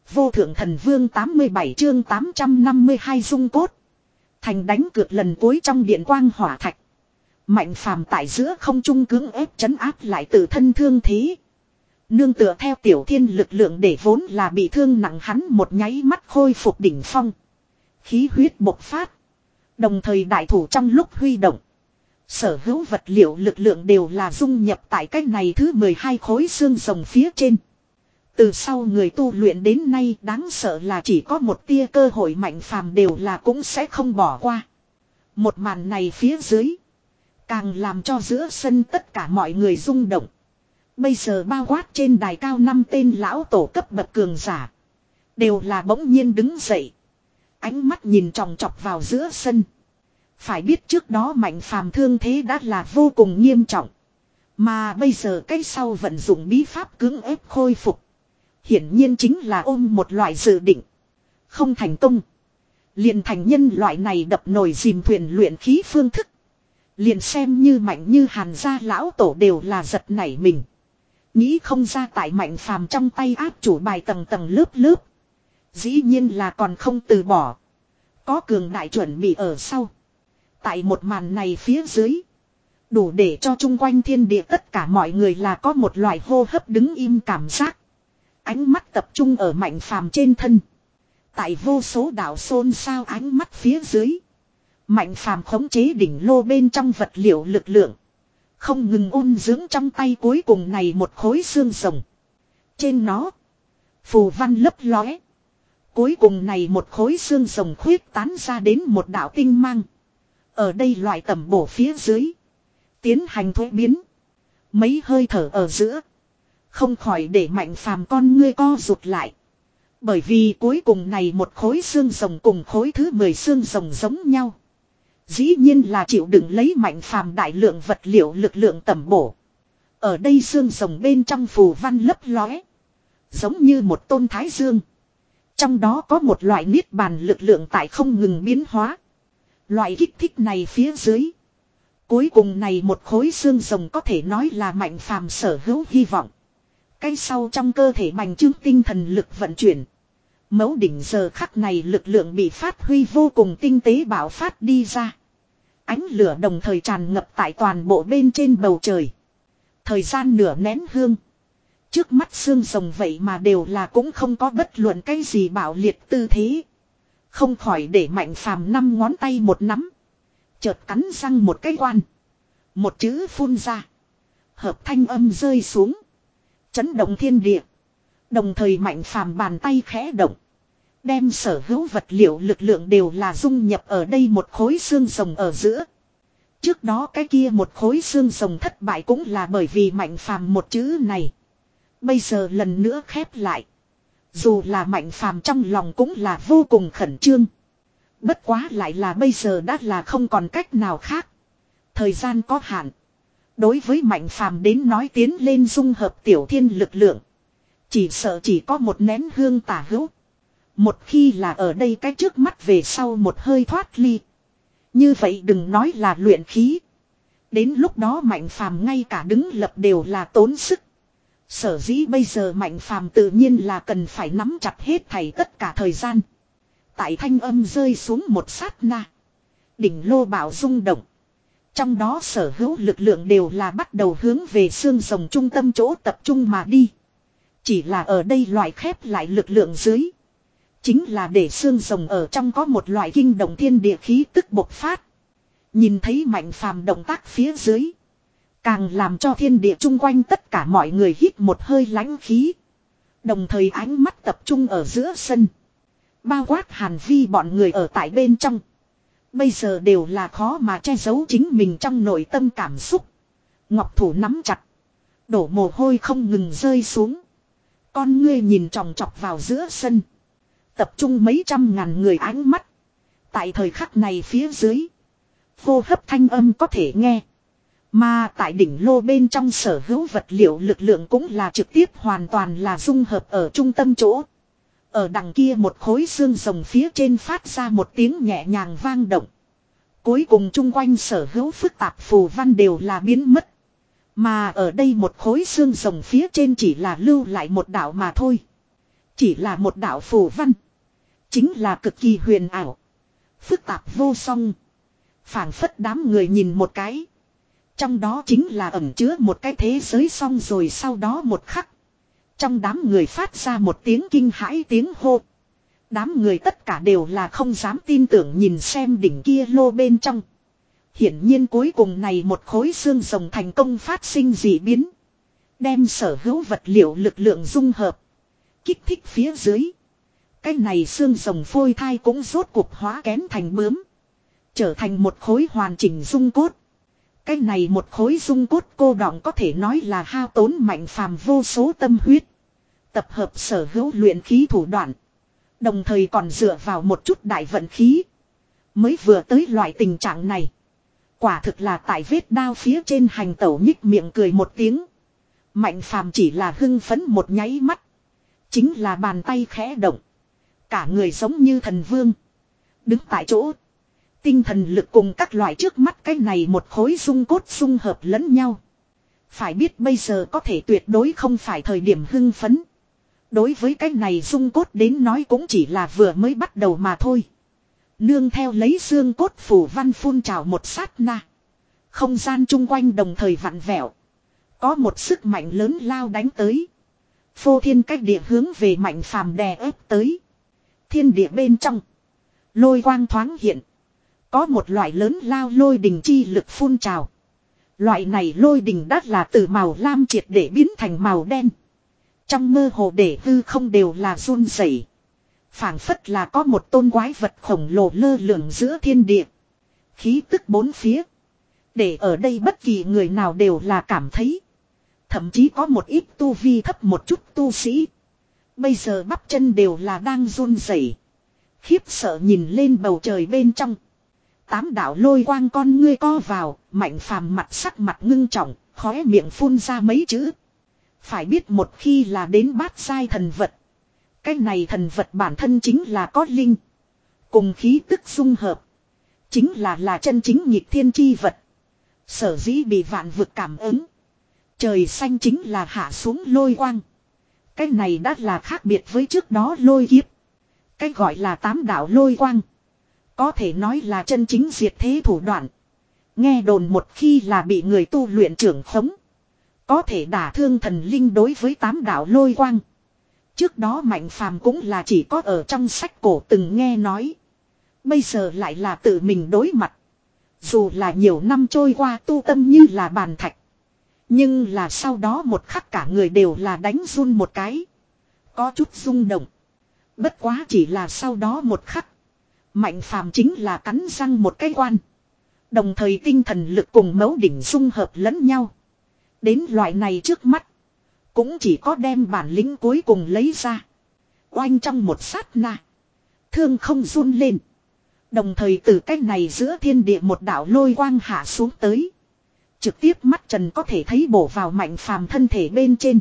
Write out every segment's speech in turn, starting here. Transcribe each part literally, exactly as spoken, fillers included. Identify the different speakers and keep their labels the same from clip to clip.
Speaker 1: Vô thượng thần vương tám mươi bảy chương tám trăm năm mươi hai dung cốt. Thành đánh cược lần cuối trong điện quang hỏa thạch. Mạnh phàm tại giữa không trung cưỡng ép trấn áp lại tự thân thương thế. Nương tựa theo tiểu thiên lực lượng để vốn là bị thương nặng hắn một nháy mắt khôi phục đỉnh phong. Khí huyết bộc phát. Đồng thời đại thủ trong lúc huy động. Sở hữu vật liệu lực lượng đều là dung nhập tại cách này thứ mười hai khối xương rồng phía trên. Từ sau người tu luyện đến nay đáng sợ là chỉ có một tia cơ hội mạnh phàm đều là cũng sẽ không bỏ qua. Một màn này phía dưới. Càng làm cho giữa sân tất cả mọi người rung động. Bây giờ bao quát trên đài cao năm tên lão tổ cấp bậc cường giả. Đều là bỗng nhiên đứng dậy. Ánh mắt nhìn tròng trọc vào giữa sân. Phải biết trước đó mạnh phàm thương thế đã là vô cùng nghiêm trọng. Mà bây giờ cái sau vận dụng bí pháp cưỡng ép khôi phục. Hiển nhiên chính là ôm một loại dự định. Không thành công. Liền thành nhân loại này đập nồi dìm thuyền luyện khí phương thức. Liền xem như mạnh như Hàn gia lão tổ đều là giật nảy mình. Nghĩ không ra tại mạnh phàm trong tay áp chủ bài tầng tầng lớp lớp. Dĩ nhiên là còn không từ bỏ. Có cường đại chuẩn bị ở sau. Tại một màn này phía dưới. Đủ để cho chung quanh thiên địa tất cả mọi người là có một loại hô hấp đứng im cảm giác. Ánh mắt tập trung ở mạnh phàm trên thân. Tại vô số đạo xôn xao ánh mắt phía dưới. Mạnh phàm khống chế đỉnh lô bên trong vật liệu lực lượng. Không ngừng ôn dưỡng trong tay cuối cùng này một khối xương rồng. Trên nó. Phù văn lấp lóe. Cuối cùng này một khối xương rồng khuyết tán ra đến một đạo tinh mang. Ở đây loại tầm bổ phía dưới. Tiến hành thuế biến. Mấy hơi thở ở giữa. Không khỏi để mạnh phàm con ngươi co rụt lại. Bởi vì cuối cùng này một khối xương rồng cùng khối thứ mười xương rồng giống nhau. Dĩ nhiên là chịu đựng lấy mạnh phàm đại lượng vật liệu lực lượng tầm bổ. Ở đây xương rồng bên trong phù văn lấp lóe. Giống như một tôn thái dương. Trong đó có một loại niết bàn lực lượng tại không ngừng biến hóa. Loại kích thích này phía dưới. Cuối cùng này một khối xương rồng có thể nói là mạnh phàm sở hữu hy vọng. Cái sau trong cơ thể bành trướng tinh thần lực vận chuyển. Mấu đỉnh giờ khắc này lực lượng bị phát huy vô cùng tinh tế bạo phát đi ra. Ánh lửa đồng thời tràn ngập tại toàn bộ bên trên bầu trời. Thời gian nửa nén hương. Trước mắt xương rồng vậy mà đều là cũng không có bất luận cái gì bạo liệt tư thế. Không khỏi để mạnh phàm năm ngón tay một nắm. Chợt cắn răng một cái quan. Một chữ phun ra. Hợp thanh âm rơi xuống. Chấn động thiên địa. Đồng thời mạnh phàm bàn tay khẽ động. Đem sở hữu vật liệu lực lượng đều là dung nhập ở đây một khối xương rồng ở giữa. Trước đó cái kia một khối xương rồng thất bại cũng là bởi vì mạnh phàm một chữ này. Bây giờ lần nữa khép lại. Dù là mạnh phàm trong lòng cũng là vô cùng khẩn trương. Bất quá lại là bây giờ đã là không còn cách nào khác. Thời gian có hạn. Đối với mạnh phàm đến nói tiến lên dung hợp tiểu thiên lực lượng. Chỉ sợ chỉ có một nén hương tả hữu. Một khi là ở đây cái trước mắt về sau một hơi thoát ly. Như vậy đừng nói là luyện khí. Đến lúc đó mạnh phàm ngay cả đứng lập đều là tốn sức. Sở dĩ bây giờ mạnh phàm tự nhiên là cần phải nắm chặt hết thảy tất cả thời gian. Tại thanh âm rơi xuống một sát na. Đỉnh lô bảo rung động. Trong đó sở hữu lực lượng đều là bắt đầu hướng về xương rồng trung tâm chỗ tập trung mà đi. Chỉ là ở đây loại khép lại lực lượng dưới. Chính là để xương rồng ở trong có một loại kinh động thiên địa khí tức bộc phát. Nhìn thấy mạnh phàm động tác phía dưới. Càng làm cho thiên địa chung quanh tất cả mọi người hít một hơi lãnh khí. Đồng thời ánh mắt tập trung ở giữa sân. Bao quát Hàn Vi bọn người ở tại bên trong. Bây giờ đều là khó mà che giấu chính mình trong nội tâm cảm xúc. Ngọc thủ nắm chặt. Đổ mồ hôi không ngừng rơi xuống. Con ngươi nhìn tròng trọc vào giữa sân. Tập trung mấy trăm ngàn người ánh mắt. Tại thời khắc này phía dưới. Hô hấp thanh âm có thể nghe. Mà tại đỉnh lô bên trong sở hữu vật liệu lực lượng cũng là trực tiếp hoàn toàn là dung hợp ở trung tâm chỗ. Ở đằng kia một khối xương rồng phía trên phát ra một tiếng nhẹ nhàng vang động. Cuối cùng chung quanh sở hữu phức tạp phù văn đều là biến mất. Mà ở đây một khối xương rồng phía trên chỉ là lưu lại một đạo mà thôi. Chỉ là một đạo phù văn. Chính là cực kỳ huyền ảo. Phức tạp vô song. Phảng phất đám người nhìn một cái. Trong đó chính là ẩn chứa một cái thế giới xong rồi sau đó một khắc. Trong đám người phát ra một tiếng kinh hãi tiếng hô. Đám người tất cả đều là không dám tin tưởng nhìn xem đỉnh kia lô bên trong. Hiển nhiên cuối cùng này một khối xương rồng thành công phát sinh dị biến. Đem sở hữu vật liệu lực lượng dung hợp. Kích thích phía dưới. Cái này xương rồng phôi thai cũng rốt cuộc hóa kén thành bướm. Trở thành một khối hoàn chỉnh dung cốt. Cái này một khối dung cốt cô đọng có thể nói là hao tốn Mạnh Phàm vô số tâm huyết. Tập hợp sở hữu luyện khí thủ đoạn. Đồng thời còn dựa vào một chút đại vận khí. Mới vừa tới loại tình trạng này. Quả thực là tại vết đao phía trên hành tẩu nhích miệng cười một tiếng. Mạnh Phàm chỉ là hưng phấn một nháy mắt. Chính là bàn tay khẽ động. Cả người giống như thần vương. Đứng tại chỗ. Tinh thần lực cùng các loại trước mắt cái này một khối dung cốt dung hợp lẫn nhau. Phải biết bây giờ có thể tuyệt đối không phải thời điểm hưng phấn. Đối với cái này dung cốt đến nói cũng chỉ là vừa mới bắt đầu mà thôi. Nương theo lấy xương cốt phủ văn phun trào một sát na. Không gian chung quanh đồng thời vặn vẹo. Có một sức mạnh lớn lao đánh tới. Phô thiên cách địa hướng về Mạnh Phàm đè ép tới. Thiên địa bên trong. Lôi quang thoáng hiện. Có một loại lớn lao lôi đình chi lực phun trào. Loại này lôi đình đắt là từ màu lam triệt để biến thành màu đen. Trong mơ hồ để hư không đều là run rẩy. Phảng phất là có một tôn quái vật khổng lồ lơ lửng giữa thiên địa. Khí tức bốn phía. Để ở đây bất kỳ người nào đều là cảm thấy. Thậm chí có một ít tu vi thấp một chút tu sĩ. Bây giờ bắp chân đều là đang run rẩy. Khiếp sợ nhìn lên bầu trời bên trong. Tám đạo lôi quang con ngươi co vào. Mạnh Phàm mặt sắc mặt ngưng trọng. Khóe miệng phun ra mấy chữ. Phải biết một khi là đến bát giai thần vật. Cái này thần vật bản thân chính là có linh. Cùng khí tức dung hợp. Chính là là chân chính nhịp thiên chi vật. Sở dĩ bị vạn vực cảm ứng. Trời xanh chính là hạ xuống lôi quang. Cái này đã là khác biệt với trước đó lôi kiếp. Cái gọi là tám đạo lôi quang. Có thể nói là chân chính diệt thế thủ đoạn. Nghe đồn một khi là bị người tu luyện trưởng khống. Có thể đả thương thần linh đối với tám đạo lôi quang. Trước đó Mạnh Phàm cũng là chỉ có ở trong sách cổ từng nghe nói. Bây giờ lại là tự mình đối mặt. Dù là nhiều năm trôi qua tu tâm như là bàn thạch. Nhưng là sau đó một khắc cả người đều là đánh run một cái. Có chút rung động. Bất quá chỉ là sau đó một khắc. Mạnh Phàm chính là cắn răng một cái quan. Đồng thời tinh thần lực cùng mấu đỉnh dung hợp lẫn nhau. Đến loại này trước mắt. Cũng chỉ có đem bản lĩnh cuối cùng lấy ra. Oanh trong một sát na. Thương không run lên. Đồng thời từ cách này giữa thiên địa một đạo lôi quang hạ xuống tới. Trực tiếp mắt trần có thể thấy bổ vào Mạnh Phàm thân thể bên trên.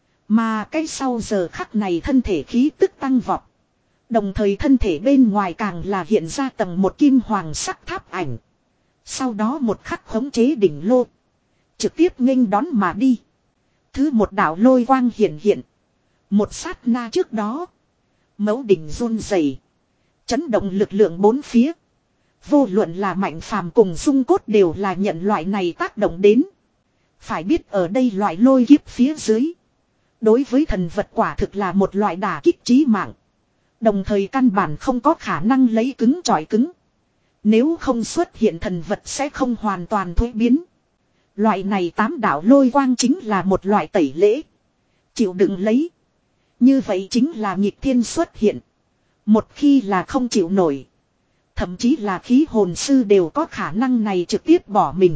Speaker 1: Mà cái sau giờ khắc này thân thể khí tức tăng vọt. Đồng thời thân thể bên ngoài càng là hiện ra tầng một kim hoàng sắc tháp ảnh. Sau đó một khắc khống chế đỉnh lô. Trực tiếp nghênh đón mà đi. Thứ một đạo lôi quang hiện hiện. Một sát na trước đó. Mấu đỉnh run rẩy, chấn động lực lượng bốn phía. Vô luận là Mạnh Phàm cùng dung cốt đều là nhận loại này tác động đến. Phải biết ở đây loại lôi kiếp phía dưới. Đối với thần vật quả thực là một loại đả kích chí mạng. Đồng thời căn bản không có khả năng lấy cứng chọi cứng. Nếu không xuất hiện thần vật sẽ không hoàn toàn thuế biến. Loại này tám đạo lôi quang chính là một loại tẩy lễ. Chịu đựng lấy. Như vậy chính là nghịch thiên xuất hiện. Một khi là không chịu nổi. Thậm chí là khí hồn sư đều có khả năng này trực tiếp bỏ mình.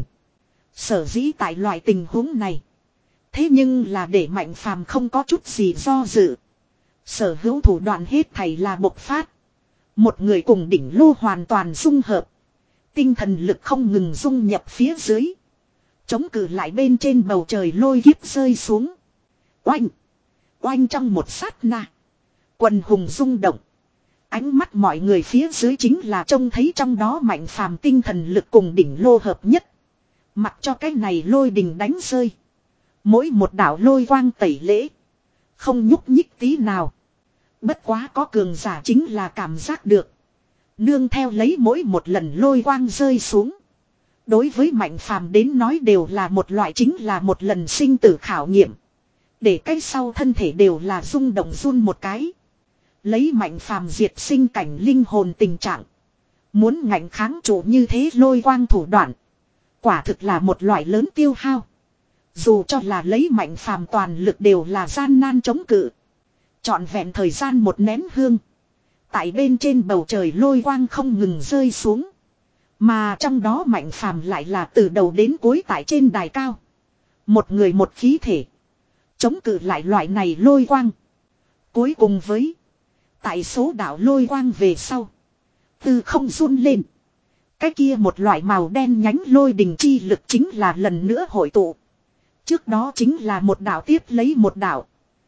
Speaker 1: Sở dĩ tại loại tình huống này. Thế nhưng là để Mạnh Phàm không có chút gì do dự. Sở hữu thủ đoạn hết thảy là bộc phát. Một người cùng đỉnh lô hoàn toàn dung hợp. Tinh thần lực không ngừng dung nhập phía dưới. Chống cự lại bên trên bầu trời lôi kiếp rơi xuống. Oanh! Oanh trong một sát na. Quần hùng rung động. Ánh mắt mọi người phía dưới chính là trông thấy trong đó Mạnh Phàm tinh thần lực cùng đỉnh lô hợp nhất. Mặc cho cái này lôi đình đánh rơi. Mỗi một đạo lôi quang tẩy lễ. Không nhúc nhích tí nào. Bất quá có cường giả chính là cảm giác được. Nương theo lấy mỗi một lần lôi quang rơi xuống. Đối với Mạnh Phàm đến nói đều là một loại chính là một lần sinh tử khảo nghiệm. Để cái sau thân thể đều là rung động run một cái. Lấy Mạnh Phàm diệt sinh cảnh linh hồn tình trạng. Muốn ngạnh kháng trụ như thế lôi quang thủ đoạn. Quả thực là một loại lớn tiêu hao. Dù cho là lấy Mạnh Phàm toàn lực đều là gian nan chống cự. Trọn vẹn thời gian một nén hương. Tại bên trên bầu trời lôi quang không ngừng rơi xuống. Mà trong đó Mạnh Phàm lại là từ đầu đến cuối tại trên đài cao. Một người một khí thể. Chống cự lại loại này lôi quang. Cuối cùng với. Tại số đạo lôi quang về sau. Từ không run lên. Cái kia một loại màu đen nhánh lôi đình chi lực chính là lần nữa hội tụ. Trước đó chính là một đạo tiếp lấy một đạo.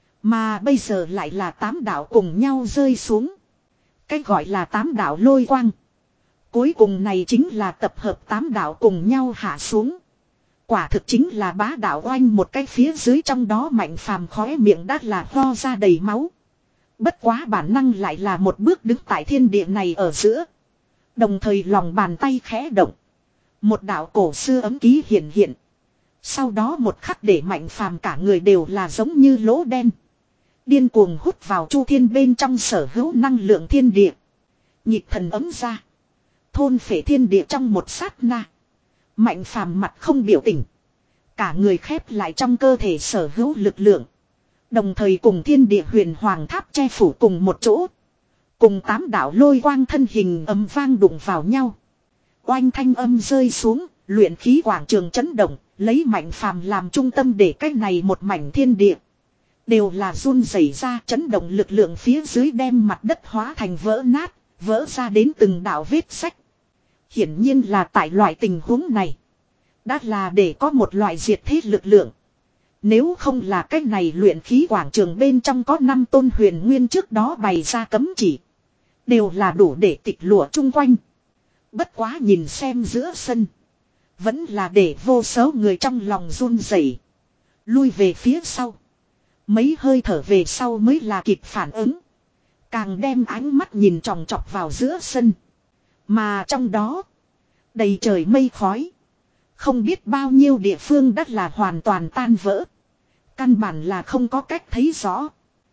Speaker 1: Mà bây giờ lại là tám đạo cùng nhau rơi xuống. Cái gọi là tám đạo lôi quang. Cuối cùng này chính là tập hợp tám đạo cùng nhau hạ xuống. Quả thực chính là bá đạo oanh một cái phía dưới trong đó Mạnh Phàm khóe miệng đã là ho ra đầy máu. Bất quá bản năng lại là một bước đứng tại thiên địa này ở giữa. Đồng thời lòng bàn tay khẽ động. Một đạo cổ xưa ấm ký hiện hiện. Sau đó một khắc để Mạnh Phàm cả người đều là giống như lỗ đen. Điên cuồng hút vào chu thiên bên trong sở hữu năng lượng thiên địa. Nhịp thần ấm ra. Thôn phệ thiên địa trong một sát na. Mạnh Phàm mặt không biểu tình. Cả người khép lại trong cơ thể sở hữu lực lượng. Đồng thời cùng thiên địa huyền hoàng tháp che phủ cùng một chỗ. Cùng tám đạo lôi quang thân hình ấm vang đụng vào nhau. Oanh thanh âm rơi xuống, luyện khí quảng trường chấn động, lấy Mạnh Phàm làm trung tâm để cách này một mảnh thiên địa. Đều là run rẩy ra chấn động lực lượng phía dưới đem mặt đất hóa thành vỡ nát, vỡ ra đến từng đạo vết sách. Hiển nhiên là tại loại tình huống này. Đã là để có một loại diệt thế lực lượng. Nếu không là cách này luyện khí quảng trường bên trong có năm tôn huyền nguyên trước đó bày ra cấm chỉ. Đều là đủ để tịch lụa chung quanh. Bất quá nhìn xem giữa sân. Vẫn là để vô số người trong lòng run rẩy, lui về phía sau. Mấy hơi thở về sau mới là kịp phản ứng. Càng đem ánh mắt nhìn tròng trọc vào giữa sân. Mà trong đó. Đầy trời mây khói. Không biết bao nhiêu địa phương đất là hoàn toàn tan vỡ. Căn bản là không có cách thấy rõ.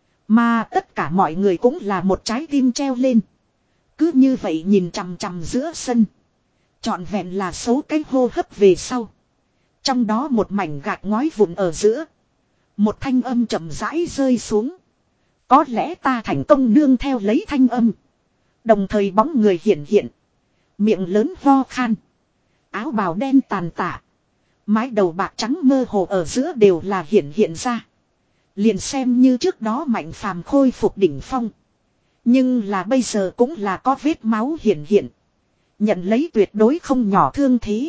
Speaker 1: Mà tất cả mọi người cũng là một trái tim treo lên. Cứ như vậy nhìn chằm chằm giữa sân. Trọn vẹn là số cái hô hấp về sau. Trong đó một mảnh gạch ngói vụn ở giữa. Một thanh âm chậm rãi rơi xuống. Có lẽ ta thành công nương theo lấy thanh âm. Đồng thời bóng người hiện hiện. Miệng lớn ho khan. Áo bào đen tàn tạ. Mái đầu bạc trắng mơ hồ ở giữa đều là hiện hiện ra. Liền xem như trước đó Mạnh Phàm khôi phục đỉnh phong. Nhưng là bây giờ cũng là có vết máu hiện hiện. Nhận lấy tuyệt đối không nhỏ thương thế.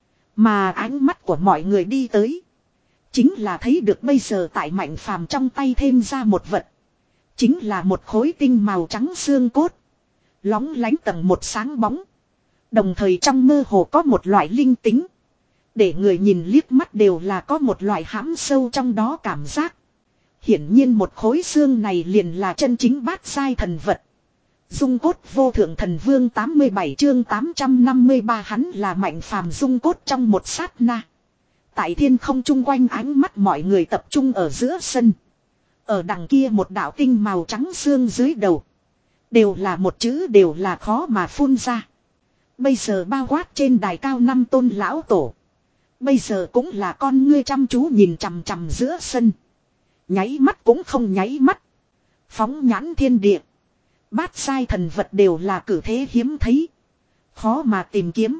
Speaker 1: Mà ánh mắt của mọi người đi tới. Chính là thấy được bây giờ tại Mạnh Phàm trong tay thêm ra một vật. Chính là một khối tinh màu trắng xương cốt. Lóng lánh tầng một sáng bóng. Đồng thời trong mơ hồ có một loại linh tính. Để người nhìn liếc mắt đều là có một loại hãm sâu trong đó cảm giác. Hiển nhiên một khối xương này liền là chân chính bát giai thần vật. Dung cốt vô thượng thần vương tám mươi bảy chương tám trăm năm mươi ba hắn là Mạnh Phàm dung cốt trong một sát na. Tại thiên không chung quanh ánh mắt mọi người tập trung ở giữa sân. Ở đằng kia một đạo tinh màu trắng xương dưới đầu. Đều là một chữ đều là khó mà phun ra. Bây giờ bao quát trên đài cao năm tôn lão tổ. Bây giờ cũng là con ngươi chăm chú nhìn chằm chằm giữa sân. Nháy mắt cũng không nháy mắt. Phóng nhãn thiên địa. Bát giai thần vật đều là cử thế hiếm thấy. Khó mà tìm kiếm.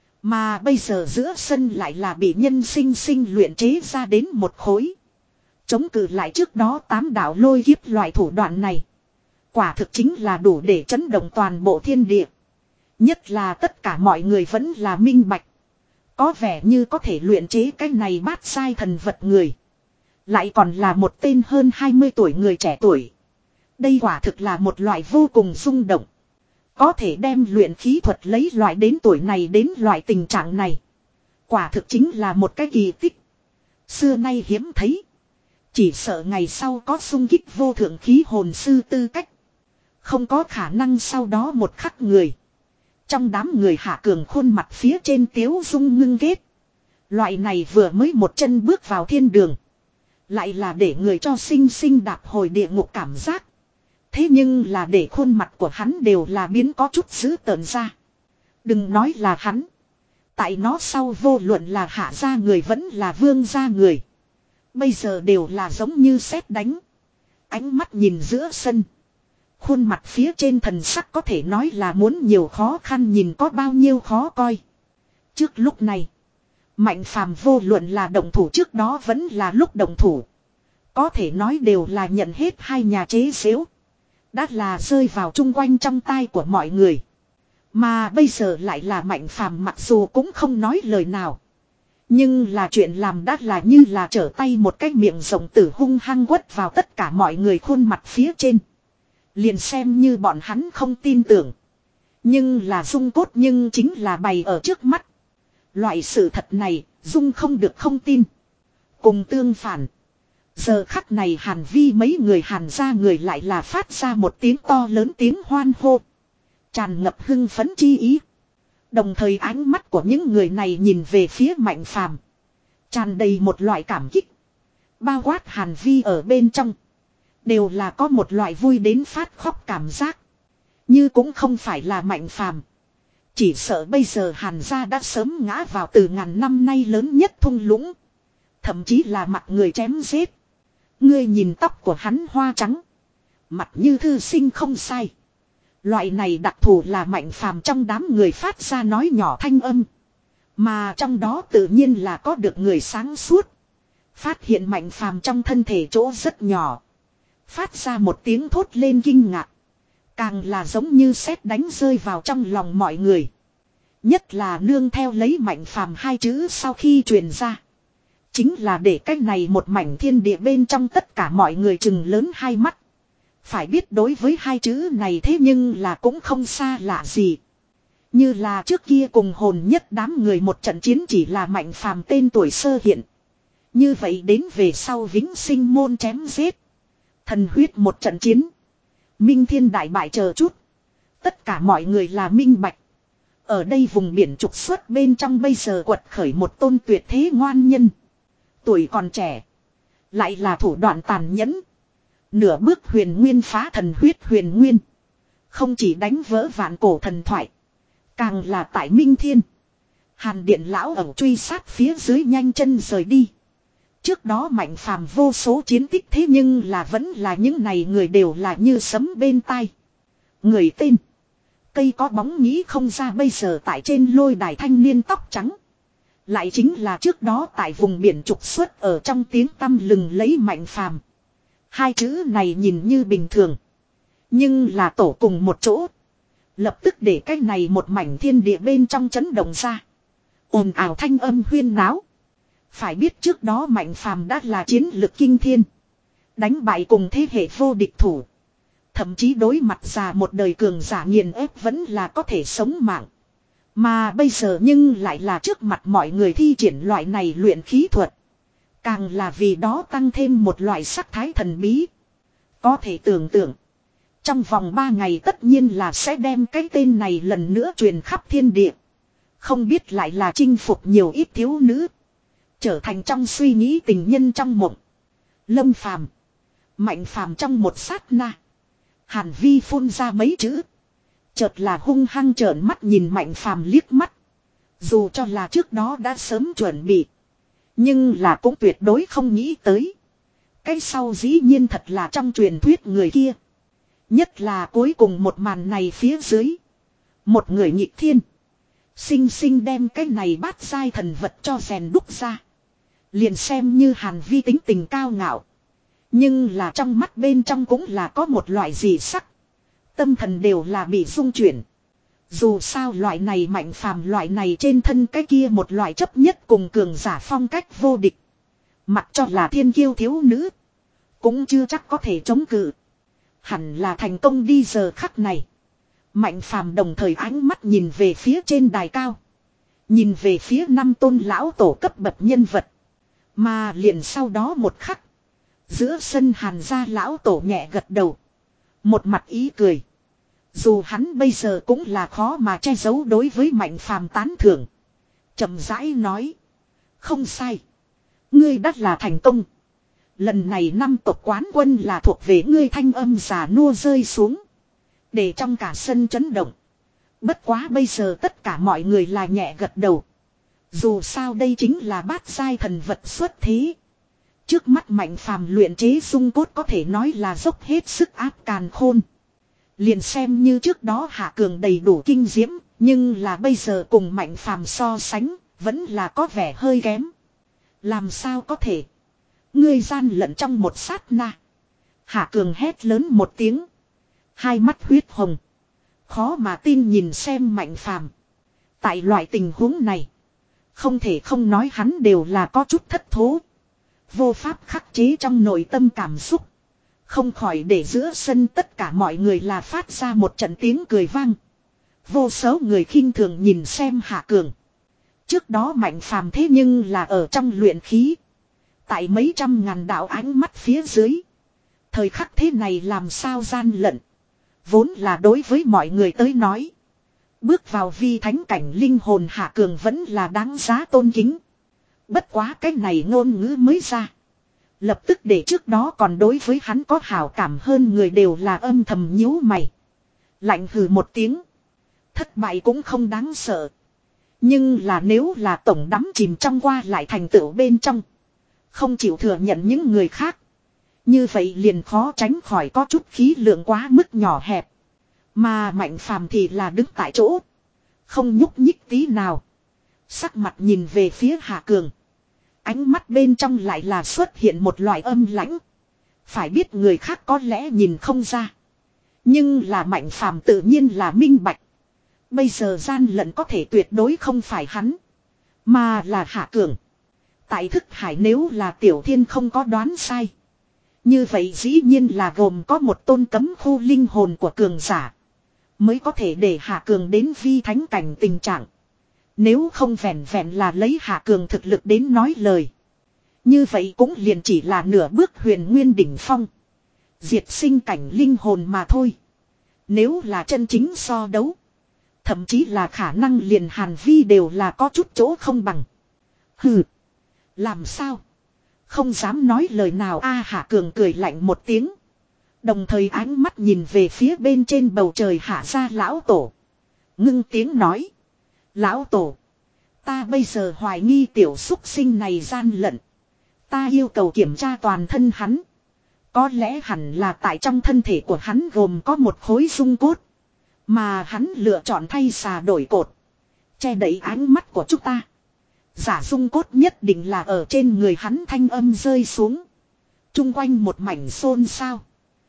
Speaker 1: Mà bây giờ giữa sân lại là bị nhân sinh sinh luyện chế ra đến một khối. Chống cự lại trước đó tám đạo lôi kiếp loại thủ đoạn này. Quả thực chính là đủ để chấn động toàn bộ thiên địa. Nhất là tất cả mọi người vẫn là minh bạch. Có vẻ như có thể luyện chế cái này bát giai thần vật người. Lại còn là một tên hơn hai mươi tuổi người trẻ tuổi. Đây quả thực là một loại vô cùng rung động. Có thể đem luyện khí thuật lấy loại đến tuổi này đến loại tình trạng này. Quả thực chính là một cái kỳ tích. Xưa nay hiếm thấy. Chỉ sợ ngày sau có xung kích vô thượng khí hồn sư tư cách. Không có khả năng sau đó một khắc người. Trong đám người Hạ Cường khuôn mặt phía trên tiếu dung ngưng ghét. Loại này vừa mới một chân bước vào thiên đường. Lại là để người cho sinh sinh đạp hồi địa ngục cảm giác. Thế nhưng là để khuôn mặt của hắn đều là biến có chút dữ tợn ra. Đừng nói là hắn. Tại nó sau vô luận là Hạ gia người vẫn là Vương gia người. Bây giờ đều là giống như sét đánh. Ánh mắt nhìn giữa sân. Khuôn mặt phía trên thần sắc có thể nói là muốn nhiều khó khăn nhìn có bao nhiêu khó coi. Trước lúc này. Mạnh phàm vô luận là động thủ trước đó vẫn là lúc động thủ. Có thể nói đều là nhận hết hai nhà chế xếu. Đã là rơi vào chung quanh trong tai của mọi người. Mà bây giờ lại là Mạnh phàm mặc dù cũng không nói lời nào. Nhưng là chuyện làm đã là như là trở tay một cái miệng rộng tử hung hăng quất vào tất cả mọi người khuôn mặt phía trên. Liền xem như bọn hắn không tin tưởng. Nhưng là Dung cốt nhưng chính là bày ở trước mắt. Loại sự thật này, Dung không được không tin. Cùng tương phản. Giờ khắc này Hàn Vi mấy người Hàn gia người lại là phát ra một tiếng to lớn tiếng hoan hô. Tràn ngập hưng phấn chi ý. Đồng thời ánh mắt của những người này nhìn về phía Mạnh phàm. Tràn đầy một loại cảm kích. Bao quát Hàn Vi ở bên trong. Đều là có một loại vui đến phát khóc cảm giác. Như cũng không phải là Mạnh phàm. Chỉ sợ bây giờ Hàn gia đã sớm ngã vào từ ngàn năm nay lớn nhất thung lũng. Thậm chí là mặt người chém giết. Ngươi nhìn tóc của hắn hoa trắng. Mặt như thư sinh không sai. Loại này đặc thù là Mạnh phàm trong đám người phát ra nói nhỏ thanh âm. Mà trong đó tự nhiên là có được người sáng suốt. Phát hiện Mạnh phàm trong thân thể chỗ rất nhỏ. Phát ra một tiếng thốt lên kinh ngạc. Càng là giống như sét đánh rơi vào trong lòng mọi người. Nhất là nương theo lấy Mạnh phàm hai chữ sau khi truyền ra. Chính là để cách này một mảnh thiên địa bên trong tất cả mọi người chừng lớn hai mắt. Phải biết đối với hai chữ này thế nhưng là cũng không xa lạ gì. Như là trước kia cùng hồn nhất đám người một trận chiến chỉ là Mạnh phàm tên tuổi sơ hiện. Như vậy đến về sau vĩnh sinh môn chém giết. Thần huyết một trận chiến. Minh thiên đại bại chờ chút. Tất cả mọi người là minh bạch. Ở đây vùng biển trục xuất bên trong bây giờ quật khởi một tôn tuyệt thế ngoan nhân. Tuổi còn trẻ. Lại là thủ đoạn tàn nhẫn. Nửa bước huyền nguyên phá thần huyết huyền nguyên. Không chỉ đánh vỡ vạn cổ thần thoại. Càng là tại Minh Thiên. Hàn điện lão ẩu truy sát phía dưới nhanh chân rời đi. Trước đó Mạnh phàm vô số chiến tích thế nhưng là vẫn là những này người đều là như sấm bên tai. Người tên. Cây có bóng nghĩ không ra bây giờ tại trên lôi đài thanh niên tóc trắng. Lại chính là trước đó tại vùng biển trục xuất ở trong tiếng tăm lừng lấy Mạnh phàm. Hai chữ này nhìn như bình thường. Nhưng là tổ cùng một chỗ. Lập tức để cái này một mảnh thiên địa bên trong chấn động ra. Ồn ào thanh âm huyên náo. Phải biết trước đó Mạnh phàm đã là chiến lực kinh thiên. Đánh bại cùng thế hệ vô địch thủ. Thậm chí đối mặt già một đời cường giả nghiền ép vẫn là có thể sống mạng. Mà bây giờ nhưng lại là trước mặt mọi người thi triển loại này luyện khí thuật. Càng là vì đó tăng thêm một loại sắc thái thần bí. Có thể tưởng tượng. Trong vòng ba ngày tất nhiên là sẽ đem cái tên này lần nữa truyền khắp thiên địa. Không biết lại là chinh phục nhiều ít thiếu nữ. Trở thành trong suy nghĩ tình nhân trong mộng. Lâm phàm. Mạnh phàm trong một sát na. Hàn Vi phun ra mấy chữ. Chợt là hung hăng trợn mắt nhìn Mạnh phàm liếc mắt. Dù cho là trước đó đã sớm chuẩn bị. Nhưng là cũng tuyệt đối không nghĩ tới. Cái sau dĩ nhiên thật là trong truyền thuyết người kia. Nhất là cuối cùng một màn này phía dưới. Một người nhị thiên. Sinh sinh đem cái này bát giai thần vật cho rèn đúc ra. Liền xem như Hàn Vi tính tình cao ngạo. Nhưng là trong mắt bên trong cũng là có một loại gì sắc. Tâm thần đều là bị rung chuyển. Dù sao loại này Mạnh phàm loại này trên thân cái kia một loại chấp nhất cùng cường giả phong cách vô địch. Mặc cho là thiên kiêu thiếu nữ. Cũng chưa chắc có thể chống cự. Hẳn là thành công đi giờ khắc này. Mạnh phàm đồng thời ánh mắt nhìn về phía trên đài cao. Nhìn về phía năm tôn lão tổ cấp bậc nhân vật. Mà liền sau đó một khắc. Giữa sân Hàn gia lão tổ nhẹ gật đầu. Một mặt ý cười. Dù hắn bây giờ cũng là khó mà che giấu đối với Mạnh Phàm tán thưởng. Chậm rãi nói. Không sai. Ngươi đắt là thành công. Lần này năm tộc quán quân là thuộc về ngươi, thanh âm già nua rơi xuống. Để trong cả sân chấn động. Bất quá bây giờ tất cả mọi người là nhẹ gật đầu. Dù sao đây chính là bát giai thần vật xuất thế. Trước mắt Mạnh Phàm luyện chế dung cốt có thể nói là dốc hết sức áp càn khôn. Liền xem như trước đó Hạ Cường đầy đủ kinh diễm, nhưng là bây giờ cùng Mạnh Phàm so sánh, vẫn là có vẻ hơi kém. Làm sao có thể? Ngươi gian lận trong một sát na. Hạ Cường hét lớn một tiếng. Hai mắt huyết hồng. Khó mà tin nhìn xem Mạnh Phàm. Tại loại tình huống này, không thể không nói hắn đều là có chút thất thố. Vô pháp khắc chế trong nội tâm cảm xúc. Không khỏi để giữa sân tất cả mọi người là phát ra một trận tiếng cười vang. Vô số người khinh thường nhìn xem Hạ Cường. Trước đó Mạnh Phàm thế nhưng là ở trong luyện khí. Tại mấy trăm ngàn đạo ánh mắt phía dưới. Thời khắc thế này làm sao gian lận. Vốn là đối với mọi người tới nói. Bước vào vi thánh cảnh linh hồn Hạ Cường vẫn là đáng giá tôn kính. Bất quá cái này ngôn ngữ mới ra. Lập tức để trước đó còn đối với hắn có hảo cảm hơn người đều là âm thầm nhíu mày. Lạnh hừ một tiếng. Thất bại cũng không đáng sợ. Nhưng là nếu là tổng đắm chìm trong qua lại thành tựu bên trong. Không chịu thừa nhận những người khác. Như vậy liền khó tránh khỏi có chút khí lượng quá mức nhỏ hẹp. Mà Mạnh Phàm thì là đứng tại chỗ. Không nhúc nhích tí nào. Sắc mặt nhìn về phía Hạ Cường. Ánh mắt bên trong lại là xuất hiện một loại âm lãnh. Phải biết người khác có lẽ nhìn không ra. Nhưng là Mạnh Phàm tự nhiên là minh bạch. Bây giờ gian lận có thể tuyệt đối không phải hắn. Mà là Hạ Cường. Tại thức hải nếu là Tiểu Thiên không có đoán sai. Như vậy dĩ nhiên là gồm có một tôn cấm khu linh hồn của cường giả. Mới có thể để Hạ Cường đến vi thánh cảnh tình trạng. Nếu không vẹn vẹn là lấy Hạ Cường thực lực đến nói lời. Như vậy cũng liền chỉ là nửa bước huyền nguyên đỉnh phong. Diệt sinh cảnh linh hồn mà thôi. Nếu là chân chính so đấu. Thậm chí là khả năng liền Hàn Vi đều là có chút chỗ không bằng. Hừ. Làm sao? Không dám nói lời nào a à, Hạ Cường cười lạnh một tiếng. Đồng thời ánh mắt nhìn về phía bên trên bầu trời Hạ gia lão tổ. Ngưng tiếng nói. Lão tổ. Ta bây giờ hoài nghi tiểu xúc sinh này gian lận. Ta yêu cầu kiểm tra toàn thân hắn. Có lẽ hẳn là tại trong thân thể của hắn gồm có một khối dung cốt. Mà hắn lựa chọn thay xà đổi cột. Che đậy ánh mắt của chúng ta. Giả dung cốt nhất định là ở trên người hắn, thanh âm rơi xuống. Trung quanh một mảnh xôn xao.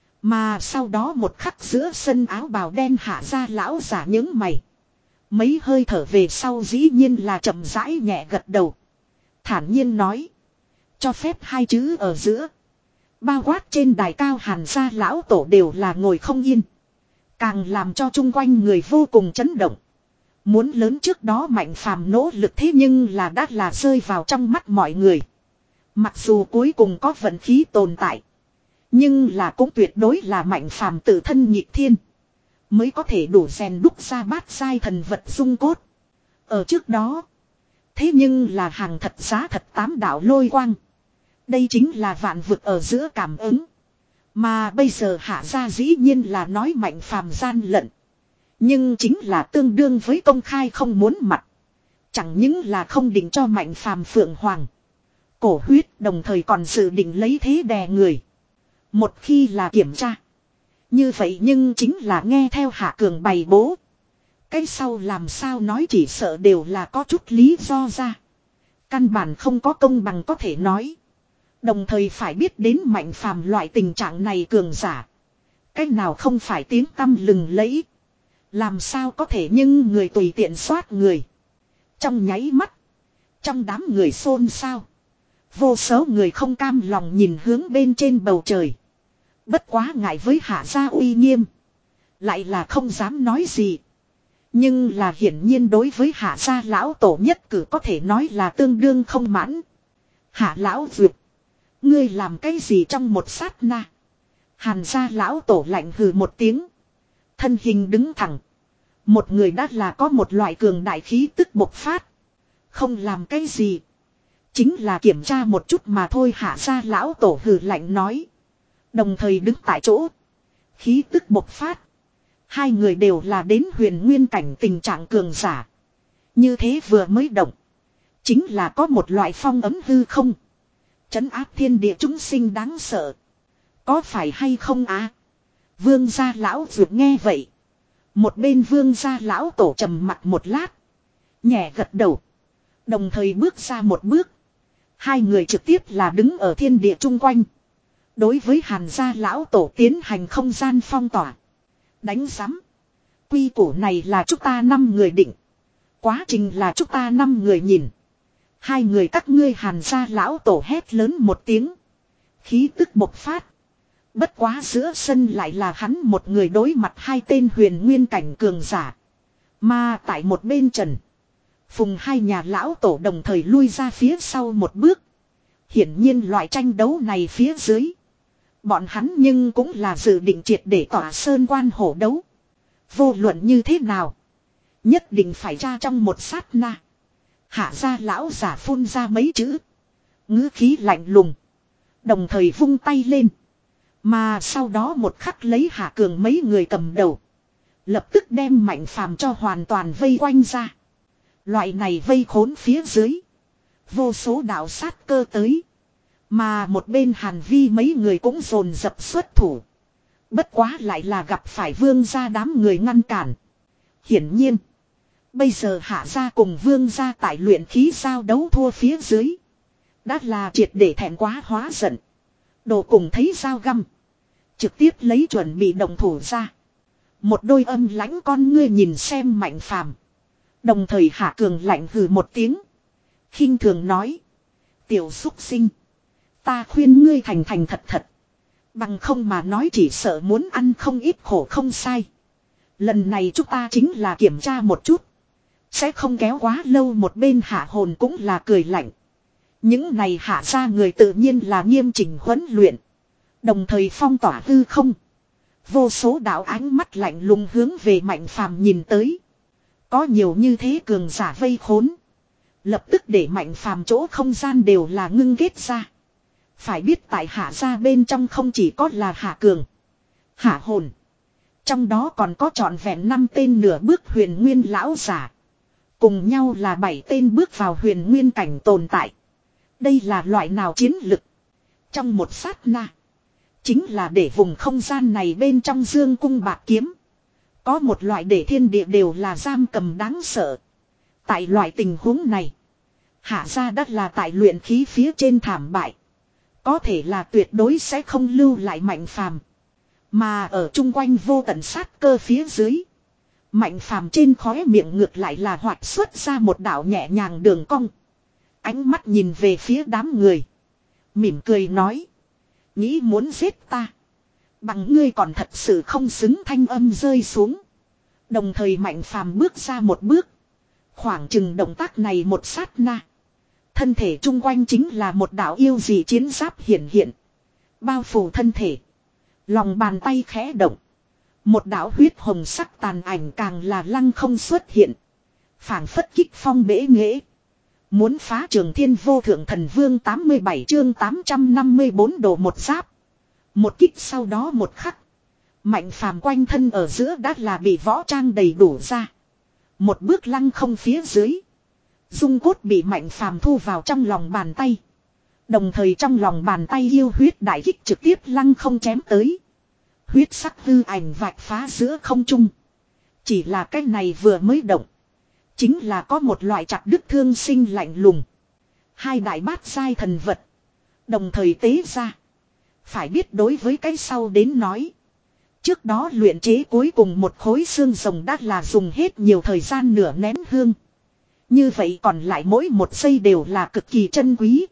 Speaker 1: Mà sau đó một khắc giữa sân áo bào đen Hạ gia lão giả những mày. Mấy hơi thở về sau dĩ nhiên là chậm rãi nhẹ gật đầu. Thản nhiên nói. Cho phép hai chữ ở giữa. Bao quát trên đài cao Hàn gia lão tổ đều là ngồi không yên. Càng làm cho chung quanh người vô cùng chấn động. Muốn lớn trước đó Mạnh Phàm nỗ lực thế nhưng là đã là rơi vào trong mắt mọi người. Mặc dù cuối cùng có vận khí tồn tại. Nhưng là cũng tuyệt đối là Mạnh Phàm tự thân nhịp thiên. Mới có thể đủ rèn đúc ra bát giai thần vật dung cốt. Ở trước đó. Thế nhưng là hàng thật giá thật tám đạo lôi quang. Đây chính là vạn vực ở giữa cảm ứng. Mà bây giờ Hạ gia dĩ nhiên là nói Mạnh Phàm gian lận. Nhưng chính là tương đương với công khai không muốn mặt. Chẳng những là không định cho Mạnh Phàm phượng hoàng. Cổ huyết đồng thời còn dự định lấy thế đè người. Một khi là kiểm tra. Như vậy nhưng chính là nghe theo Hạ Cường bày bố. Cái sau làm sao nói chỉ sợ đều là có chút lý do ra. Căn bản không có công bằng có thể nói. Đồng thời phải biết đến Mạnh Phàm loại tình trạng này cường giả. Cách nào không phải tiếng tăm lừng lẫy. Làm sao có thể nhưng người tùy tiện soát người. Trong nháy mắt. Trong đám người xôn xao. Vô số người không cam lòng nhìn hướng bên trên bầu trời. Bất quá ngại với Hạ gia uy nghiêm. Lại là không dám nói gì. Nhưng là hiển nhiên đối với Hạ gia lão tổ nhất cử có thể nói là tương đương không mãn. Hạ lão vượt. Ngươi làm cái gì trong một sát na. Hàn gia lão tổ lạnh hừ một tiếng. Thân hình đứng thẳng. Một người đã là có một loại cường đại khí tức bộc phát. Không làm cái gì. Chính là kiểm tra một chút mà thôi. Hạ gia lão tổ hừ lạnh nói. Đồng thời đứng tại chỗ. Khí tức bộc phát. Hai người đều là đến huyền nguyên cảnh tình trạng cường giả. Như thế vừa mới động. Chính là có một loại phong ấm hư không. Trấn áp thiên địa chúng sinh đáng sợ. Có phải hay không á? Vương gia lão vượt nghe vậy. Một bên vương gia lão tổ trầm mặt một lát. Nhẹ gật đầu. Đồng thời bước ra một bước. Hai người trực tiếp là đứng ở thiên địa chung quanh. Đối với Hàn gia lão tổ tiến hành không gian phong tỏa. Đánh giám. Quy củ này là chúng ta năm người định. Quá trình là chúng ta năm người nhìn. Hai người các ngươi Hàn gia lão tổ hét lớn một tiếng. Khí tức bộc phát. Bất quá giữa sân lại là hắn một người đối mặt hai tên huyền nguyên cảnh cường giả. Mà tại một bên trần. Phùng hai nhà lão tổ đồng thời lui ra phía sau một bước. Hiển nhiên loại tranh đấu này phía dưới. Bọn hắn nhưng cũng là dự định triệt để tỏa sơn quan hổ đấu. Vô luận như thế nào. Nhất định phải ra trong một sát na. Hạ gia lão giả phun ra mấy chữ. Ngữ khí lạnh lùng. Đồng thời vung tay lên. Mà sau đó một khắc lấy Hạ Cường mấy người cầm đầu. Lập tức đem Mạnh Phàm cho hoàn toàn vây quanh ra. Loại này vây khốn phía dưới. Vô số đạo sát cơ tới. Mà một bên Hàn Vi mấy người cũng dồn dập xuất thủ. Bất quá lại là gặp phải vương gia đám người ngăn cản. Hiển nhiên. Bây giờ Hạ gia cùng vương gia tại luyện khí giao đấu thua phía dưới. Đã là triệt để thẹn quá hóa giận. Đồ cùng thấy dao găm. Trực tiếp lấy chuẩn bị động thủ ra. Một đôi âm lãnh con ngươi nhìn xem Mạnh Phàm. Đồng thời Hạ Cường lạnh hừ một tiếng. Khinh thường nói. Tiểu xúc sinh. Ta khuyên ngươi thành thành thật thật. Bằng không mà nói chỉ sợ muốn ăn không ít khổ không sai. Lần này chúng ta chính là kiểm tra một chút. Sẽ không kéo quá lâu. Một bên Hạ Hồn cũng là cười lạnh. Những này hạ ra người tự nhiên là nghiêm chỉnh huấn luyện. Đồng thời phong tỏa hư không. Vô số đạo ánh mắt lạnh lùng hướng về Mạnh Phàm nhìn tới. Có nhiều như thế cường giả vây khốn. Lập tức để Mạnh Phàm chỗ không gian đều là ngưng kết ra. Phải biết tại Hạ gia bên trong không chỉ có là Hạ Cường, Hạ Hồn. Trong đó còn có trọn vẹn năm tên nửa bước huyền nguyên lão giả. Cùng nhau là bảy tên bước vào huyền nguyên cảnh tồn tại. Đây là loại nào chiến lực? Trong một sát na. Chính là để vùng không gian này bên trong dương cung bạc kiếm. Có một loại để thiên địa đều là giam cầm đáng sợ. Tại loại tình huống này. Hạ gia đất là tại luyện khí phía trên thảm bại. Có thể là tuyệt đối sẽ không lưu lại Mạnh Phàm. Mà ở chung quanh vô tận sát cơ phía dưới. Mạnh Phàm trên khóe miệng ngược lại là hoạt xuất ra một đạo nhẹ nhàng đường cong. Ánh mắt nhìn về phía đám người. Mỉm cười nói. Nghĩ muốn giết ta. Bằng ngươi còn thật sự không xứng, thanh âm rơi xuống. Đồng thời Mạnh Phàm bước ra một bước. Khoảng chừng động tác này một sát na. Thân thể chung quanh chính là một đạo yêu dị chiến giáp hiện hiện. Bao phủ thân thể. Lòng bàn tay khẽ động. Một đạo huyết hồng sắc tàn ảnh càng là lăng không xuất hiện. Phảng phất kích phong bể nghệ. Muốn phá Trường Thiên Vô Thượng Thần Vương tám mươi bảy chương tám trăm năm mươi bốn đồ một giáp. Một kích sau đó một khắc. Mạnh Phàm quanh thân ở giữa đã là bị võ trang đầy đủ ra. Một bước lăng không phía dưới. Dung cốt bị Mạnh Phàm thu vào trong lòng bàn tay. Đồng thời trong lòng bàn tay yêu huyết đại kích trực tiếp lăng không chém tới. Huyết sắc hư ảnh vạch phá giữa không trung. Chỉ là cái này vừa mới động. Chính là có một loại chặt đứt thương sinh lạnh lùng. Hai đại bát giai thần vật. Đồng thời tế ra. Phải biết đối với cái sau đến nói. Trước đó luyện chế cuối cùng một khối xương rồng đã là dùng hết nhiều thời gian nửa nén hương. Như vậy còn lại mỗi một giây đều là cực kỳ珍quý.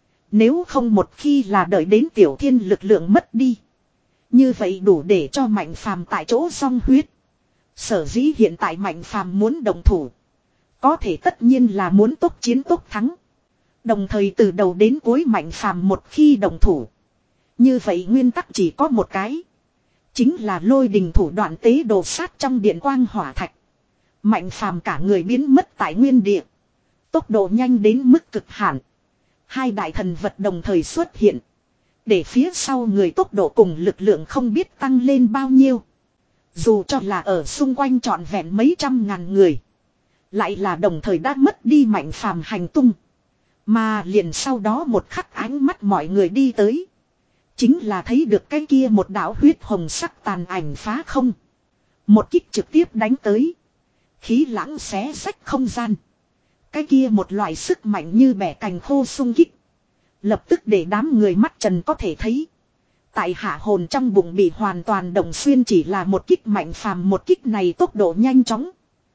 Speaker 1: Nếu không một khi là đợi đến Tiểu Thiên lực lượng mất đi. Như vậy đủ để cho Mạnh Phàm tại chỗ song huyết. Sở dĩ hiện tại Mạnh Phàm muốn đồng thủ. Có thể tất nhiên là muốn tốc chiến tốc thắng. Đồng thời từ đầu đến cuối Mạnh Phàm một khi đồng thủ. Như vậy nguyên tắc chỉ có một cái. Chính là lôi đình thủ đoạn tế đồ sát trong điện quang hỏa thạch. Mạnh phàm cả người biến mất tại nguyên địa. Tốc độ nhanh đến mức cực hạn. Hai đại thần vật đồng thời xuất hiện. Để phía sau người tốc độ cùng lực lượng không biết tăng lên bao nhiêu. Dù cho là ở xung quanh trọn vẹn mấy trăm ngàn người. Lại là đồng thời đã mất đi mạnh phàm hành tung. Mà liền sau đó một khắc ánh mắt mọi người đi tới. Chính là thấy được cái kia một đạo huyết hồng sắc tàn ảnh phá không. Một kích trực tiếp đánh tới. Khí lãng xé rách không gian. Cái kia một loại sức mạnh như bẻ cành khô xung kích. Lập tức để đám người mắt trần có thể thấy. Tại hạ hồn trong bụng bị hoàn toàn đồng xuyên chỉ là một kích mạnh phàm, một kích này tốc độ nhanh chóng.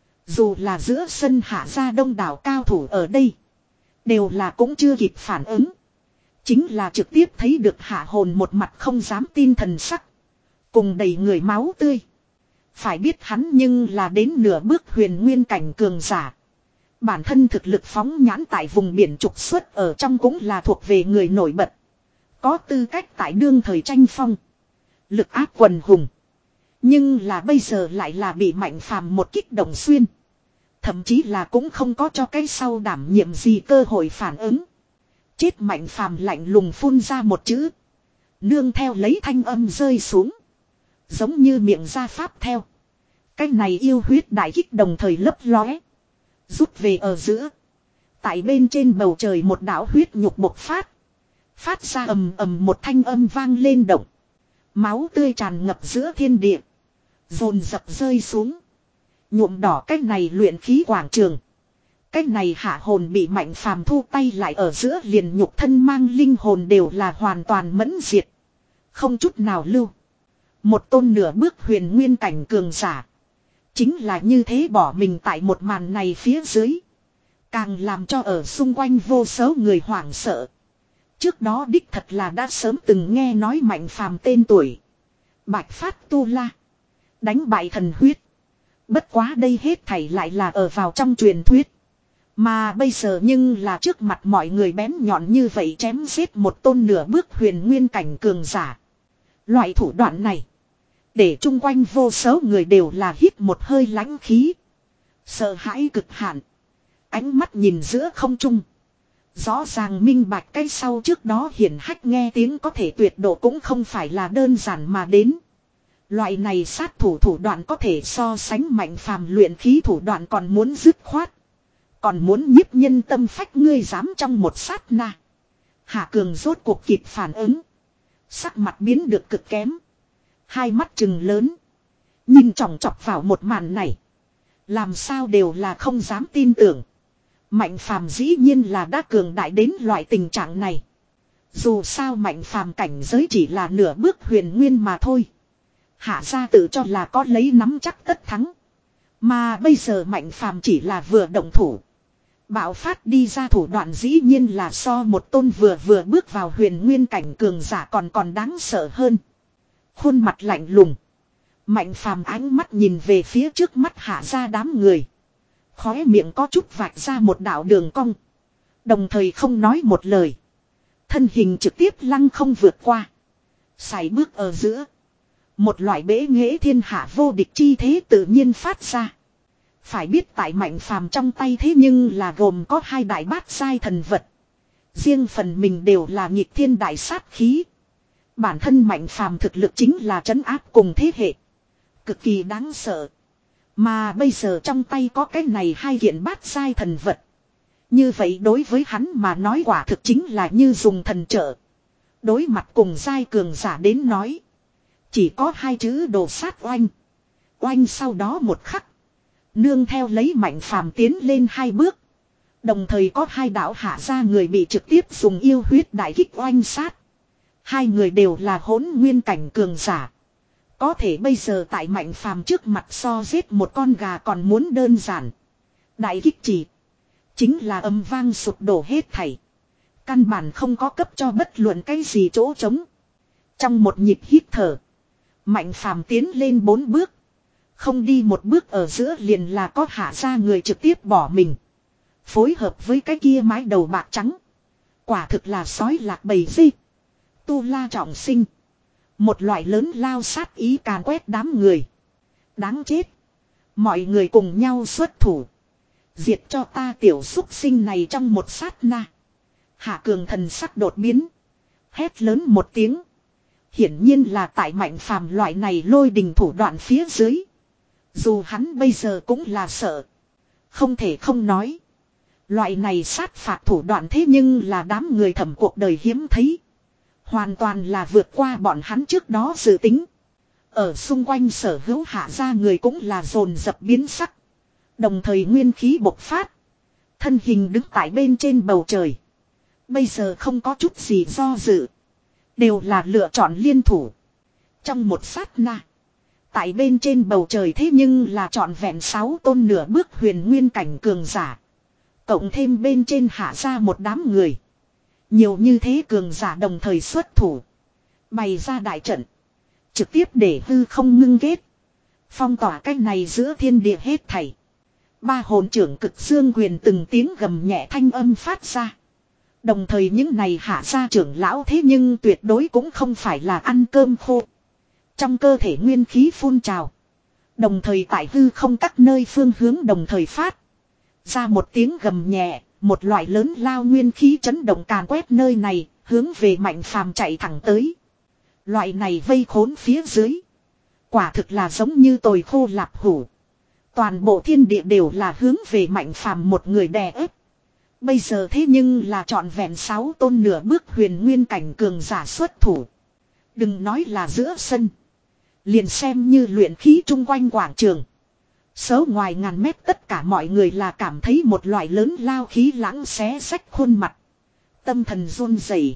Speaker 1: Dù là giữa sân hạ gia đông đảo cao thủ ở đây. Đều là cũng chưa kịp phản ứng. Chính là trực tiếp thấy được hạ hồn một mặt không dám tin thần sắc. Cùng đầy người máu tươi. Phải biết hắn nhưng là đến nửa bước huyền nguyên cảnh cường giả. Bản thân thực lực phóng nhãn tại vùng biển trục xuất ở trong cũng là thuộc về người nổi bật. Có tư cách tại đương thời tranh phong. Lực áp quần hùng. Nhưng là bây giờ lại là bị mạnh phàm một kích động xuyên. Thậm chí là cũng không có cho cái sau đảm nhiệm gì cơ hội phản ứng. Chết mạnh phàm lạnh lùng phun ra một chữ. Nương theo lấy thanh âm rơi xuống. Giống như miệng ra pháp theo. Cái này yêu huyết đại kích đồng thời lấp lóe. Rút về ở giữa. Tại bên trên bầu trời một đạo huyết nhục bộc phát. Phát ra ầm ầm một thanh âm vang lên động. Máu tươi tràn ngập giữa thiên địa. Dồn dập rơi xuống. Nhuộm đỏ cái này luyện khí quảng trường. Cái này hạ hồn bị mạnh phàm thu tay lại ở giữa liền nhục thân mang linh hồn đều là hoàn toàn mẫn diệt. Không chút nào lưu. Một tôn nửa bước huyền nguyên cảnh cường giả. Chính là như thế bỏ mình tại một màn này phía dưới. Càng làm cho ở xung quanh vô số người hoảng sợ. Trước đó đích thật là đã sớm từng nghe nói mạnh phàm tên tuổi. Bạch Phát Tu La. Đánh bại thần huyết. Bất quá đây hết thảy lại là ở vào trong truyền thuyết. Mà bây giờ nhưng là trước mặt mọi người bén nhọn như vậy chém giết một tôn nửa bước huyền nguyên cảnh cường giả. Loại thủ đoạn này. Để chung quanh vô số người đều là hít một hơi lãnh khí. Sợ hãi cực hạn. Ánh mắt nhìn giữa không trung. Rõ ràng minh bạch cái sau trước đó hiển hách nghe tiếng có thể tuyệt độ cũng không phải là đơn giản mà đến. Loại này sát thủ thủ đoạn có thể so sánh mạnh phàm luyện khí thủ đoạn còn muốn dứt khoát. Còn muốn nhiếp nhân tâm phách ngươi dám trong một sát na. Hạ Cường rốt cuộc kịp phản ứng. Sắc mặt biến được cực kém. Hai mắt trừng lớn. Nhìn chòng chọc vào một màn này. Làm sao đều là không dám tin tưởng. Mạnh phàm dĩ nhiên là đã cường đại đến loại tình trạng này. Dù sao mạnh phàm cảnh giới chỉ là nửa bước huyền nguyên mà thôi. Hạ gia tự cho là có lấy nắm chắc tất thắng. Mà bây giờ mạnh phàm chỉ là vừa động thủ. Bạo phát đi ra thủ đoạn dĩ nhiên là so một tôn vừa vừa bước vào huyền nguyên cảnh cường giả còn còn đáng sợ hơn. Khuôn mặt lạnh lùng. Mạnh phàm ánh mắt nhìn về phía trước mắt hạ gia đám người. Khóe miệng có chút vạch ra một đạo đường cong. Đồng thời không nói một lời. Thân hình trực tiếp lăng không vượt qua. Sải bước ở giữa. Một loại bế nghệ thiên hạ vô địch chi thế tự nhiên phát ra. Phải biết tại mạnh phàm trong tay thế nhưng là gồm có hai đại bát giai thần vật. Riêng phần mình đều là nghịch thiên đại sát khí. Bản thân mạnh phàm thực lực chính là trấn áp cùng thế hệ. Cực kỳ đáng sợ. Mà bây giờ trong tay có cái này hai kiện bát giai thần vật. Như vậy đối với hắn mà nói quả thực chính là như dùng thần trợ. Đối mặt cùng giai cường giả đến nói. Chỉ có hai chữ đồ sát oanh. Oanh sau đó một khắc. Nương theo lấy mạnh phàm tiến lên hai bước. Đồng thời có hai đạo hạ gia người bị trực tiếp dùng yêu huyết đại kích oanh sát. Hai người đều là hỗn nguyên cảnh cường giả. Có thể bây giờ tại mạnh phàm trước mặt so giết một con gà còn muốn đơn giản. Đại kích chỉ. Chính là âm vang sụp đổ hết thảy. Căn bản không có cấp cho bất luận cái gì chỗ trống. Trong một nhịp hít thở. Mạnh phàm tiến lên bốn bước. Không đi một bước ở giữa liền là có hạ ra người trực tiếp bỏ mình. Phối hợp với cái kia mái đầu bạc trắng. Quả thực là sói lạc bầy di. Tu La trọng sinh. Một loại lớn lao sát ý càn quét đám người. Đáng chết. Mọi người cùng nhau xuất thủ. Diệt cho ta tiểu xúc sinh này trong một sát na. Hạ Cường thần sắc đột biến. Hét lớn một tiếng. Hiển nhiên là tại Mạnh Phàm loại này lôi đình thủ đoạn phía dưới. Dù hắn bây giờ cũng là sợ. Không thể không nói. Loại này sát phạt thủ đoạn thế nhưng là đám người thẩm cuộc đời hiếm thấy. Hoàn toàn là vượt qua bọn hắn trước đó dự tính. Ở xung quanh sở hữu hạ gia người cũng là dồn dập biến sắc. Đồng thời nguyên khí bộc phát. Thân hình đứng tại bên trên bầu trời. Bây giờ không có chút gì do dự. Đều là lựa chọn liên thủ. Trong một sát na. Tại bên trên bầu trời thế nhưng là trọn vẹn sáu tôn nửa bước huyền nguyên cảnh cường giả. Cộng thêm bên trên hạ ra một đám người. Nhiều như thế cường giả đồng thời xuất thủ. Bày ra đại trận. Trực tiếp để hư không ngưng kết. Phong tỏa cách này giữa thiên địa hết thảy. Ba hồn trưởng cực dương quyền từng tiếng gầm nhẹ thanh âm phát ra. Đồng thời những này hạ gia trưởng lão thế nhưng tuyệt đối cũng không phải là ăn cơm khô. Trong cơ thể nguyên khí phun trào. Đồng thời tại hư không các nơi phương hướng đồng thời phát. Ra một tiếng gầm nhẹ, một loại lớn lao nguyên khí chấn động càn quét nơi này, hướng về Mạnh Phàm chạy thẳng tới. Loại này vây khốn phía dưới. Quả thực là giống như tồi khô lạp hủ. Toàn bộ thiên địa đều là hướng về Mạnh Phàm một người đè ép. Bây giờ thế nhưng là trọn vẹn sáu tôn nửa bước huyền nguyên cảnh cường giả xuất thủ. Đừng nói là giữa sân. Liền xem như luyện khí chung quanh quảng trường. Số ngoài ngàn mét tất cả mọi người là cảm thấy một loại lớn lao khí lãng xé rách khuôn mặt. Tâm thần run rẩy.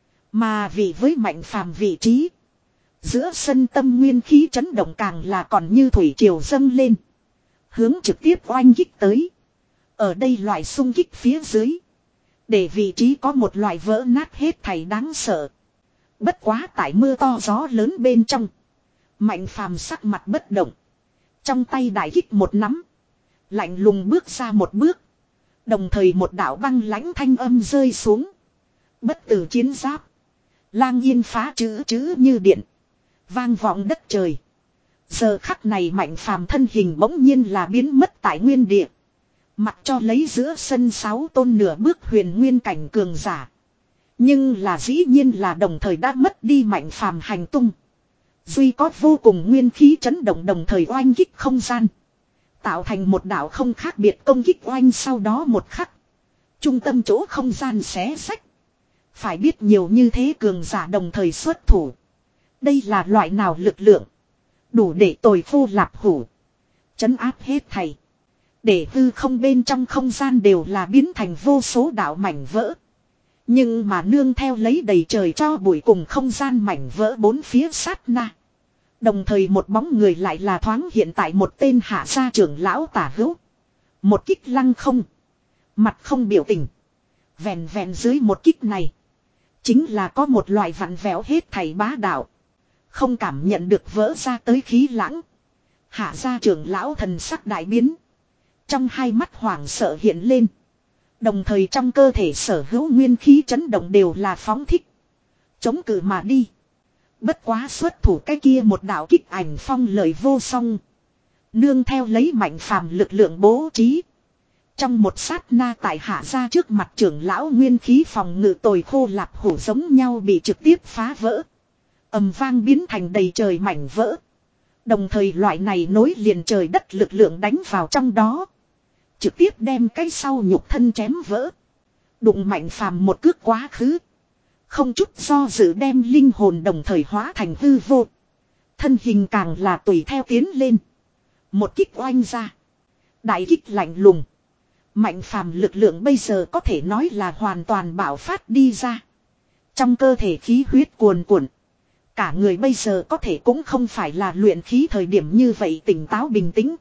Speaker 1: Mà vì với Mạnh Phàm vị trí. Giữa sân tâm nguyên khí chấn động càng là còn như thủy triều dâng lên. Hướng trực tiếp oanh kích tới. Ở đây loại xung kích phía dưới. Để vị trí có một loại vỡ nát hết thảy đáng sợ. Bất quá tại mưa to gió lớn bên trong. Mạnh Phàm sắc mặt bất động. Trong tay đại kích một nắm. Lạnh lùng bước ra một bước. Đồng thời một đạo băng lãnh thanh âm rơi xuống. Bất tử chiến giáp. Lang yên phá chữ chữ như điện. Vang vọng đất trời. Giờ khắc này Mạnh Phàm thân hình bỗng nhiên là biến mất tại nguyên địa. Mặc cho lấy giữa sân sáu tôn nửa bước huyền nguyên cảnh cường giả. Nhưng là dĩ nhiên là đồng thời đã mất đi Mạnh Phàm hành tung. Duy có vô cùng nguyên khí chấn động đồng thời oanh kích không gian. Tạo thành một đạo không khác biệt công kích oanh sau đó một khắc. Trung tâm chỗ không gian xé sách. Phải biết nhiều như thế cường giả đồng thời xuất thủ. Đây là loại nào lực lượng. Đủ để tồi khô lạp hủ. Chấn áp hết thầy. Để hư không bên trong không gian đều là biến thành vô số đạo mảnh vỡ. Nhưng mà nương theo lấy đầy trời cho bụi cùng không gian mảnh vỡ bốn phía sát na. Đồng thời một bóng người lại là thoáng hiện tại một tên hạ gia trưởng lão tả hữu. Một kích lăng không. Mặt không biểu tình. Vẹn vẹn dưới một kích này. Chính là có một loại vặn vẹo hết thảy bá đạo. Không cảm nhận được vỡ ra tới khí lãng. Hạ gia trưởng lão thần sắc đại biến. Trong hai mắt hoảng sợ hiện lên. Đồng thời trong cơ thể sở hữu nguyên khí chấn động đều là phóng thích. Chống cự mà đi. Bất quá xuất thủ cái kia một đạo kích ảnh phong lời vô song. Nương theo lấy Mạnh Phàm lực lượng bố trí. Trong một sát na tại hạ ra trước mặt trưởng lão nguyên khí phòng ngự tồi khô lạp hủ giống nhau bị trực tiếp phá vỡ. Ầm vang biến thành đầy trời mảnh vỡ. Đồng thời loại này nối liền trời đất lực lượng đánh vào trong đó. Trực tiếp đem cái sau nhục thân chém vỡ. Đụng Mạnh Phàm một cước quá khứ. Không chút do dự đem linh hồn đồng thời hóa thành hư vô. Thân hình càng là tùy theo tiến lên. Một kích oanh ra. Đại kích lạnh lùng. Mạnh Phàm lực lượng bây giờ có thể nói là hoàn toàn bạo phát đi ra. Trong cơ thể khí huyết cuồn cuộn. Cả người bây giờ có thể cũng không phải là luyện khí thời điểm như vậy tỉnh táo bình tĩnh.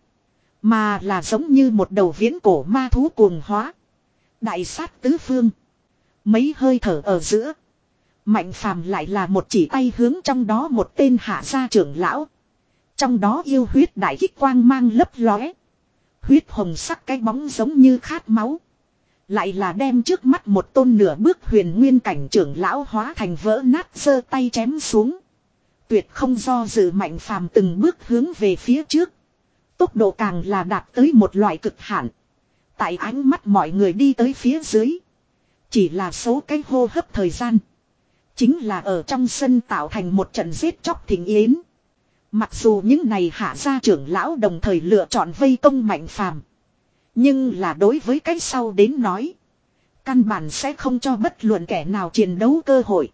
Speaker 1: Mà là giống như một đầu viễn cổ ma thú cuồng hóa. Đại sát tứ phương. Mấy hơi thở ở giữa. Mạnh Phàm lại là một chỉ tay hướng trong đó một tên hạ gia trưởng lão. Trong đó yêu huyết đại kích quang mang lấp lóe. Huyết hồng sắc cái bóng giống như khát máu. Lại là đem trước mắt một tôn nửa bước huyền nguyên cảnh trưởng lão hóa thành vỡ nát giơ tay chém xuống. Tuyệt không do dự Mạnh Phàm từng bước hướng về phía trước. Tốc độ càng là đạt tới một loại cực hạn. Tại ánh mắt mọi người đi tới phía dưới. Chỉ là số cái hô hấp thời gian. Chính là ở trong sân tạo thành một trận giết chóc thịnh yến. Mặc dù những này hạ gia trưởng lão đồng thời lựa chọn vây công Mạnh Phàm, nhưng là đối với cái sau đến nói, căn bản sẽ không cho bất luận kẻ nào chiến đấu cơ hội.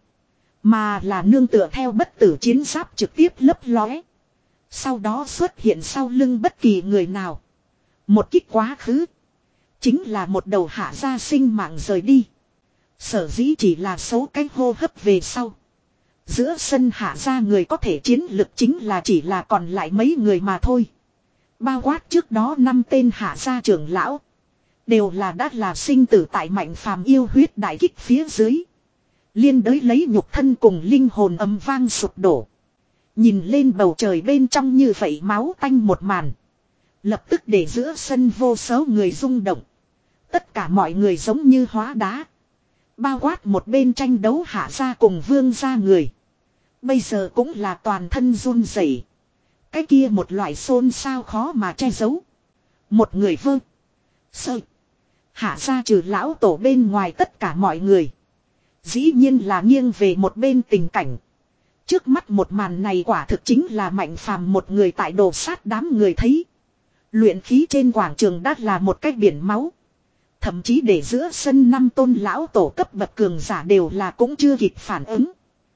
Speaker 1: Mà là nương tựa theo bất tử chiến giáp trực tiếp lấp lóe. Sau đó xuất hiện sau lưng bất kỳ người nào. Một kích quá khứ. Chính là một đầu hạ gia sinh mạng rời đi. Sở dĩ chỉ là số cái hô hấp về sau. Giữa sân hạ gia người có thể chiến lực chính là chỉ là còn lại mấy người mà thôi. Bao quát trước đó năm tên hạ gia trưởng lão. Đều là đã là sinh tử tại Mạnh Phàm yêu huyết đại kích phía dưới. Liên đới lấy nhục thân cùng linh hồn ầm vang sụp đổ. Nhìn lên bầu trời bên trong như vậy máu tanh một màn. Lập tức để giữa sân vô số người rung động. Tất cả mọi người giống như hóa đá. Bao quát một bên tranh đấu hạ gia cùng vương gia người. Bây giờ cũng là toàn thân run rẩy. Cái kia một loại xôn xao khó mà che giấu. Một người vương. Sơ. Hạ gia trừ lão tổ bên ngoài tất cả mọi người. Dĩ nhiên là nghiêng về một bên tình cảnh. Trước mắt một màn này quả thực chính là Mạnh Phàm một người tại đồ sát đám người thấy. Luyện khí trên quảng trường đã là một cái biển máu. Thậm chí để giữa sân năm tôn lão tổ cấp bậc cường giả đều là cũng chưa kịp phản ứng.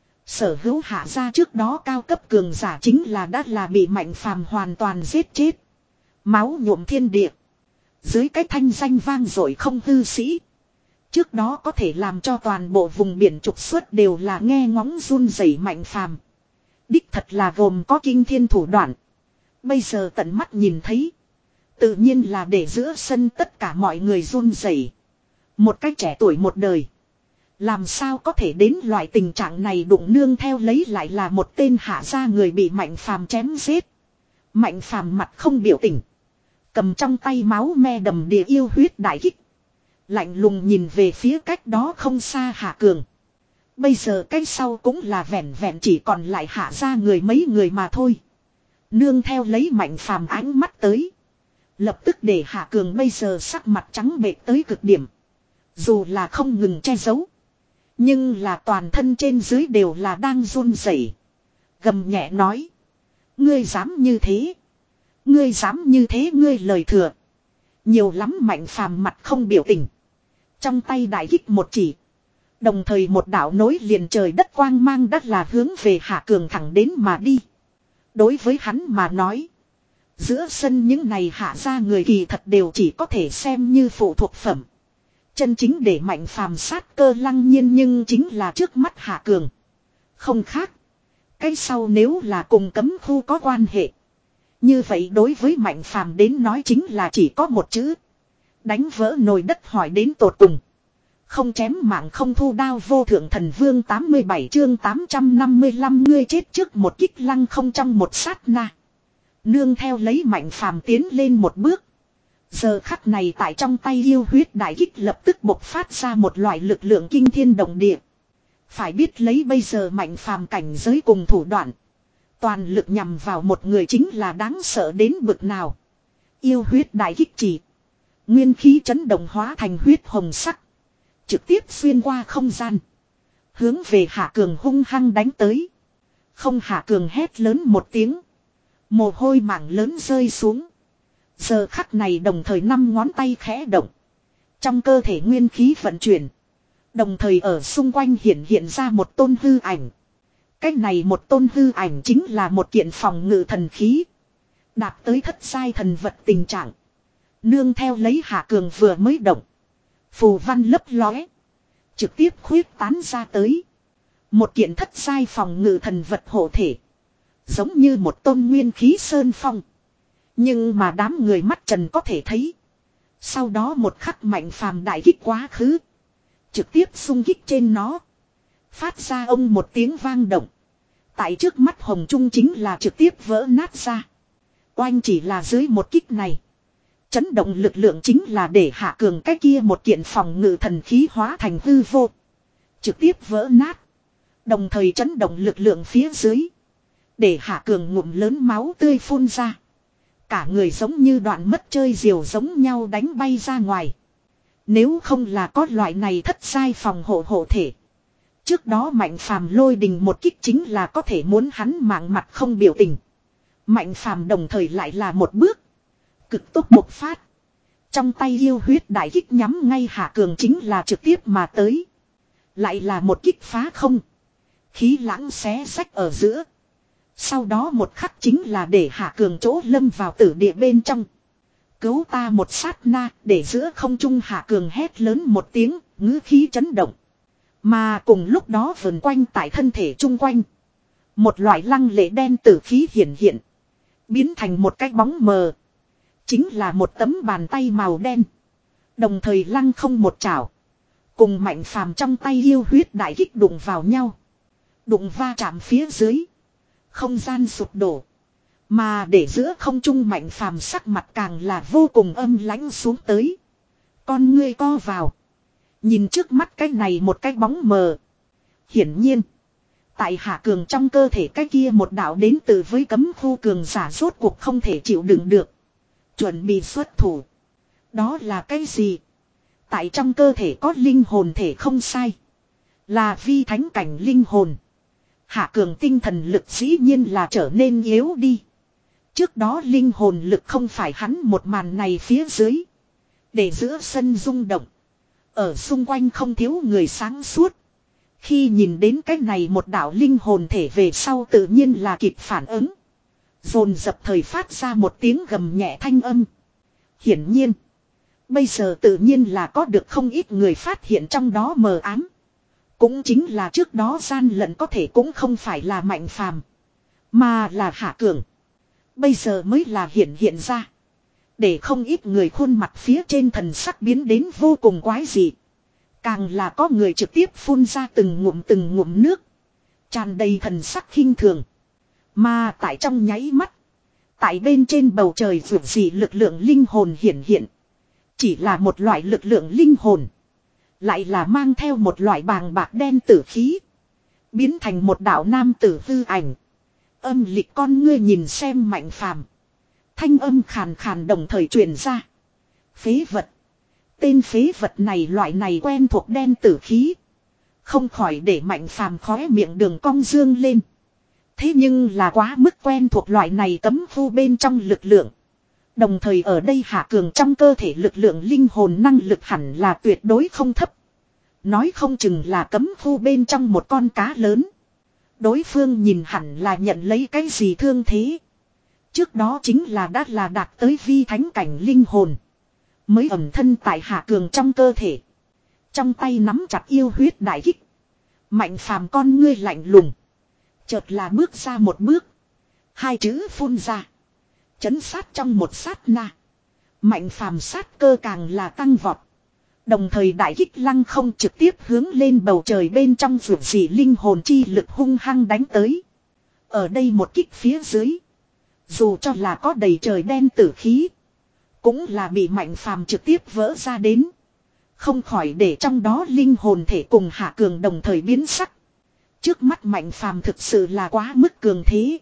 Speaker 1: Sở hữu hạ gia trước đó cao cấp cường giả chính là đã là bị Mạnh Phàm hoàn toàn giết chết. Máu nhuộm thiên địa. Dưới cái thanh danh vang dội không hư sĩ. Trước đó có thể làm cho toàn bộ vùng biển trục xuất đều là nghe ngóng run rẩy Mạnh Phàm. Đích thật là gồm có kinh thiên thủ đoạn. Bây giờ tận mắt nhìn thấy. Tự nhiên là để giữa sân tất cả mọi người run rẩy. Một cách trẻ tuổi một đời. Làm sao có thể đến loại tình trạng này đụng nương theo lấy lại là một tên hạ gia người bị Mạnh Phàm chém giết. Mạnh Phàm mặt không biểu tình. Cầm trong tay máu me đầm đìa yêu huyết đại kích. Lạnh lùng nhìn về phía cách đó không xa Hạ Cường. Bây giờ cái sau cũng là vẹn vẹn chỉ còn lại hạ gia người mấy người mà thôi. Nương theo lấy Mạnh Phàm ánh mắt tới. Lập tức để Hạ Cường bây giờ sắc mặt trắng bệch tới cực điểm. Dù là không ngừng che giấu. Nhưng là toàn thân trên dưới đều là đang run rẩy. Gầm nhẹ nói. Ngươi dám như thế. Ngươi dám như thế ngươi lời thừa. Nhiều lắm Mạnh Phàm mặt không biểu tình. Trong tay đại kích một chỉ. Đồng thời một đạo nối liền trời đất quang mang đắt là hướng về Hạ Cường thẳng đến mà đi. Đối với hắn mà nói. Giữa sân những này hạ gia người kỳ thật đều chỉ có thể xem như phụ thuộc phẩm. Chân chính để Mạnh Phàm sát cơ lăng nhiên nhưng chính là trước mắt Hạ Cường. Không khác. Cái sau nếu là cùng cấm khu có quan hệ. Như vậy đối với Mạnh Phàm đến nói chính là chỉ có một chữ. Đánh vỡ nồi đất hỏi đến tột cùng. Không chém mạng không thu đao vô thượng thần vương tám mươi bảy chương tám trăm năm mươi lăm ngươi chết trước một kích lăng không trong một sát na. Nương theo lấy Mạnh Phàm tiến lên một bước. Giờ khắc này tại trong tay yêu huyết đại kích lập tức bộc phát ra một loại lực lượng kinh thiên động địa. Phải biết lấy bây giờ Mạnh Phàm cảnh giới cùng thủ đoạn. Toàn lực nhằm vào một người chính là đáng sợ đến bực nào. Yêu huyết đại kích chỉ. Nguyên khí chấn động hóa thành huyết hồng sắc. Trực tiếp xuyên qua không gian. Hướng về Hạ Cường hung hăng đánh tới. Không Hạ Cường hét lớn một tiếng. Mồ hôi mảng lớn rơi xuống. Giờ khắc này đồng thời năm ngón tay khẽ động. Trong cơ thể nguyên khí vận chuyển. Đồng thời ở xung quanh hiện hiện ra một tôn hư ảnh. Cái này một tôn hư ảnh chính là một kiện phòng ngự thần khí. Đạt tới thất giai thần vật tình trạng. Nương theo lấy Hạ Cường vừa mới động. Phù văn lấp lóe. Trực tiếp khuyết tán ra tới. Một kiện thất giai phòng ngự thần vật hộ thể. Giống như một tôn nguyên khí sơn phong. Nhưng mà đám người mắt trần có thể thấy. Sau đó một khắc Mạnh Phàm đại kích quá khứ. Trực tiếp xung kích trên nó. Phát ra ông một tiếng vang động. Tại trước mắt Hồng Trung chính là trực tiếp vỡ nát ra. Oanh chỉ là dưới một kích này. Chấn động lực lượng chính là để Hạ Cường cái kia một kiện phòng ngự thần khí hóa thành hư vô. Trực tiếp vỡ nát. Đồng thời chấn động lực lượng phía dưới. Để Hạ Cường ngụm lớn máu tươi phun ra. Cả người giống như đoạn mất chơi diều giống nhau đánh bay ra ngoài. Nếu không là có loại này thất giai phòng hộ hộ thể. Trước đó Mạnh Phàm lôi đình một kích chính là có thể muốn hắn mạng mặt không biểu tình. Mạnh Phàm đồng thời lại là một bước. Cực tốc bộc phát. Trong tay yêu huyết đại kích nhắm ngay Hạ Cường chính là trực tiếp mà tới. Lại là một kích phá không. Khí lãng xé sách ở giữa. Sau đó một khắc chính là để Hạ Cường chỗ lâm vào tử địa bên trong. Cứu ta một sát na, để giữa không trung Hạ Cường hét lớn một tiếng, ngữ khí chấn động. Mà cùng lúc đó vần quanh tại thân thể chung quanh. Một loại lăng lệ đen tử khí hiện hiện. Biến thành một cái bóng mờ. Chính là một tấm bàn tay màu đen. Đồng thời lăng không một chảo. Cùng Mạnh Phàm trong tay yêu huyết đại kích đụng vào nhau. Đụng va chạm phía dưới. Không gian sụp đổ. Mà để giữa không trung Mạnh Phàm sắc mặt càng là vô cùng âm lãnh xuống tới. Con ngươi co vào. Nhìn trước mắt cái này một cái bóng mờ. Hiển nhiên. Tại Hạ Cường trong cơ thể cái kia một đạo đến từ với cấm khu cường giả rốt cuộc không thể chịu đựng được. Chuẩn bị xuất thủ. Đó là cái gì? Tại trong cơ thể có linh hồn thể không sai. Là vi thánh cảnh linh hồn. Hạ Cường tinh thần lực dĩ nhiên là trở nên yếu đi. Trước đó linh hồn lực không phải hắn một màn này phía dưới. Để giữa sân rung động. Ở xung quanh không thiếu người sáng suốt. Khi nhìn đến cái này một đạo linh hồn thể về sau tự nhiên là kịp phản ứng. Dồn dập thời phát ra một tiếng gầm nhẹ thanh âm. Hiển nhiên. Bây giờ tự nhiên là có được không ít người phát hiện trong đó mờ ám. Cũng chính là trước đó gian lận có thể cũng không phải là Mạnh Phàm, mà là Hạ Cường. Bây giờ mới là hiện hiện ra. Để không ít người khuôn mặt phía trên thần sắc biến đến vô cùng quái dị. Càng là có người trực tiếp phun ra từng ngụm từng ngụm nước. Tràn đầy thần sắc khinh thường. Mà tại trong nháy mắt. Tại bên trên bầu trời vượt dị lực lượng linh hồn hiện hiện. Chỉ là một loại lực lượng linh hồn. Lại là mang theo một loại bàng bạc đen tử khí. Biến thành một đạo nam tử hư ảnh. Âm lịch con ngươi nhìn xem Mạnh Phàm. Thanh âm khàn khàn đồng thời truyền ra. Phế vật. Tên phế vật này loại này quen thuộc đen tử khí. Không khỏi để Mạnh Phàm khóe miệng đường cong dương lên. Thế nhưng là quá mức quen thuộc loại này cấm khu bên trong lực lượng. Đồng thời ở đây Hạ Cường trong cơ thể lực lượng linh hồn năng lực hẳn là tuyệt đối không thấp. Nói không chừng là cấm khu bên trong một con cá lớn. Đối phương nhìn hẳn là nhận lấy cái gì thương thế. Trước đó chính là đã là đạt tới vi thánh cảnh linh hồn. Mới ẩm thân tại Hạ Cường trong cơ thể. Trong tay nắm chặt yêu huyết đại kích. Mạnh Phàm con ngươi lạnh lùng. Chợt là bước ra một bước. Hai chữ phun ra. Chấn sát trong một sát na. Mạnh Phàm sát cơ càng là tăng vọt. Đồng thời đại kích lăng không trực tiếp hướng lên bầu trời bên trong vượt dị linh hồn chi lực hung hăng đánh tới. Ở đây một kích phía dưới. Dù cho là có đầy trời đen tử khí. Cũng là bị Mạnh Phàm trực tiếp vỡ ra đến. Không khỏi để trong đó linh hồn thể cùng Hạ Cường đồng thời biến sắc. Trước mắt Mạnh Phàm thực sự là quá mức cường thế.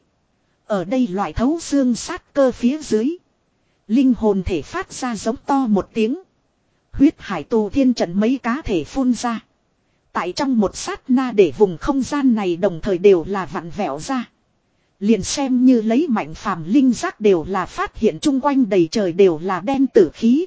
Speaker 1: Ở đây loại thấu xương sát cơ phía dưới. Linh hồn thể phát ra giống to một tiếng. Huyết hải tù thiên trận mấy cá thể phun ra. Tại trong một sát na để vùng không gian này đồng thời đều là vặn vẹo ra. Liền xem như lấy Mạnh Phàm linh giác đều là phát hiện chung quanh đầy trời đều là đen tử khí.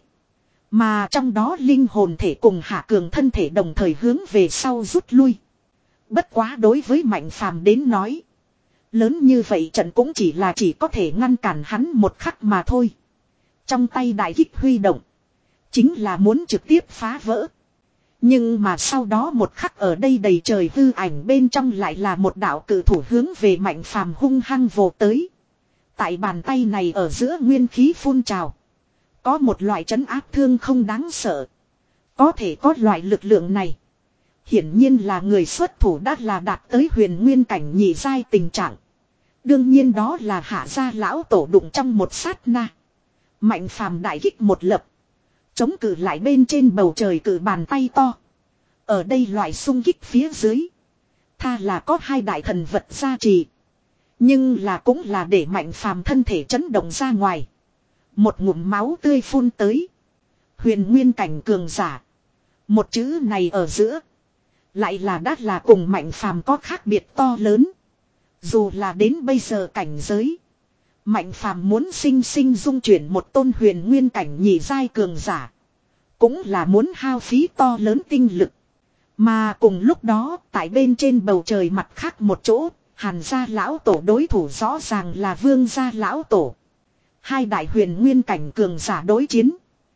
Speaker 1: Mà trong đó linh hồn thể cùng Hạ Cường thân thể đồng thời hướng về sau rút lui. Bất quá đối với Mạnh Phàm đến nói. Lớn như vậy trận cũng chỉ là chỉ có thể ngăn cản hắn một khắc mà thôi. Trong tay đại kích huy động. Chính là muốn trực tiếp phá vỡ. Nhưng mà sau đó một khắc ở đây đầy trời hư ảnh bên trong lại là một đạo cự thủ hướng về Mạnh Phàm hung hăng vồ tới. Tại bàn tay này ở giữa nguyên khí phun trào. Có một loại trấn áp thương không đáng sợ. Có thể có loại lực lượng này. Hiển nhiên là người xuất thủ đã là đạt tới huyền nguyên cảnh nhị giai tình trạng. Đương nhiên đó là Hạ gia lão tổ đụng trong một sát na. Mạnh Phàm đại kích một lập. Chống cự lại bên trên bầu trời cự bàn tay to. Ở đây loại xung kích phía dưới. Tha là có hai đại thần vật gia trì. Nhưng là cũng là để Mạnh Phàm thân thể chấn động ra ngoài. Một ngụm máu tươi phun tới. Huyền nguyên cảnh cường giả. Một chữ này ở giữa. Lại là đắt là cùng Mạnh Phàm có khác biệt to lớn. Dù là đến bây giờ cảnh giới. Mạnh Phàm muốn sinh sinh dung chuyển một tôn huyền nguyên cảnh nhị giai cường giả. Cũng là muốn hao phí to lớn tinh lực. Mà cùng lúc đó tại bên trên bầu trời mặt khác một chỗ. Hàn gia lão tổ đối thủ rõ ràng là Vương gia lão tổ. Hai đại huyền nguyên cảnh cường giả đối chiến.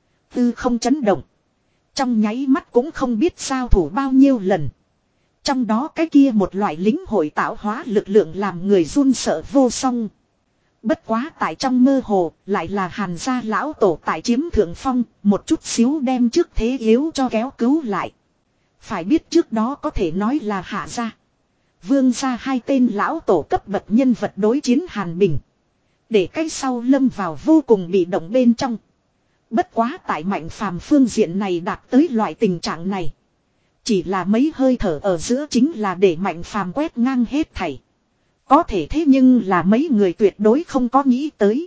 Speaker 1: Tư không chấn động. Trong nháy mắt cũng không biết sao thủ bao nhiêu lần. Trong đó cái kia một loại lính hội tạo hóa lực lượng làm người run sợ vô song. Bất quá tại trong mơ hồ lại là Hàn gia lão tổ tại chiếm thượng phong. Một chút xíu đem trước thế yếu cho kéo cứu lại. Phải biết trước đó có thể nói là Hạ gia, Vương gia hai tên lão tổ cấp bậc nhân vật đối chiến Hàn Bình. Để cái sau lâm vào vô cùng bị động bên trong. Bất quá tại Mạnh Phàm phương diện này đạt tới loại tình trạng này. Chỉ là mấy hơi thở ở giữa chính là để Mạnh Phàm quét ngang hết thảy. Có thể thế nhưng là mấy người tuyệt đối không có nghĩ tới.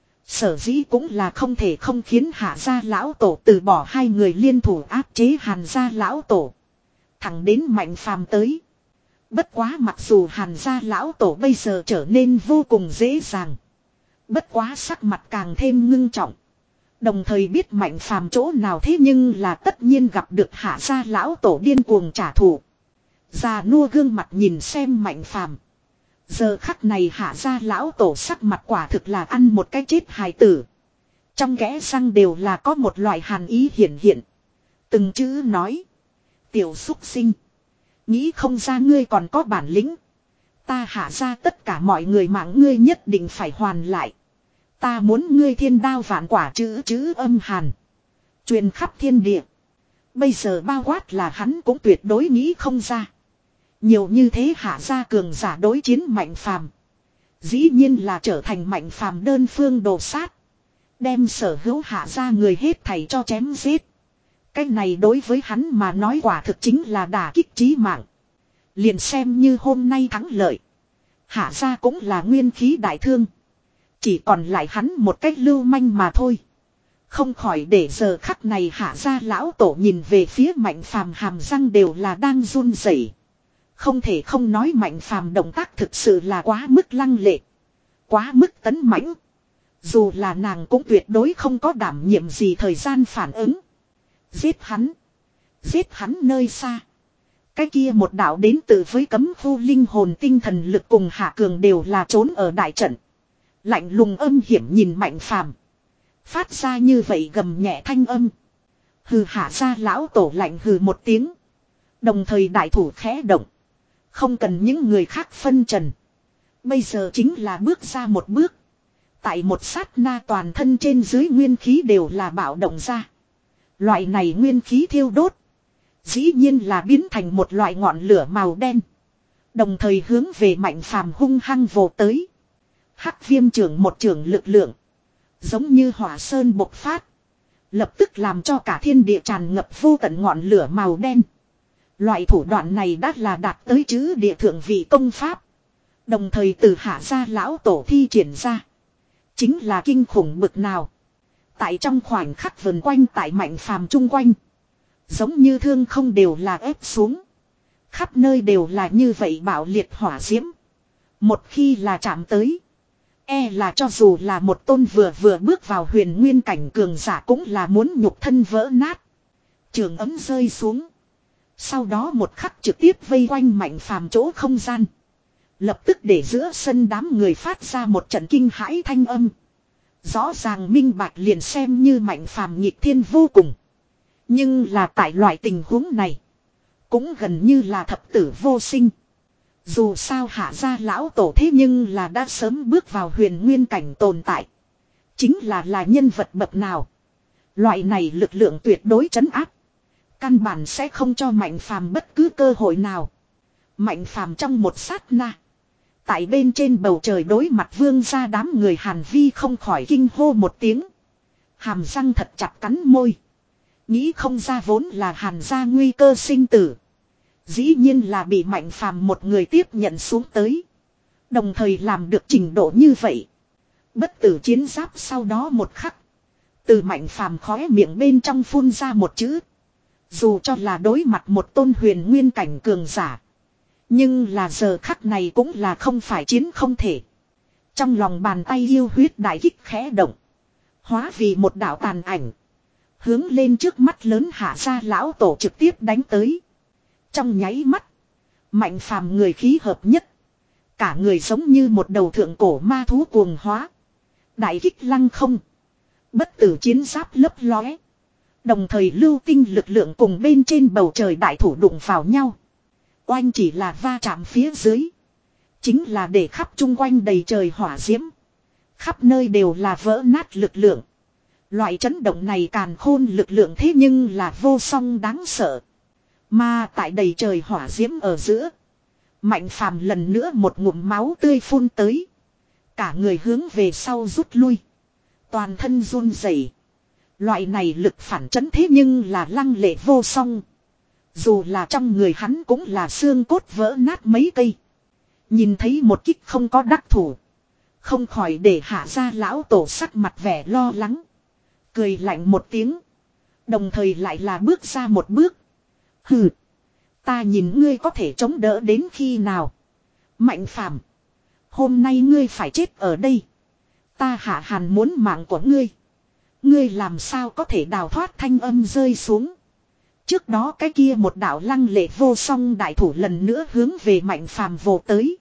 Speaker 1: Sở dĩ cũng là không thể không khiến Hạ gia lão tổ từ bỏ hai người liên thủ áp chế Hàn gia lão tổ. Thẳng đến Mạnh Phàm tới. Bất quá mặc dù Hàn gia lão tổ bây giờ trở nên vô cùng dễ dàng. Bất quá sắc mặt càng thêm ngưng trọng. Đồng thời biết Mạnh Phàm chỗ nào thế nhưng là tất nhiên gặp được Hạ gia lão tổ điên cuồng trả thù. Già nua gương mặt nhìn xem Mạnh Phàm. Giờ khắc này Hạ gia lão tổ sắc mặt quả thực là ăn một cái chết hài tử. Trong kẽ răng đều là có một loại hàn ý hiển hiện. Từng chữ nói. Tiểu xúc sinh. Nghĩ không ra ngươi còn có bản lĩnh. Ta Hạ gia tất cả mọi người mạng ngươi nhất định phải hoàn lại. Ta muốn ngươi thiên đao vạn quả chữ chữ âm hàn. Truyền khắp thiên địa. Bây giờ bao quát là hắn cũng tuyệt đối nghĩ không ra. Nhiều như thế Hạ gia cường giả đối chiến Mạnh Phàm. Dĩ nhiên là trở thành Mạnh Phàm đơn phương đồ sát. Đem sở hữu Hạ gia người hết thảy cho chém giết. Cái này đối với hắn mà nói quả thực chính là đả kích chí mạng. Liền xem như hôm nay thắng lợi. Hạ gia cũng là nguyên khí đại thương. Chỉ còn lại hắn một cách lưu manh mà thôi. Không khỏi để giờ khắc này Hạ gia lão tổ nhìn về phía Mạnh Phàm hàm răng đều là đang run rẩy. Không thể không nói Mạnh Phàm động tác thực sự là quá mức lăng lệ. Quá mức tấn mãnh. Dù là nàng cũng tuyệt đối không có đảm nhiệm gì thời gian phản ứng. Giết hắn. Giết hắn nơi xa. Cái kia một đạo đến từ với cấm khu linh hồn tinh thần lực cùng Hạ Cường đều là trốn ở đại trận. Lạnh lùng âm hiểm nhìn Mạnh Phàm. Phát ra như vậy gầm nhẹ thanh âm. Hừ Hạ gia lão tổ lạnh hừ một tiếng. Đồng thời đại thủ khẽ động. Không cần những người khác phân trần. Bây giờ chính là bước ra một bước. Tại một sát na toàn thân trên dưới nguyên khí đều là bạo động ra. Loại này nguyên khí thiêu đốt. Dĩ nhiên là biến thành một loại ngọn lửa màu đen. Đồng thời hướng về Mạnh Phàm hung hăng vồ tới. Hắc viêm trưởng một trưởng lực lượng. Giống như hỏa sơn bộc phát. Lập tức làm cho cả thiên địa tràn ngập vô tận ngọn lửa màu đen. Loại thủ đoạn này đã là đạt tới chữ địa thượng vị công pháp. Đồng thời từ Hạ gia lão tổ thi triển ra. Chính là kinh khủng bực nào. Tại trong khoảnh khắc vần quanh tại Mạnh Phàm chung quanh. Giống như thương không đều là ép xuống. Khắp nơi đều là như vậy bạo liệt hỏa diễm. Một khi là chạm tới. E là cho dù là một tôn vừa vừa bước vào huyền nguyên cảnh cường giả cũng là muốn nhục thân vỡ nát. Trường ấm rơi xuống. Sau đó một khắc trực tiếp vây quanh Mạnh Phàm chỗ không gian. Lập tức để giữa sân đám người phát ra một trận kinh hãi thanh âm. Rõ ràng minh bạch liền xem như Mạnh Phàm nghịch thiên vô cùng. Nhưng là tại loại tình huống này. Cũng gần như là thập tử vô sinh. Dù sao Hạ gia lão tổ thế nhưng là đã sớm bước vào huyền nguyên cảnh tồn tại. Chính là là nhân vật bậc nào. Loại này lực lượng tuyệt đối trấn áp. Căn bản sẽ không cho Mạnh Phàm bất cứ cơ hội nào. Mạnh Phàm trong một sát na. Tại bên trên bầu trời đối mặt Vương gia đám người Hàn Vi không khỏi kinh hô một tiếng. Hàm răng thật chặt cắn môi. Nghĩ không ra vốn là Hàn gia nguy cơ sinh tử. Dĩ nhiên là bị Mạnh Phàm một người tiếp nhận xuống tới. Đồng thời làm được trình độ như vậy. Bất tử chiến giáp sau đó một khắc. Từ Mạnh Phàm khóe miệng bên trong phun ra một chữ. Dù cho là đối mặt một tôn huyền nguyên cảnh cường giả. Nhưng là giờ khắc này cũng là không phải chiến không thể. Trong lòng bàn tay yêu huyết đại kích khẽ động. Hóa vì một đạo tàn ảnh. Hướng lên trước mắt lớn hạ ra lão tổ trực tiếp đánh tới. Trong nháy mắt. Mạnh Phàm người khí hợp nhất. Cả người giống như một đầu thượng cổ ma thú cuồng hóa. Đại kích lăng không. Bất tử chiến giáp lấp lóe. Đồng thời lưu tinh lực lượng cùng bên trên bầu trời đại thủ đụng vào nhau. Oanh chỉ là va chạm phía dưới. Chính là để khắp chung quanh đầy trời hỏa diễm. Khắp nơi đều là vỡ nát lực lượng. Loại chấn động này càn khôn lực lượng thế nhưng là vô song đáng sợ. Mà tại đầy trời hỏa diễm ở giữa. Mạnh Phàm lần nữa một ngụm máu tươi phun tới. Cả người hướng về sau rút lui. Toàn thân run rẩy. Loại này lực phản chấn thế nhưng là lăng lệ vô song. Dù là trong người hắn cũng là xương cốt vỡ nát mấy cây. Nhìn thấy một kích không có đắc thủ. Không khỏi để hạ ra lão tổ sắc mặt vẻ lo lắng. Cười lạnh một tiếng. Đồng thời lại là bước ra một bước. Hừ. Ta nhìn ngươi có thể chống đỡ đến khi nào. Mạnh Phàm, hôm nay ngươi phải chết ở đây. Ta Hạ Hàn muốn mạng của ngươi. Ngươi làm sao có thể đào thoát thanh âm rơi xuống. Trước đó cái kia một đạo lăng lệ vô song đại thủ lần nữa hướng về Mạnh Phàm vồ tới.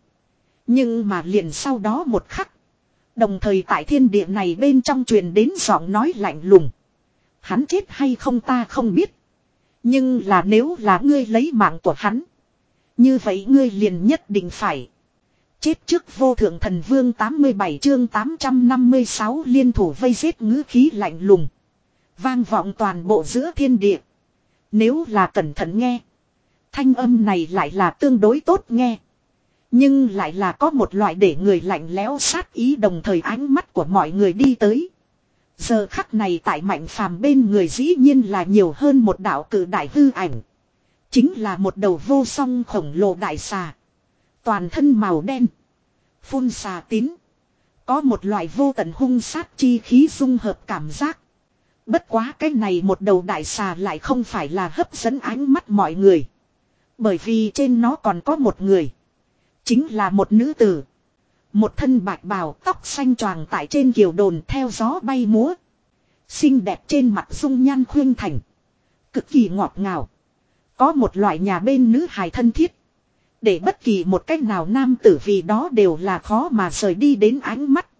Speaker 1: Nhưng mà liền sau đó một khắc. Đồng thời tại thiên địa này bên trong truyền đến giọng nói lạnh lùng. Hắn chết hay không ta không biết. Nhưng là nếu là ngươi lấy mạng của hắn. Như vậy ngươi liền nhất định phải. Chết trước vô thượng thần vương tám mươi bảy chương tám trăm năm mươi sáu liên thủ vây giết ngữ khí lạnh lùng. Vang vọng toàn bộ giữa thiên địa. Nếu là cẩn thận nghe. Thanh âm này lại là tương đối tốt nghe. Nhưng lại là có một loại để người lạnh lẽo sát ý đồng thời ánh mắt của mọi người đi tới. Giờ khắc này tại Mạnh Phàm bên người dĩ nhiên là nhiều hơn một đạo cử đại hư ảnh. Chính là một đầu vô song khổng lồ đại xà. Toàn thân màu đen. Phun xà tín. Có một loại vô tận hung sát chi khí dung hợp cảm giác. Bất quá cái này một đầu đại xà lại không phải là hấp dẫn ánh mắt mọi người. Bởi vì trên nó còn có một người. Chính là một nữ tử. Một thân bạch bào tóc xanh choàng tại trên kiều đồn theo gió bay múa. Xinh đẹp trên mặt dung nhan khuynh thành. Cực kỳ ngọt ngào. Có một loại nhà bên nữ hài thân thiết. Để bất kỳ một cách nào nam tử vì đó đều là khó mà rời đi đến ánh mắt.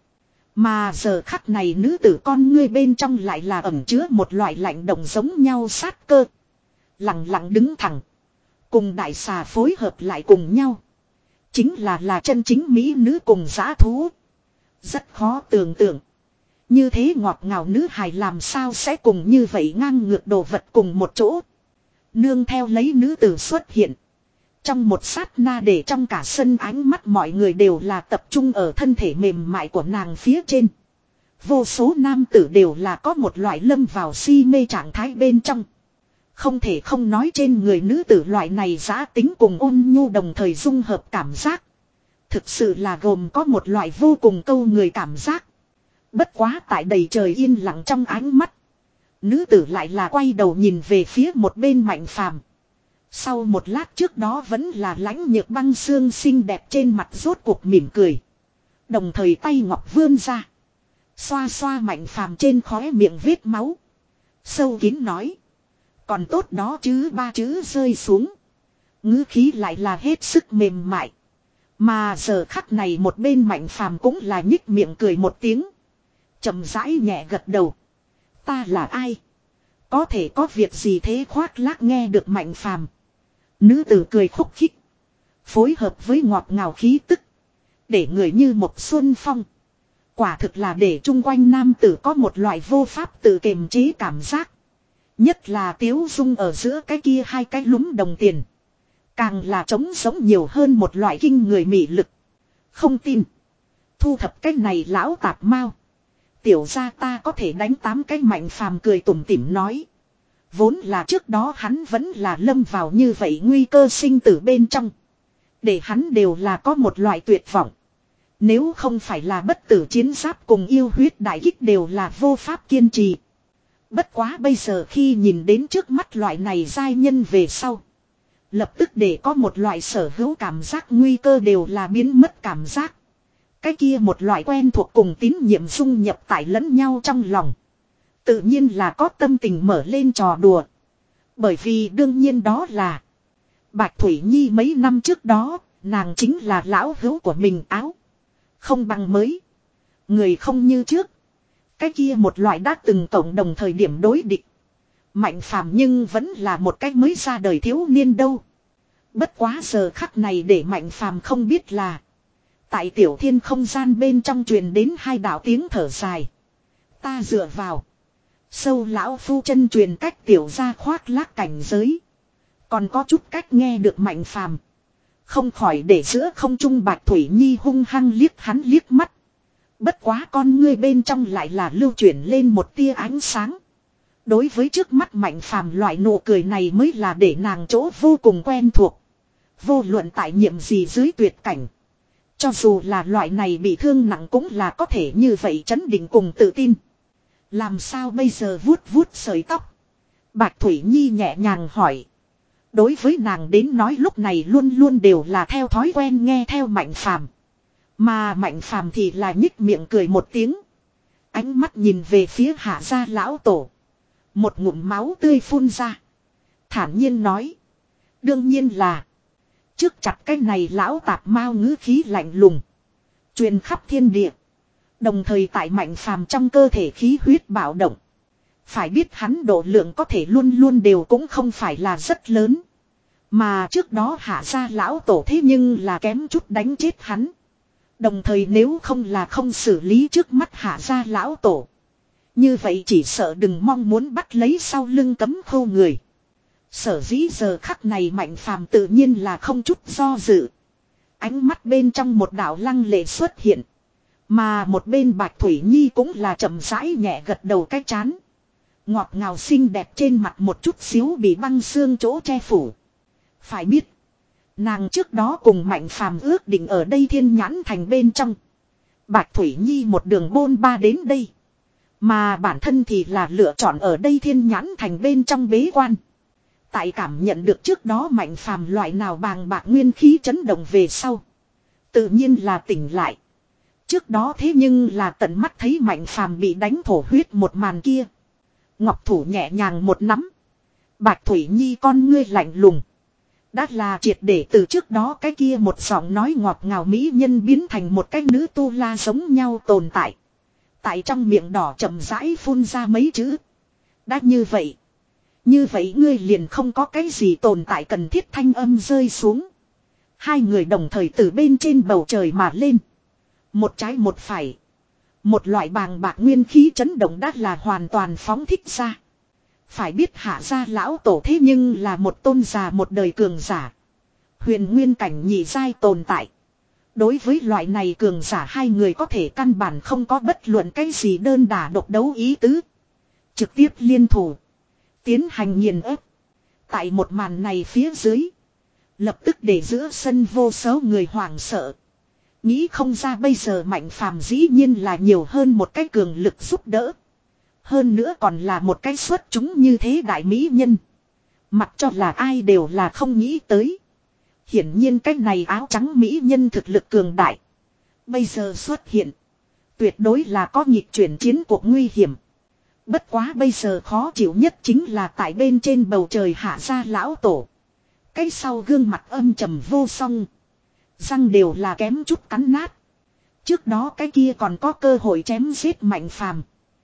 Speaker 1: Mà giờ khắc này nữ tử con ngươi bên trong lại là ẩn chứa một loại lạnh động giống nhau sát cơ. Lặng lặng đứng thẳng. Cùng đại xà phối hợp lại cùng nhau. Chính là là chân chính mỹ nữ cùng dã thú. Rất khó tưởng tượng. Như thế ngọt ngào nữ hài làm sao sẽ cùng như vậy ngang ngược đồ vật cùng một chỗ. Nương theo lấy nữ tử xuất hiện. Trong một sát na để trong cả sân ánh mắt mọi người đều là tập trung ở thân thể mềm mại của nàng phía trên. Vô số nam tử đều là có một loại lâm vào si mê trạng thái bên trong. Không thể không nói trên người nữ tử loại này giã tính cùng ôn nhu đồng thời dung hợp cảm giác. Thực sự là gồm có một loại vô cùng câu người cảm giác. Bất quá tại đầy trời yên lặng trong ánh mắt. Nữ tử lại là quay đầu nhìn về phía một bên Mạnh Phàm. Sau một lát trước đó vẫn là lãnh nhược băng xương xinh đẹp trên mặt rốt cuộc mỉm cười. Đồng thời tay ngọc vươn ra. Xoa xoa Mạnh Phàm trên khóe miệng vết máu. Sâu kín nói. Còn tốt đó chứ ba chữ rơi xuống. Ngữ khí lại là hết sức mềm mại. Mà giờ khắc này một bên Mạnh Phàm cũng là nhích miệng cười một tiếng. Chậm rãi nhẹ gật đầu. Ta là ai? Có thể có việc gì thế khoác lác nghe được Mạnh Phàm. Nữ tử cười khúc khích. Phối hợp với ngọt ngào khí tức. Để người như một xuân phong. Quả thực là để chung quanh nam tử có một loại vô pháp tự kiềm chế cảm giác. Nhất là Tiếu Dung ở giữa cái kia hai cái lúm đồng tiền. Càng là trống sống nhiều hơn một loại kinh người mị lực. Không tin. Thu thập cái này lão tạp mau. Tiểu ra ta có thể đánh tám cái Mạnh Phàm cười tủm tỉm nói. Vốn là trước đó hắn vẫn là lâm vào như vậy nguy cơ sinh tử bên trong. Để hắn đều là có một loại tuyệt vọng. Nếu không phải là bất tử chiến giáp cùng yêu huyết đại kích đều là vô pháp kiên trì. Bất quá bây giờ khi nhìn đến trước mắt loại này giai nhân về sau. Lập tức để có một loại sở hữu cảm giác nguy cơ đều là biến mất cảm giác. Cái kia một loại quen thuộc cùng tín nhiệm dung nhập tại lẫn nhau trong lòng. Tự nhiên là có tâm tình mở lên trò đùa. Bởi vì đương nhiên đó là Bạch Thủy Nhi mấy năm trước đó, nàng chính là lão hữu của mình áo. Không bằng mới. Người không như trước. Cái kia một loại đã từng cộng đồng thời điểm đối địch. Mạnh phàm nhưng vẫn là một cách mới ra đời thiếu niên đâu. Bất quá giờ khắc này để mạnh phàm không biết là. Tại tiểu thiên không gian bên trong truyền đến hai đạo tiếng thở dài. Ta dựa vào. Sâu lão phu chân truyền cách tiểu ra khoác lác cảnh giới. Còn có chút cách nghe được mạnh phàm. Không khỏi để giữa không trung Bạch Thủy Nhi hung hăng liếc hắn liếc mắt. Bất quá con ngươi bên trong lại là lưu chuyển lên một tia ánh sáng. Đối với trước mắt mạnh phàm loại nụ cười này mới là để nàng chỗ vô cùng quen thuộc. Vô luận tại nhiệm gì dưới tuyệt cảnh. Cho dù là loại này bị thương nặng cũng là có thể như vậy chấn định cùng tự tin. Làm sao bây giờ vuốt vuốt sợi tóc. Bạch Thủy Nhi nhẹ nhàng hỏi. Đối với nàng đến nói lúc này luôn luôn đều là theo thói quen nghe theo mạnh phàm. Mà mạnh phàm thì là nhích miệng cười một tiếng. Ánh mắt nhìn về phía hạ gia lão tổ. Một ngụm máu tươi phun ra. Thản nhiên nói. Đương nhiên là. Trước chặt cái này lão tạp mao ngữ khí lạnh lùng. Truyền khắp thiên địa. Đồng thời tại mạnh phàm trong cơ thể khí huyết bạo động. Phải biết hắn độ lượng có thể luôn luôn đều cũng không phải là rất lớn. Mà trước đó hạ gia lão tổ thế nhưng là kém chút đánh chết hắn. Đồng thời nếu không là không xử lý trước mắt hạ gia lão tổ. Như vậy chỉ sợ đừng mong muốn bắt lấy sau lưng cấm khô người. Sở dĩ giờ khắc này mạnh phàm tự nhiên là không chút do dự. Ánh mắt bên trong một đạo lăng lệ xuất hiện. Mà một bên Bạch Thủy Nhi cũng là chậm rãi nhẹ gật đầu cái chán. Ngọt ngào xinh đẹp trên mặt một chút xíu bị băng xương chỗ che phủ. Phải biết. Nàng trước đó cùng mạnh phàm ước định ở đây thiên nhãn thành bên trong. Bạch Thủy Nhi một đường bôn ba đến đây. Mà bản thân thì là lựa chọn ở đây thiên nhãn thành bên trong bế quan. Tại cảm nhận được trước đó mạnh phàm loại nào bàng bạc nguyên khí chấn động về sau. Tự nhiên là tỉnh lại. Trước đó thế nhưng là tận mắt thấy mạnh phàm bị đánh thổ huyết một màn kia. Ngọc thủ nhẹ nhàng một nắm. Bạch Thủy Nhi con ngươi lạnh lùng. Đã là triệt để từ trước đó cái kia một giọng nói ngọt ngào mỹ nhân biến thành một cái nữ tu la giống nhau tồn tại. Tại trong miệng đỏ chậm rãi phun ra mấy chữ. Đã như vậy. Như vậy ngươi liền không có cái gì tồn tại cần thiết thanh âm rơi xuống. Hai người đồng thời từ bên trên bầu trời mà lên. Một trái một phải. Một loại bàng bạc nguyên khí chấn động đã là hoàn toàn phóng thích ra. Phải biết hạ gia lão tổ thế nhưng là một tôn già một đời cường giả. Huyền nguyên cảnh nhị giai tồn tại. Đối với loại này cường giả hai người có thể căn bản không có bất luận cái gì đơn đả độc đấu ý tứ. Trực tiếp liên thủ. Tiến hành nghiền ép. Tại một màn này phía dưới. Lập tức để giữa sân vô số người hoảng sợ. Nghĩ không ra bây giờ mạnh phàm dĩ nhiên là nhiều hơn một cái cường lực giúp đỡ. Hơn nữa còn là một cái xuất chúng như thế đại mỹ nhân. Mặc cho là ai đều là không nghĩ tới. Hiển nhiên cái này áo trắng mỹ nhân thực lực cường đại. Bây giờ xuất hiện. Tuyệt đối là có nhịp chuyển chiến cuộc nguy hiểm. Bất quá bây giờ khó chịu nhất chính là tại bên trên bầu trời hạ gia lão tổ. Cái sau gương mặt âm trầm vô song. Răng đều là kém chút cắn nát. Trước đó cái kia còn có cơ hội chém giết mạnh phàm.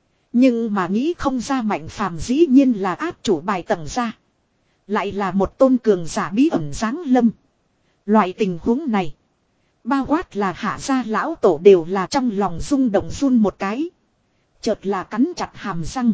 Speaker 1: Nhưng mà nghĩ không ra mạnh phàm dĩ nhiên là áp chủ bài tầng ra. Lại là một tôn cường giả bí ẩn giáng lâm. Loại tình huống này. Bao quát là hạ gia lão tổ đều là trong lòng rung động run một cái. Chợt là cắn chặt hàm răng.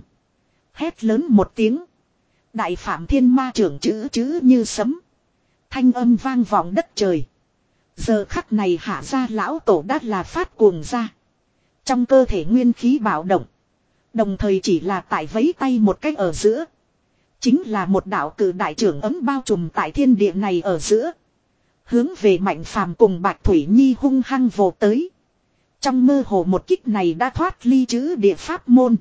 Speaker 1: Hét lớn một tiếng. Đại phạm thiên ma trưởng chữ chữ như sấm. Thanh âm vang vọng đất trời. Giờ khắc này hạ gia lão tổ đã là phát cuồng ra. Trong cơ thể nguyên khí bạo động. Đồng thời chỉ là tại vấy tay một cách ở giữa. Chính là một đạo cử đại trưởng ấm bao trùm tại thiên địa này ở giữa. Hướng về mạnh phàm cùng Bạch Thủy Nhi hung hăng vồ tới. Trong mơ hồ một kích này đã thoát ly chữ địa pháp môn.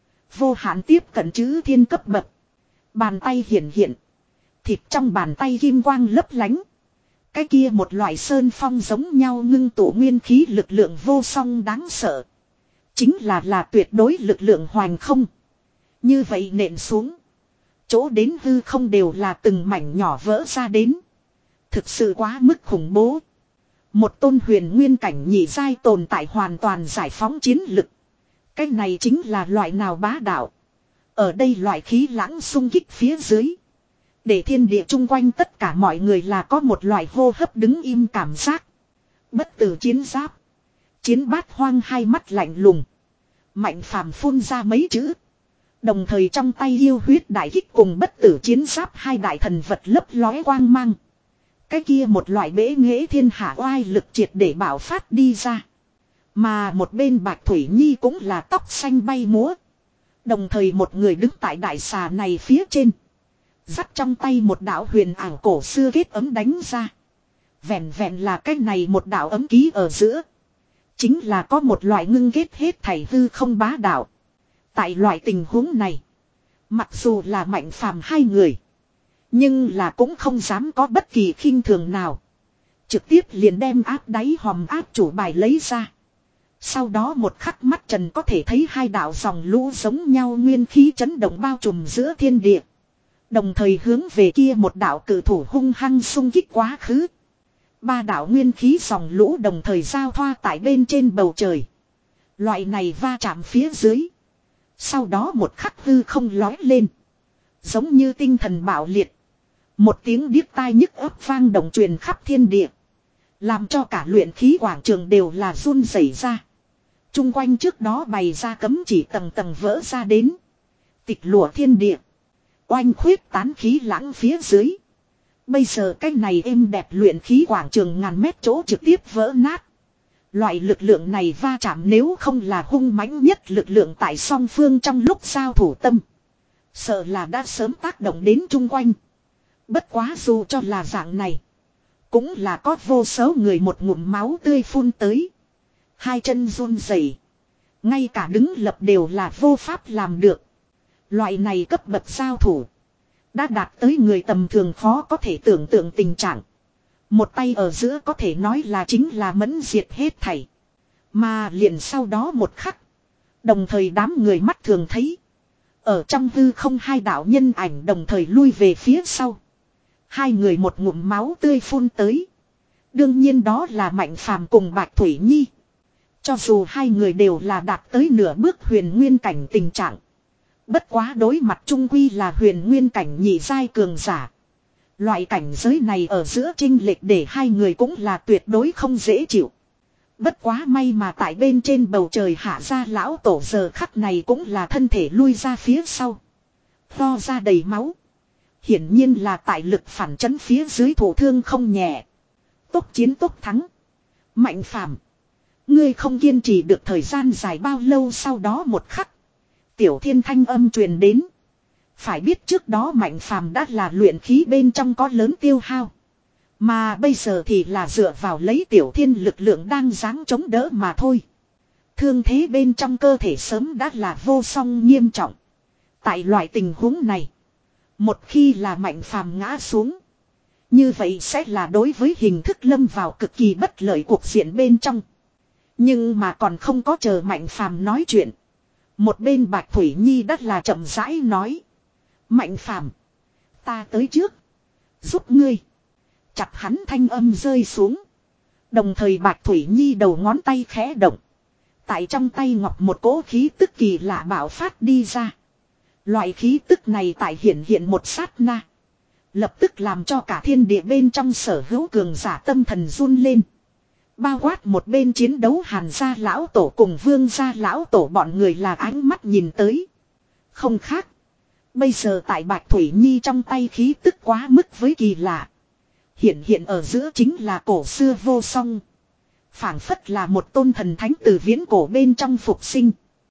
Speaker 1: Vô hạn tiếp cận chữ thiên cấp bậc. Bàn tay hiển hiện. Thịt trong bàn tay kim quang lấp lánh. Cái kia một loại sơn phong giống nhau ngưng tụ nguyên khí lực lượng vô song đáng sợ. Chính là là tuyệt đối lực lượng hoành không. Như vậy nện xuống. Chỗ đến hư không đều là từng mảnh nhỏ vỡ ra đến. Thực sự quá mức khủng bố. Một tôn huyền nguyên cảnh nhị giai tồn tại hoàn toàn giải phóng chiến lực. Cái này chính là loại nào bá đạo. Ở đây loại khí lãng xung kích phía dưới. Để thiên địa chung quanh tất cả mọi người là có một loại hô hấp đứng im cảm giác. Bất tử chiến giáp. Chiến bát hoang hai mắt lạnh lùng. Mạnh phàm phun ra mấy chữ. Đồng thời trong tay yêu huyết đại kích cùng bất tử chiến giáp hai đại thần vật lấp lóe quang mang. Cái kia một loại bế nghệ thiên hạ oai lực triệt để bảo phát đi ra. Mà một bên Bạch Thủy Nhi cũng là tóc xanh bay múa. Đồng thời một người đứng tại đại xà này phía trên. Dắt trong tay một đạo huyền ảo cổ xưa kết ấm đánh ra. Vẹn vẹn là cái này một đạo ấm ký ở giữa. Chính là có một loại ngưng kết hết thảy hư không bá đạo. Tại loại tình huống này. Mặc dù là Mạnh Phàm hai người. Nhưng là cũng không dám có bất kỳ khinh thường nào. Trực tiếp liền đem áp đáy hòm áp chủ bài lấy ra. Sau đó một khắc mắt trần có thể thấy hai đạo dòng lũ giống nhau nguyên khí chấn động bao trùm giữa thiên địa. Đồng thời hướng về kia một đạo cử thủ hung hăng xung kích quá khứ. Ba đạo nguyên khí dòng lũ đồng thời giao thoa tại bên trên bầu trời. Loại này va chạm phía dưới. Sau đó một khắc hư không lói lên. Giống như tinh thần bạo liệt. Một tiếng điếc tai nhức ấp vang động truyền khắp thiên địa. Làm cho cả luyện khí quảng trường đều là run rẩy ra. Trung quanh trước đó bày ra cấm chỉ tầng tầng vỡ ra đến. Tịch lụa thiên địa. Oanh khuyết tán khí lãng phía dưới. Bây giờ cái này êm đẹp luyện khí quảng trường ngàn mét chỗ trực tiếp vỡ nát. Loại lực lượng này va chạm nếu không là hung mãnh nhất lực lượng tại song phương trong lúc giao thủ tâm. Sợ là đã sớm tác động đến chung quanh. Bất quá dù cho là dạng này. Cũng là có vô số người một ngụm máu tươi phun tới. Hai chân run rẩy, ngay cả đứng lập đều là vô pháp làm được. Loại này cấp bậc giao thủ. Đã đạt tới người tầm thường khó có thể tưởng tượng tình trạng. Một tay ở giữa có thể nói là chính là mẫn diệt hết thảy. Mà liền sau đó một khắc. Đồng thời đám người mắt thường thấy. Ở trong hư không hai đạo nhân ảnh đồng thời lui về phía sau. Hai người một ngụm máu tươi phun tới. Đương nhiên đó là Mạnh Phàm cùng Bạch Thủy Nhi. Cho dù hai người đều là đạt tới nửa bước huyền nguyên cảnh tình trạng. Bất quá đối mặt trung quy là huyền nguyên cảnh nhị giai cường giả. Loại cảnh giới này ở giữa chênh lệch để hai người cũng là tuyệt đối không dễ chịu. Bất quá may mà tại bên trên bầu trời hạ ra lão tổ giờ khắc này cũng là thân thể lui ra phía sau. Lo ra đầy máu. Hiển nhiên là tại lực phản chấn phía dưới thủ thương không nhẹ. Tốc chiến tốc thắng. Mạnh Phàm, ngươi không kiên trì được thời gian dài bao lâu. Sau đó một khắc. Tiểu Thiên thanh âm truyền đến. Phải biết trước đó Mạnh Phàm đã là luyện khí bên trong có lớn tiêu hao. Mà bây giờ thì là dựa vào lấy Tiểu Thiên lực lượng đang giáng chống đỡ mà thôi. Thương thế bên trong cơ thể sớm đã là vô song nghiêm trọng. Tại loại tình huống này. Một khi là Mạnh Phàm ngã xuống. Như vậy sẽ là đối với hình thức lâm vào cực kỳ bất lợi cuộc diện bên trong. Nhưng mà còn không có chờ Mạnh Phàm nói chuyện. Một bên Bạch Thủy Nhi đắt là chậm rãi nói. Mạnh Phàm, ta tới trước. Giúp ngươi. Chặt hắn thanh âm rơi xuống. Đồng thời Bạch Thủy Nhi đầu ngón tay khẽ động. Tại trong tay ngọc một cỗ khí tức kỳ lạ bạo phát đi ra. Loại khí tức này tại hiện hiện một sát na. Lập tức làm cho cả thiên địa bên trong sở hữu cường giả tâm thần run lên. Bao quát một bên chiến đấu Hàn gia lão tổ cùng Vương gia lão tổ bọn người là ánh mắt nhìn tới. Không khác. Bây giờ tại Bạch Thủy Nhi trong tay khí tức quá mức với kỳ lạ. Hiện hiện ở giữa chính là cổ xưa vô song. Phảng phất là một tôn thần thánh từ viễn cổ bên trong phục sinh.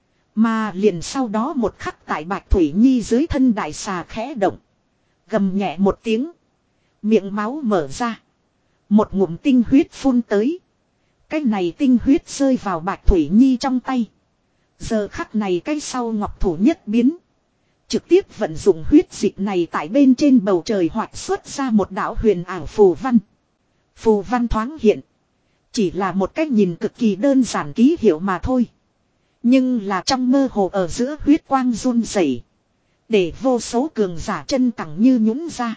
Speaker 1: Mà liền sau đó một khắc tại Bạch Thủy Nhi dưới thân đại xà khẽ động. Gầm nhẹ một tiếng. Miệng máu mở ra. Một ngụm tinh huyết phun tới. Cái này tinh huyết rơi vào Bạch Thủy Nhi trong tay. Giờ khắc này cái sau ngọc thủ nhất biến. Trực tiếp vận dụng huyết dịch này tại bên trên bầu trời hoạt xuất ra một đạo huyền ảo phù văn. Phù văn thoáng hiện. Chỉ là một cách nhìn cực kỳ đơn giản ký hiệu mà thôi. Nhưng là trong mơ hồ ở giữa huyết quang run rẩy, để vô số cường giả chân cẳng như nhũn ra.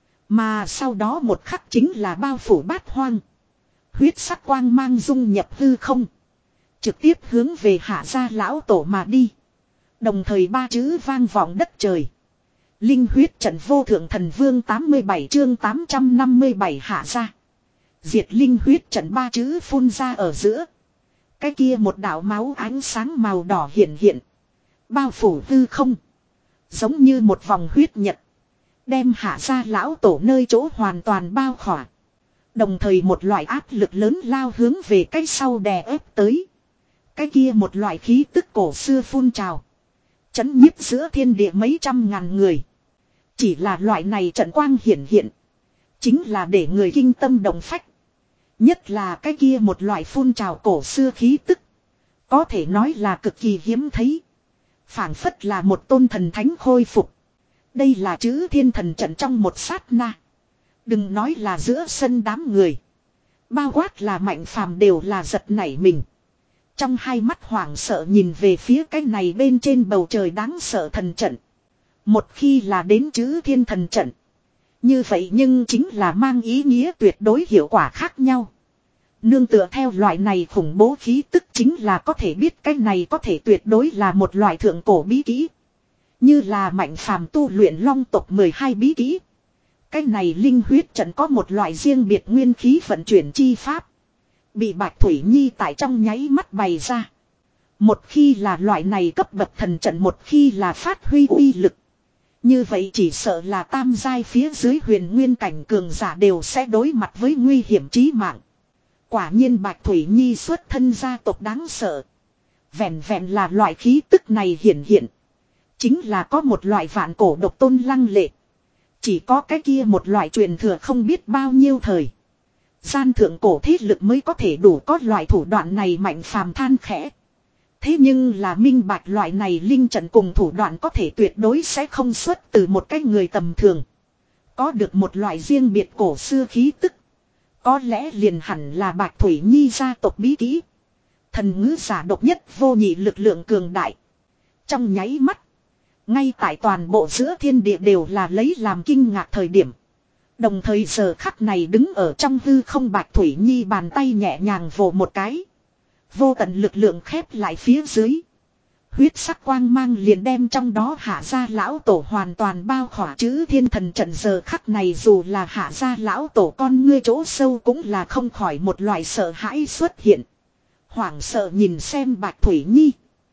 Speaker 1: Mà sau đó một khắc chính là bao phủ bát hoang. Huyết sắc quang mang dung nhập hư không. Trực tiếp hướng về Hạ gia lão tổ mà đi. Đồng thời ba chữ vang vọng đất trời. Linh huyết trận vô thượng thần vương tám mươi bảy chương tám trăm năm mươi bảy Hạ gia. Diệt linh huyết trận ba chữ phun ra ở giữa. Cái kia một đạo máu ánh sáng màu đỏ hiện hiện. Bao phủ hư không. Giống như một vòng huyết nhật. Đem Hạ gia lão tổ nơi chỗ hoàn toàn bao khỏa. Đồng thời một loại áp lực lớn lao hướng về cái sau đè ép tới. Cái kia một loại khí tức cổ xưa phun trào. Chấn nhiếp giữa thiên địa mấy trăm ngàn người. Chỉ là loại này trận quang hiển hiện. Chính là để người kinh tâm động phách. Nhất là cái kia một loại phun trào cổ xưa khí tức. Có thể nói là cực kỳ hiếm thấy. Phảng phất là một tôn thần thánh khôi phục. Đây là chữ thiên thần trận trong một sát na. Đừng nói là giữa sân đám người. Bao quát là Mạnh Phàm đều là giật nảy mình. Trong hai mắt hoảng sợ nhìn về phía cái này bên trên bầu trời đáng sợ thần trận. Một khi là đến chữ thiên thần trận. Như vậy nhưng chính là mang ý nghĩa tuyệt đối hiệu quả khác nhau. Nương tựa theo loại này khủng bố khí tức chính là có thể biết cái này có thể tuyệt đối là một loại thượng cổ bí kỹ. Như là Mạnh Phàm tu luyện long tộc mười hai bí kỹ. Cái này linh huyết trận có một loại riêng biệt nguyên khí vận chuyển chi pháp. Bị Bạch Thủy Nhi tại trong nháy mắt bày ra. Một khi là loại này cấp bậc thần trận, một khi là phát huy uy lực. Như vậy chỉ sợ là tam giai phía dưới huyền nguyên cảnh cường giả đều sẽ đối mặt với nguy hiểm chí mạng. Quả nhiên Bạch Thủy Nhi xuất thân gia tộc đáng sợ. Vẹn vẹn là loại khí tức này hiển hiện. Chính là có một loại vạn cổ độc tôn lăng lệ. Chỉ có cái kia một loại truyền thừa không biết bao nhiêu thời. Gian thượng cổ thế lực mới có thể đủ có loại thủ đoạn này. Mạnh Phàm than khẽ. Thế nhưng là minh bạch loại này linh trận cùng thủ đoạn có thể tuyệt đối sẽ không xuất từ một cái người tầm thường. Có được một loại riêng biệt cổ xưa khí tức. Có lẽ liền hẳn là Bạch Thủy Nhi gia tộc bí kỹ. Thần ngữ giả độc nhất vô nhị lực lượng cường đại. Trong nháy mắt. Ngay tại toàn bộ giữa thiên địa đều là lấy làm kinh ngạc thời điểm. Đồng thời giờ khắc này đứng ở trong hư không Bạch Thủy Nhi bàn tay nhẹ nhàng vồ một cái. Vô tận lực lượng khép lại phía dưới. Huyết sắc quang mang liền đem trong đó Hạ gia lão tổ hoàn toàn bao khỏa chữ thiên thần trận. Giờ khắc này dù là Hạ gia lão tổ con ngươi chỗ sâu cũng là không khỏi một loại sợ hãi xuất hiện. Hoảng sợ nhìn xem Bạch Thủy Nhi.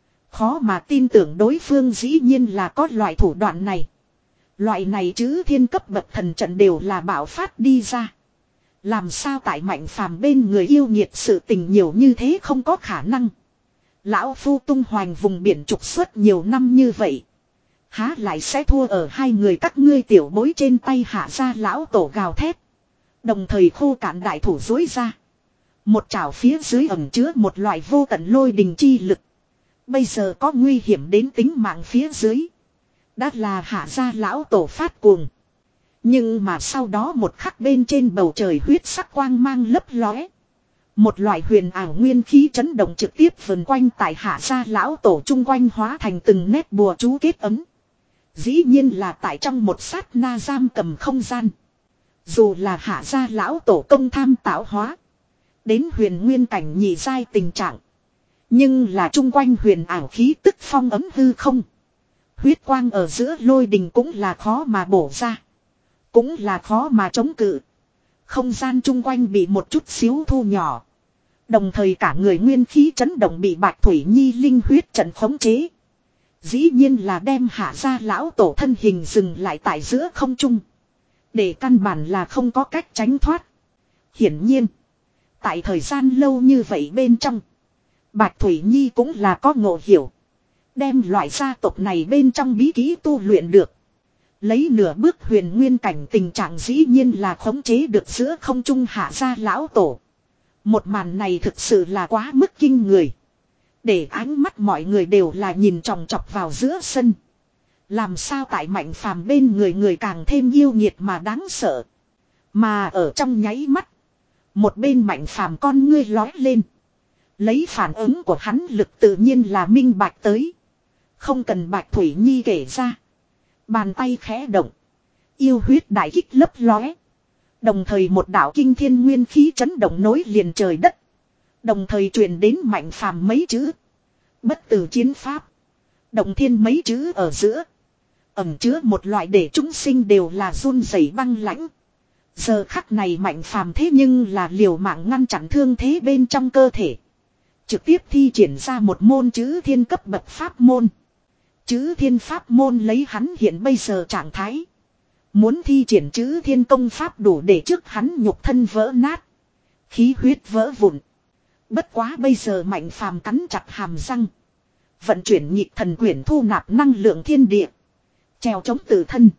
Speaker 1: Khó mà tin tưởng đối phương dĩ nhiên là có loại thủ đoạn này. Loại này chữ thiên cấp bậc thần trận đều là bạo phát đi ra. Làm sao tại Mạnh Phàm bên người yêu nghiệt sự tình nhiều như thế không có khả năng. Lão phu tung hoành vùng biển trục xuất nhiều năm như vậy. Há lại sẽ thua ở hai người các ngươi tiểu bối trên tay. Hạ gia lão tổ gào thét. Đồng thời khô cạn đại thủ dối ra. Một chảo phía dưới ẩn chứa một loại vô tận lôi đình chi lực. Bây giờ có nguy hiểm đến tính mạng phía dưới. Đã là Hạ gia lão tổ phát cuồng. Nhưng mà sau đó một khắc bên trên bầu trời huyết sắc quang mang lấp lóe. Một loại huyền ảo nguyên khí chấn động trực tiếp vần quanh tại Hạ gia lão tổ chung quanh hóa thành từng nét bùa chú kết ấm. Dĩ nhiên là tại trong một sát na giam cầm không gian. Dù là Hạ gia lão tổ công tham tạo hóa. Đến huyền nguyên cảnh nhị giai tình trạng. Nhưng là chung quanh huyền ảo khí tức phong ấm hư không. Huyết quang ở giữa lôi đình cũng là khó mà bổ ra. Cũng là khó mà chống cự. Không gian chung quanh bị một chút xíu thu nhỏ. Đồng thời cả người nguyên khí chấn động bị Bạch Thủy Nhi linh huyết trận khống chế. Dĩ nhiên là đem Hạ gia lão tổ thân hình dừng lại tại giữa không trung. Để căn bản là không có cách tránh thoát. Hiển nhiên. Tại thời gian lâu như vậy bên trong. Bạch Thủy Nhi cũng là có ngộ hiểu. Đem loại gia tộc này bên trong bí kỹ tu luyện được. Lấy nửa bước huyền nguyên cảnh tình trạng dĩ nhiên là khống chế được giữa không trung Hạ gia lão tổ. Một màn này thực sự là quá mức kinh người. Để ánh mắt mọi người đều là nhìn chòng chọc vào giữa sân. Làm sao tại Mạnh Phàm bên người người càng thêm yêu nghiệt mà đáng sợ. Mà ở trong nháy mắt. Một bên Mạnh Phàm con ngươi lói lên. Lấy phản ứng của hắn lực tự nhiên là minh bạch tới. Không cần Bạch Thủy Nhi kể ra. Bàn tay khẽ động. Yêu huyết đại kích lấp lóe. Đồng thời một đạo kinh thiên nguyên khí chấn động nối liền trời đất. Đồng thời truyền đến Mạnh Phàm mấy chữ. Bất tử chiến pháp. Động thiên mấy chữ ở giữa. Ẩm chứa một loại để chúng sinh đều là run rẩy băng lãnh. Giờ khắc này Mạnh Phàm thế nhưng là liều mạng ngăn chặn thương thế bên trong cơ thể. Trực tiếp thi triển ra một môn chữ thiên cấp bậc pháp môn. Chữ thiên pháp môn lấy hắn hiện bây giờ trạng thái. Muốn thi triển chữ thiên công pháp đủ để trước hắn nhục thân vỡ nát. Khí huyết vỡ vụn. Bất quá bây giờ Mạnh Phàm cắn chặt hàm răng. Vận chuyển nhịp thần quyển thu nạp năng lượng thiên địa. Treo chống tự thân.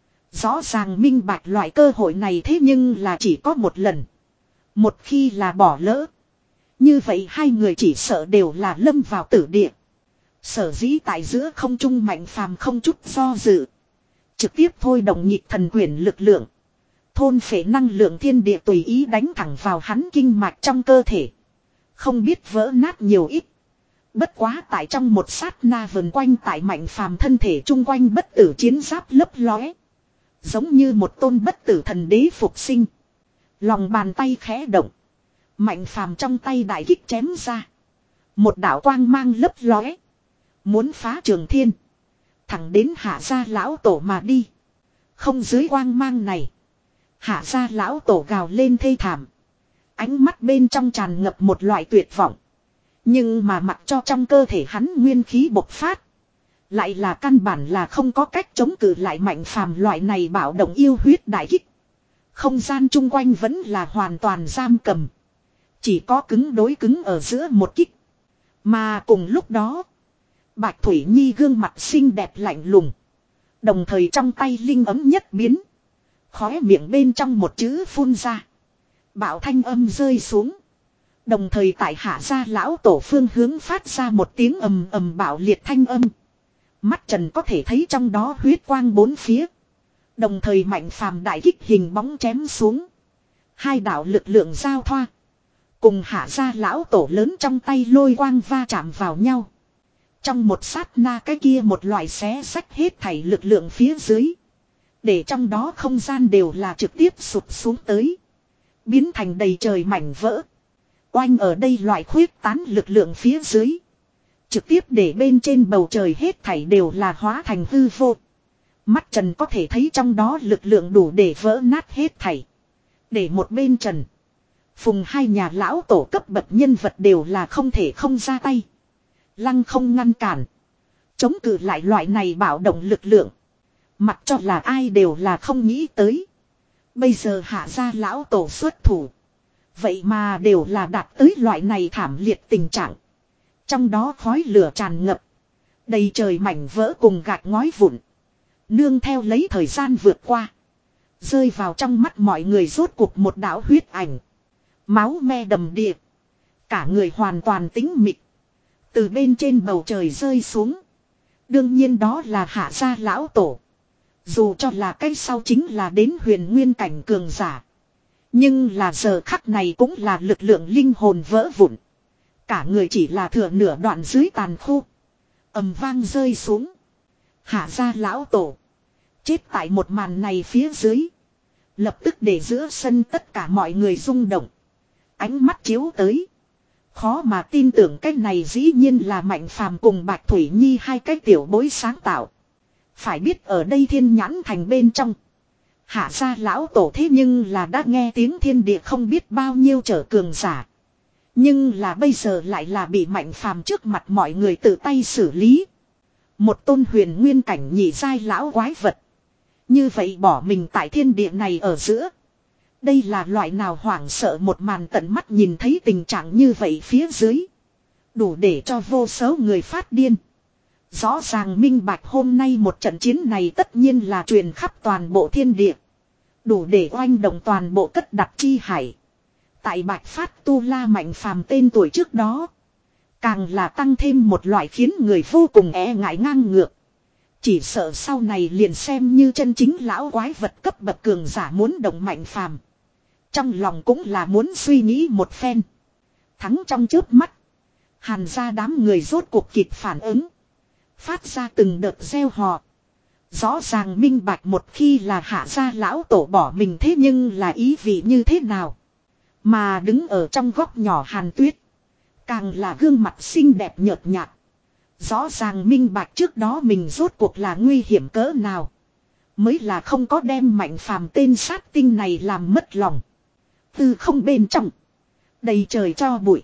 Speaker 1: Rõ ràng minh bạch loại cơ hội này thế nhưng là chỉ có một lần. Một khi là bỏ lỡ. Như vậy hai người chỉ sợ đều là lâm vào tử địa. Sở dĩ tại giữa không trung Mạnh Phàm không chút do dự. Trực tiếp thôi động nhịp thần quyển lực lượng. Thôn phệ năng lượng thiên địa tùy ý đánh thẳng vào hắn kinh mạch trong cơ thể. Không biết vỡ nát nhiều ít. Bất quá tại trong một sát na vần quanh tại Mạnh Phàm thân thể chung quanh bất tử chiến giáp lấp lóe. Giống như một tôn bất tử thần đế phục sinh. Lòng bàn tay khẽ động. Mạnh Phàm trong tay đại kích chém ra. Một đạo quang mang lấp lóe. Muốn phá trường thiên. Thẳng đến Hạ gia lão tổ mà đi. Không dưới quang mang này. Hạ gia lão tổ gào lên thê thảm. Ánh mắt bên trong tràn ngập một loại tuyệt vọng. Nhưng mà mặc cho trong cơ thể hắn nguyên khí bộc phát. Lại là căn bản là không có cách chống cự lại Mạnh Phàm loại này bạo động yêu huyết đại kích. Không gian chung quanh vẫn là hoàn toàn giam cầm. Chỉ có cứng đối cứng ở giữa một kích. Mà cùng lúc đó. Bạch Thủy Nhi gương mặt xinh đẹp lạnh lùng. Đồng thời trong tay linh ấm nhất biến. Khóe miệng bên trong một chữ phun ra. Bạo thanh âm rơi xuống. Đồng thời tại Hạ gia lão tổ phương hướng phát ra một tiếng ầm ầm bạo liệt thanh âm. Mắt trần có thể thấy trong đó huyết quang bốn phía. Đồng thời Mạnh Phàm đại kích hình bóng chém xuống. Hai đạo lực lượng giao thoa. Cùng Hạ gia lão tổ lớn trong tay lôi quang va chạm vào nhau. Trong một sát na cái kia một loại xé xách hết thảy lực lượng phía dưới. Để trong đó không gian đều là trực tiếp sụp xuống tới. Biến thành đầy trời mảnh vỡ. Oanh ở đây loại khuyết tán lực lượng phía dưới. Trực tiếp để bên trên bầu trời hết thảy đều là hóa thành hư vô. Mắt trần có thể thấy trong đó lực lượng đủ để vỡ nát hết thảy. Để một bên trần. Phùng hai nhà lão tổ cấp bậc nhân vật đều là không thể không ra tay. Lăng không ngăn cản. Chống cự lại loại này bạo động lực lượng. Mặc cho là ai đều là không nghĩ tới. Bây giờ Hạ gia lão tổ xuất thủ. Vậy mà đều là đạt tới loại này thảm liệt tình trạng. Trong đó khói lửa tràn ngập. Đầy trời mảnh vỡ cùng gạch ngói vụn. Nương theo lấy thời gian vượt qua. Rơi vào trong mắt mọi người rốt cuộc một đạo huyết ảnh. Máu me đầm đìa. Cả người hoàn toàn tĩnh mịch. Từ bên trên bầu trời rơi xuống. Đương nhiên đó là Hạ gia lão tổ. Dù cho là cái sau chính là đến huyền nguyên cảnh cường giả. Nhưng là giờ khắc này cũng là lực lượng linh hồn vỡ vụn. Cả người chỉ là thừa nửa đoạn dưới tàn khô. Ầm vang rơi xuống. Hạ gia lão tổ. Chết tại một màn này phía dưới. Lập tức để giữa sân tất cả mọi người rung động. Ánh mắt chiếu tới. Khó mà tin tưởng cái này dĩ nhiên là Mạnh Phàm cùng Bạch Thủy Nhi hai cái tiểu bối sáng tạo. Phải biết ở đây Thiên Nhãn Thành bên trong. Hạ gia lão tổ thế nhưng là đã nghe tiếng thiên địa không biết bao nhiêu trở cường giả. Nhưng là bây giờ lại là bị Mạnh Phàm trước mặt mọi người tự tay xử lý. Một tôn huyền nguyên cảnh nhị giai lão quái vật. Như vậy bỏ mình tại thiên địa này ở giữa. Đây là loại nào hoảng sợ một màn tận mắt nhìn thấy tình trạng như vậy phía dưới. Đủ để cho vô số người phát điên. Rõ ràng minh bạch hôm nay một trận chiến này tất nhiên là truyền khắp toàn bộ thiên địa. Đủ để oanh động toàn bộ cất đặt chi hải. Tại Bạch Phát Tu La Mạnh Phàm tên tuổi trước đó. Càng là tăng thêm một loại khiến người vô cùng e ngại ngang ngược. Chỉ sợ sau này liền xem như chân chính lão quái vật cấp bậc cường giả muốn động Mạnh Phàm. Trong lòng cũng là muốn suy nghĩ một phen. Thắng trong chớp mắt. Hàn ra đám người rốt cuộc kịp phản ứng. Phát ra từng đợt reo hò. Rõ ràng minh bạch một khi là hạ gia lão tổ bỏ mình thế nhưng là ý vị như thế nào. Mà đứng ở trong góc nhỏ Hàn Tuyết. Càng là gương mặt xinh đẹp nhợt nhạt. Rõ ràng minh bạch trước đó mình rốt cuộc là nguy hiểm cỡ nào. Mới là không có đem Mạnh Phàm tên sát tinh này làm mất lòng. Từ không bên trong. Đầy trời cho bụi.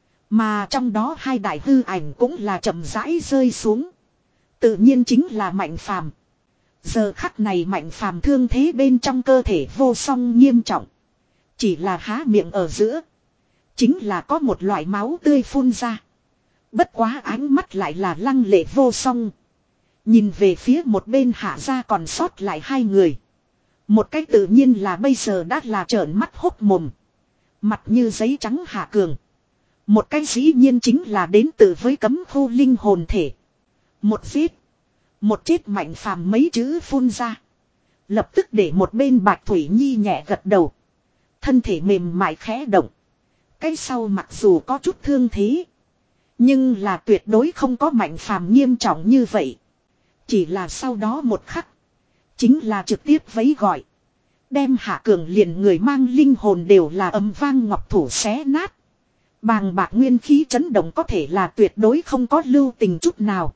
Speaker 1: Mà trong đó hai đại hư ảnh cũng là chậm rãi rơi xuống. Tự nhiên chính là Mạnh Phàm. Giờ khắc này Mạnh Phàm thương thế bên trong cơ thể vô song nghiêm trọng. Chỉ là há miệng ở giữa. Chính là có một loại máu tươi phun ra. Bất quá ánh mắt lại là lăng lệ vô song. Nhìn về phía một bên hạ gia còn sót lại hai người. Một cách tự nhiên là bây giờ đã là trợn mắt hốc mồm. Mặt như giấy trắng Hạ Cường. Một cái dĩ nhiên chính là đến từ với cấm khu linh hồn thể. Một giết. Một chết Mạnh Phàm mấy chữ phun ra. Lập tức để một bên Bạch Thủy Nhi nhẹ gật đầu. Thân thể mềm mại khẽ động. Cái sau mặc dù có chút thương thế. Nhưng là tuyệt đối không có Mạnh Phàm nghiêm trọng như vậy. Chỉ là sau đó một khắc. Chính là trực tiếp vấy gọi. Đem Hạ Cường liền người mang linh hồn đều là ấm vang ngọc thủ xé nát. Bàng bạc nguyên khí chấn động có thể là tuyệt đối không có lưu tình chút nào.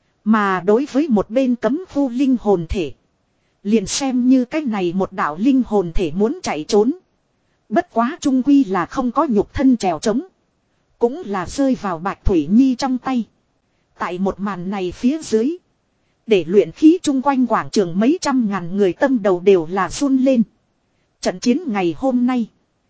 Speaker 1: Mà đối với một bên cấm khu linh hồn thể. Liền xem như cái này một đạo linh hồn thể muốn chạy trốn. Bất quá trung quy là không có nhục thân trèo trống. Cũng là rơi vào Bạch Thủy Nhi trong tay. Tại một màn này phía dưới. Để luyện khí chung quanh quảng trường mấy trăm ngàn người tâm đầu đều là run lên. Trận chiến ngày hôm nay.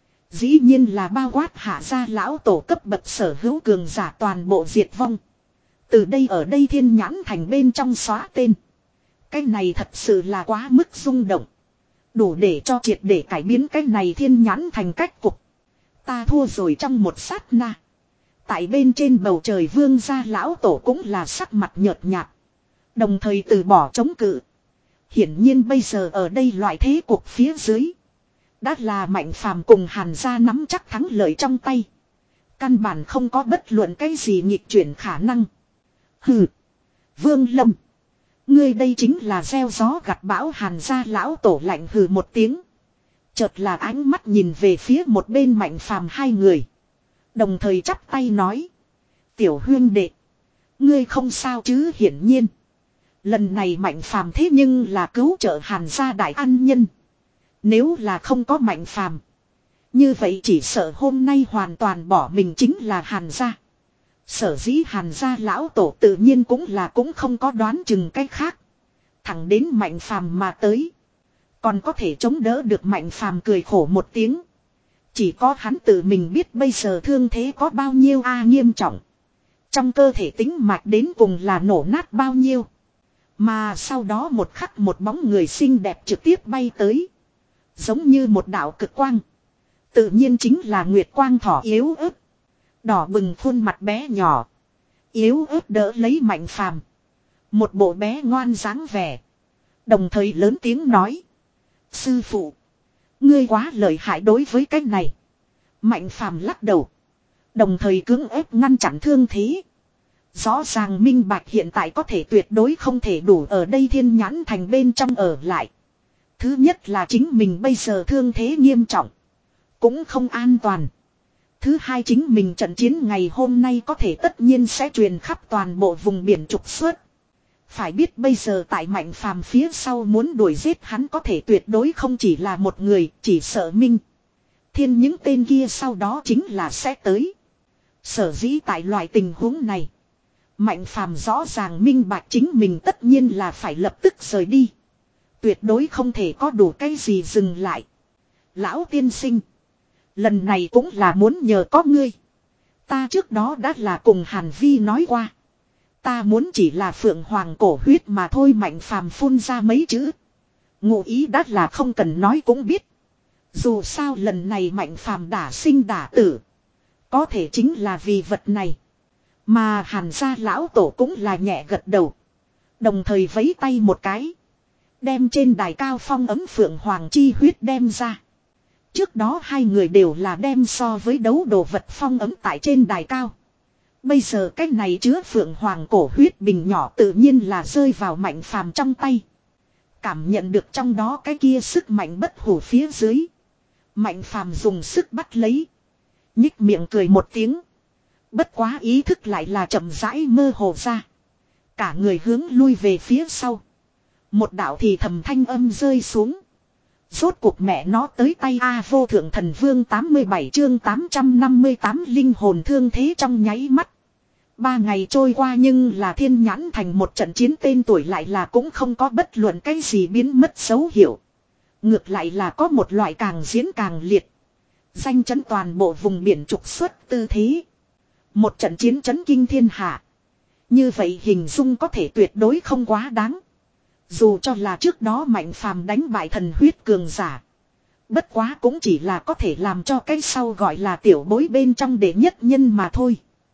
Speaker 1: Dĩ nhiên là bao quát hạ gia lão tổ cấp bậc sở hữu cường giả toàn bộ diệt vong. Từ đây ở đây thiên nhãn thành bên trong xóa tên. Cái này thật sự là quá mức rung động. Đủ để cho triệt để cải biến cái này thiên nhãn thành cách cục. Ta thua rồi trong một sát na. Tại bên trên bầu trời vương gia lão tổ cũng là sắc mặt nhợt nhạt. Đồng thời từ bỏ chống cự. Hiển nhiên bây giờ ở đây loại thế cuộc phía dưới. Đã là Mạnh Phàm cùng Hàn gia nắm chắc thắng lợi trong tay. Căn bản không có bất luận cái gì nghịch chuyển khả năng. Hừ. Vương Lâm. Ngươi đây chính là gieo gió gặt bão. Hàn gia lão tổ lạnh hừ một tiếng. Chợt là ánh mắt nhìn về phía một bên Mạnh Phàm hai người. Đồng thời chắp tay nói. Tiểu huyên đệ. Ngươi không sao chứ hiển nhiên. Lần này Mạnh Phàm thế nhưng là cứu trợ Hàn gia đại an nhân. Nếu là không có Mạnh Phàm, như vậy chỉ sợ hôm nay hoàn toàn bỏ mình chính là Hàn gia. Sở dĩ Hàn gia lão tổ tự nhiên cũng là cũng không có đoán chừng cách khác. Thẳng đến Mạnh Phàm mà tới. Còn có thể chống đỡ được Mạnh Phàm cười khổ một tiếng. Chỉ có hắn tự mình biết bây giờ thương thế có bao nhiêu a nghiêm trọng. Trong cơ thể tính mạch đến cùng là nổ nát bao nhiêu. Mà sau đó một khắc một bóng người xinh đẹp trực tiếp bay tới. Giống như một đạo cực quang. Tự nhiên chính là Nguyệt Quang thỏ yếu ớt. Đỏ bừng khuôn mặt bé nhỏ. Yếu ớt đỡ lấy Mạnh Phàm. Một bộ bé ngoan dáng vẻ. Đồng thời lớn tiếng nói. Sư phụ. Ngươi quá lợi hại đối với cái này. Mạnh Phàm lắc đầu. Đồng thời cưỡng ép ngăn chặn thương thế. Rõ ràng minh bạch hiện tại có thể tuyệt đối không thể đủ ở đây thiên nhãn thành bên trong ở lại. Thứ nhất là chính mình bây giờ thương thế nghiêm trọng. Cũng không an toàn. Thứ hai chính mình trận chiến ngày hôm nay có thể tất nhiên sẽ truyền khắp toàn bộ vùng biển trục xuất. Phải biết bây giờ tại Mạnh Phàm phía sau muốn đuổi giết hắn có thể tuyệt đối không chỉ là một người, chỉ sợ Minh Thiên những tên kia sau đó chính là sẽ tới. Sở dĩ tại loại tình huống này, Mạnh Phàm rõ ràng minh bạch chính mình tất nhiên là phải lập tức rời đi. Tuyệt đối không thể có đủ cái gì dừng lại. Lão tiên sinh. Lần này cũng là muốn nhờ có ngươi. Ta trước đó đã là cùng Hàn Vi nói qua. Ta muốn chỉ là phượng hoàng cổ huyết mà thôi. Mạnh Phàm phun ra mấy chữ. Ngụ ý đã là không cần nói cũng biết. Dù sao lần này Mạnh Phàm đả sinh đả tử. Có thể chính là vì vật này. Mà Hàn gia lão tổ cũng là nhẹ gật đầu. Đồng thời vẫy tay một cái. Đem trên đài cao phong ấm phượng hoàng chi huyết đem ra. Trước đó hai người đều là đem so với đấu đồ vật phong ấm tại trên đài cao. Bây giờ cái này chứa phượng hoàng cổ huyết bình nhỏ tự nhiên là rơi vào Mạnh Phàm trong tay. Cảm nhận được trong đó cái kia sức mạnh bất hủ phía dưới. Mạnh Phàm dùng sức bắt lấy. Nhích miệng cười một tiếng. Bất quá ý thức lại là chậm rãi mơ hồ ra. Cả người hướng lui về phía sau. Một đạo thì thầm thanh âm rơi xuống. Rốt cuộc mẹ nó tới tay A vô thượng thần vương tám mươi bảy chương tám trăm năm mươi tám linh hồn thương thế trong nháy mắt. Ba ngày trôi qua nhưng là thiên nhãn thành một trận chiến tên tuổi lại là cũng không có bất luận cái gì biến mất dấu hiệu. Ngược lại là có một loại càng diễn càng liệt. Danh chấn toàn bộ vùng biển trục xuất tư thế. Một trận chiến chấn kinh thiên hạ. Như vậy hình dung có thể tuyệt đối không quá đáng. Dù cho là trước đó Mạnh Phàm đánh bại thần huyết cường giả. Bất quá cũng chỉ là có thể làm cho cái sau gọi là tiểu bối bên trong đệ nhất nhân mà thôi.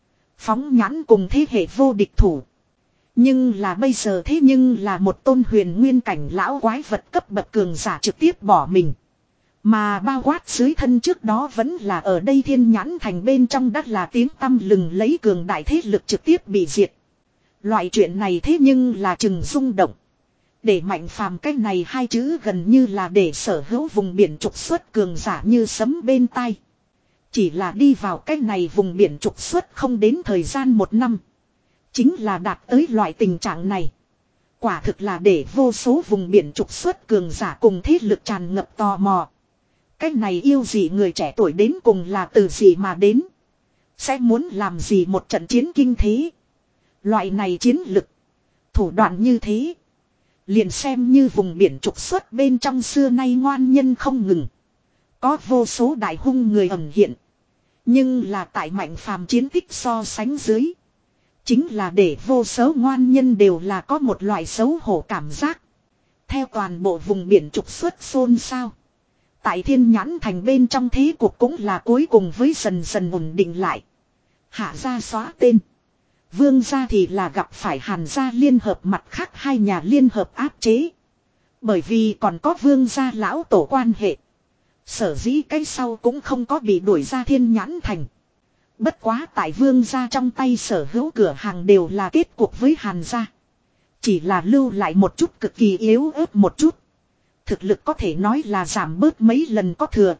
Speaker 1: Phóng nhãn cùng thế hệ vô địch thủ. Nhưng là bây giờ thế nhưng là một tôn huyền nguyên cảnh lão quái vật cấp bậc cường giả trực tiếp bỏ mình. Mà bao quát dưới thân trước đó vẫn là ở đây thiên nhãn thành bên trong đất là tiếng tăm lừng lấy cường đại thế lực trực tiếp bị diệt. Loại chuyện này thế nhưng là chừng rung động. Để Mạnh Phàm cái này hai chữ gần như là để sở hữu vùng biển trục xuất cường giả như sấm bên tai. Chỉ là đi vào cái này vùng biển trục xuất không đến thời gian một năm. Chính là đạt tới loại tình trạng này. Quả thực là để vô số vùng biển trục xuất cường giả cùng thế lực tràn ngập tò mò. Cái này yêu gì người trẻ tuổi đến cùng là từ gì mà đến. Sẽ muốn làm gì một trận chiến kinh thế. Loại này chiến lực. Thủ đoạn như thế. Liền xem như vùng biển trục xuất bên trong xưa nay ngoan nhân không ngừng. Có vô số đại hung người ẩn hiện. Nhưng là tại Mạnh Phàm chiến tích so sánh dưới. Chính là để vô số ngoan nhân đều là có một loại xấu hổ cảm giác. Theo toàn bộ vùng biển trục xuất xôn xao. Tại thiên nhãn thành bên trong thế cuộc cũng là cuối cùng với dần dần ổn định lại. Hạ gia xóa tên. Vương gia thì là gặp phải Hàn gia liên hợp mặt khác hai nhà liên hợp áp chế. Bởi vì còn có vương gia lão tổ quan hệ. Sở dĩ cái sau cũng không có bị đuổi ra thiên nhãn thành. Bất quá tại vương gia trong tay sở hữu cửa hàng đều là kết cuộc với Hàn gia. Chỉ là lưu lại một chút cực kỳ yếu ớt một chút. Thực lực có thể nói là giảm bớt mấy lần có thừa.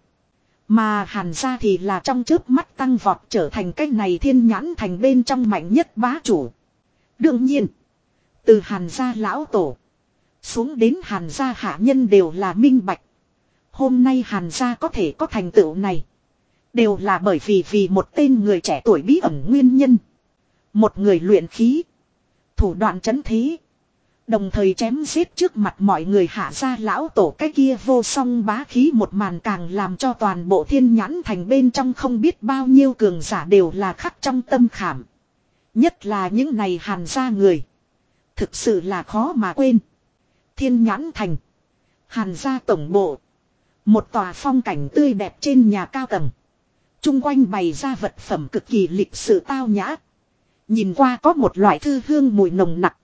Speaker 1: Mà Hàn gia thì là trong chớp mắt tăng vọt trở thành cái này thiên nhãn thành bên trong mạnh nhất bá chủ. Đương nhiên, từ Hàn gia lão tổ xuống đến Hàn gia hạ nhân đều là minh bạch. Hôm nay Hàn gia có thể có thành tựu này. Đều là bởi vì vì một tên người trẻ tuổi bí ẩn nguyên nhân. Một người luyện khí. Thủ đoạn trấn thế. Đồng thời chém giết trước mặt mọi người hạ gia lão tổ cái kia vô song bá khí một màn càng làm cho toàn bộ thiên nhãn thành bên trong không biết bao nhiêu cường giả đều là khắc trong tâm khảm. Nhất là những này Hàn gia người. Thực sự là khó mà quên. Thiên nhãn thành. Hàn gia tổng bộ. Một tòa phong cảnh tươi đẹp trên nhà cao tầng. Trung quanh bày ra vật phẩm cực kỳ lịch sự tao nhã. Nhìn qua có một loại thư hương mùi nồng nặc.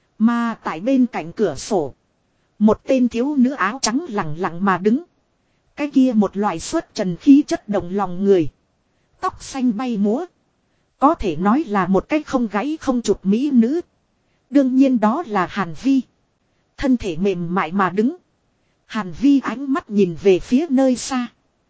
Speaker 1: Mà tại bên cạnh cửa sổ. Một tên thiếu nữ áo trắng lặng lặng mà đứng. Cái kia một loại xuất trần khí chất động lòng người. Tóc xanh bay múa. Có thể nói là một cái không gáy không chụp mỹ nữ. Đương nhiên đó là Hàn Vi. Thân thể mềm mại mà đứng. Hàn Vi ánh mắt nhìn về phía nơi xa.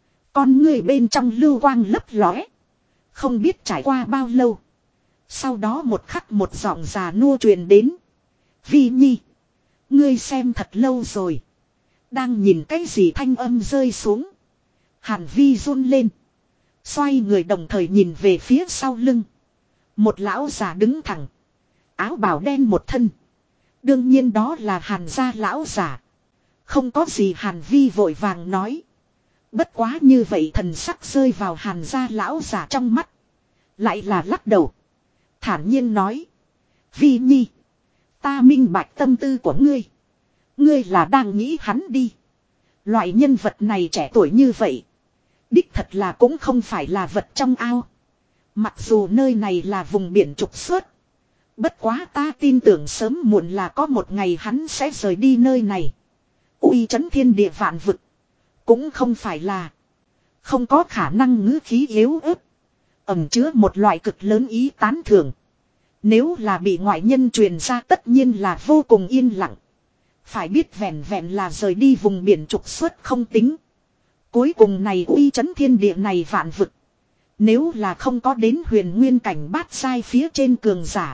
Speaker 1: Con người bên trong lưu quang lấp lóe. Không biết trải qua bao lâu. Sau đó một khắc một giọng già nua truyền đến. Vi Nhi. Ngươi xem thật lâu rồi. Đang nhìn cái gì thanh âm rơi xuống. Hàn Vi run lên. Xoay người đồng thời nhìn về phía sau lưng. Một lão già đứng thẳng. Áo bào đen một thân. Đương nhiên đó là Hàn gia lão già. Không có gì Hàn Vi vội vàng nói. Bất quá như vậy thần sắc rơi vào Hàn gia lão già trong mắt. Lại là lắc đầu. Thản nhiên nói. Vi Nhi. Ta minh bạch tâm tư của ngươi. Ngươi là đang nghĩ hắn đi. Loại nhân vật này trẻ tuổi như vậy. Đích thật là cũng không phải là vật trong ao. Mặc dù nơi này là vùng biển trục xuất. Bất quá ta tin tưởng sớm muộn là có một ngày hắn sẽ rời đi nơi này. Uy chấn thiên địa vạn vực. Cũng không phải là. Không có khả năng ngữ khí yếu ớt. Ẩm chứa một loại cực lớn ý tán thưởng. Nếu là bị ngoại nhân truyền ra tất nhiên là vô cùng yên lặng. Phải biết vẹn vẹn là rời đi vùng biển trục xuất không tính. Cuối cùng này uy chấn thiên địa này vạn vực. Nếu là không có đến huyền nguyên cảnh bát sai phía trên cường giả.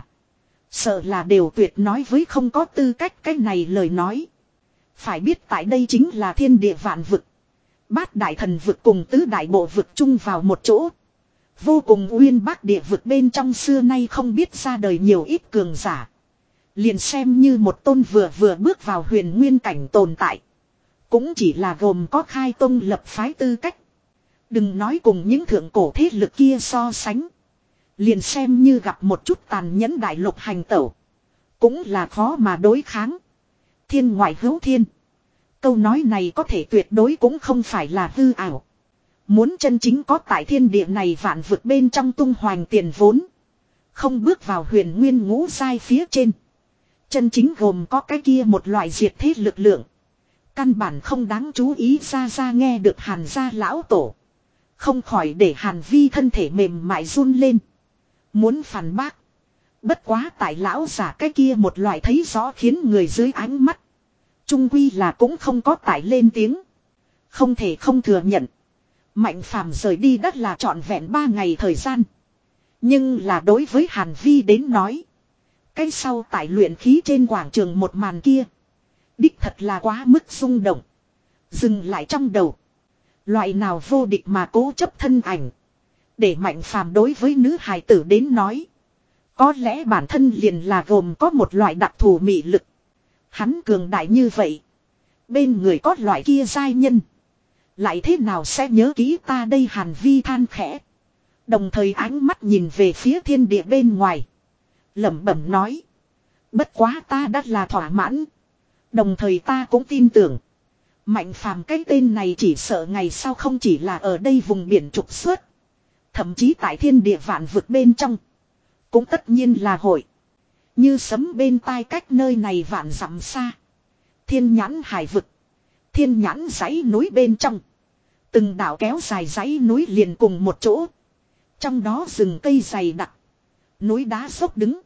Speaker 1: Sợ là đều tuyệt nói với không có tư cách cái này lời nói. Phải biết tại đây chính là thiên địa vạn vực. Bát đại thần vực cùng tứ đại bộ vực chung vào một chỗ. Vô cùng uyên bác địa vực bên trong xưa nay không biết ra đời nhiều ít cường giả. Liền xem như một tôn vừa vừa bước vào huyền nguyên cảnh tồn tại. Cũng chỉ là gồm có khai tông lập phái tư cách. Đừng nói cùng những thượng cổ thế lực kia so sánh. Liền xem như gặp một chút tàn nhẫn đại lục hành tẩu. Cũng là khó mà đối kháng. Thiên ngoại hữu thiên. Câu nói này có thể tuyệt đối cũng không phải là hư ảo. Muốn chân chính có tại thiên địa này vạn vực bên trong tung hoành tiền vốn. Không bước vào huyền nguyên ngũ giai phía trên. Chân chính gồm có cái kia một loại diệt thế lực lượng. Căn bản không đáng chú ý ra ra nghe được Hàn gia lão tổ. Không khỏi để Hàn Vi thân thể mềm mại run lên. Muốn phản bác. Bất quá tại lão giả cái kia một loại thấy rõ khiến người dưới ánh mắt. Trung quy là cũng không có tải lên tiếng. Không thể không thừa nhận. Mạnh phàm rời đi đất là trọn vẹn ba ngày thời gian. Nhưng là đối với Hàn Vi đến nói. Cái sau tại luyện khí trên quảng trường một màn kia. Đích thật là quá mức rung động. Dừng lại trong đầu. Loại nào vô địch mà cố chấp thân ảnh. Để mạnh phàm đối với nữ hài tử đến nói. Có lẽ bản thân liền là gồm có một loại đặc thù mị lực. Hắn cường đại như vậy. Bên người có loại kia giai nhân. Lại thế nào sẽ nhớ kỹ ta đây Hàn Vi than khẽ. Đồng thời ánh mắt nhìn về phía thiên địa bên ngoài. Lẩm bẩm nói. Bất quá ta đã là thỏa mãn. Đồng thời ta cũng tin tưởng. Mạnh phàm cái tên này chỉ sợ ngày sau không chỉ là ở đây vùng biển trục xuất. Thậm chí tại thiên địa vạn vực bên trong. Cũng tất nhiên là hội. Như sấm bên tai cách nơi này vạn dặm xa. Thiên nhãn hải vực. Thiên nhãn dãy núi bên trong. Từng đảo kéo dài dãy núi liền cùng một chỗ. Trong đó rừng cây dày đặc. Núi đá dốc đứng.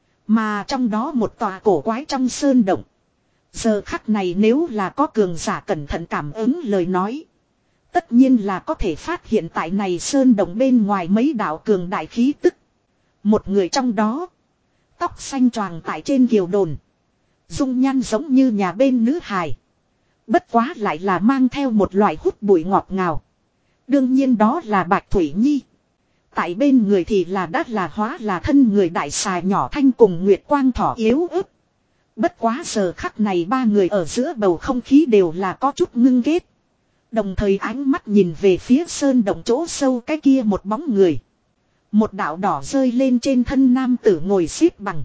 Speaker 1: Mà trong đó một tòa cổ quái trong sơn động. Giờ khắc này nếu là có cường giả cẩn thận cảm ứng lời nói. Tất nhiên là có thể phát hiện tại này sơn động bên ngoài mấy đạo cường đại khí tức. Một người trong đó. Tóc xanh choàng tại trên kiều đồn. Dung nhan giống như nhà bên nữ hài. Bất quá lại là mang theo một loại hút bụi ngọt ngào. Đương nhiên đó là Bạch Thủy Nhi. Tại bên người thì là đắt là hóa là thân người đại xà nhỏ thanh cùng Nguyệt Quang thỏ yếu ớt. Bất quá giờ khắc này ba người ở giữa bầu không khí đều là có chút ngưng kết. Đồng thời ánh mắt nhìn về phía sơn động chỗ sâu cái kia một bóng người. Một đạo đỏ rơi lên trên thân nam tử ngồi xếp bằng.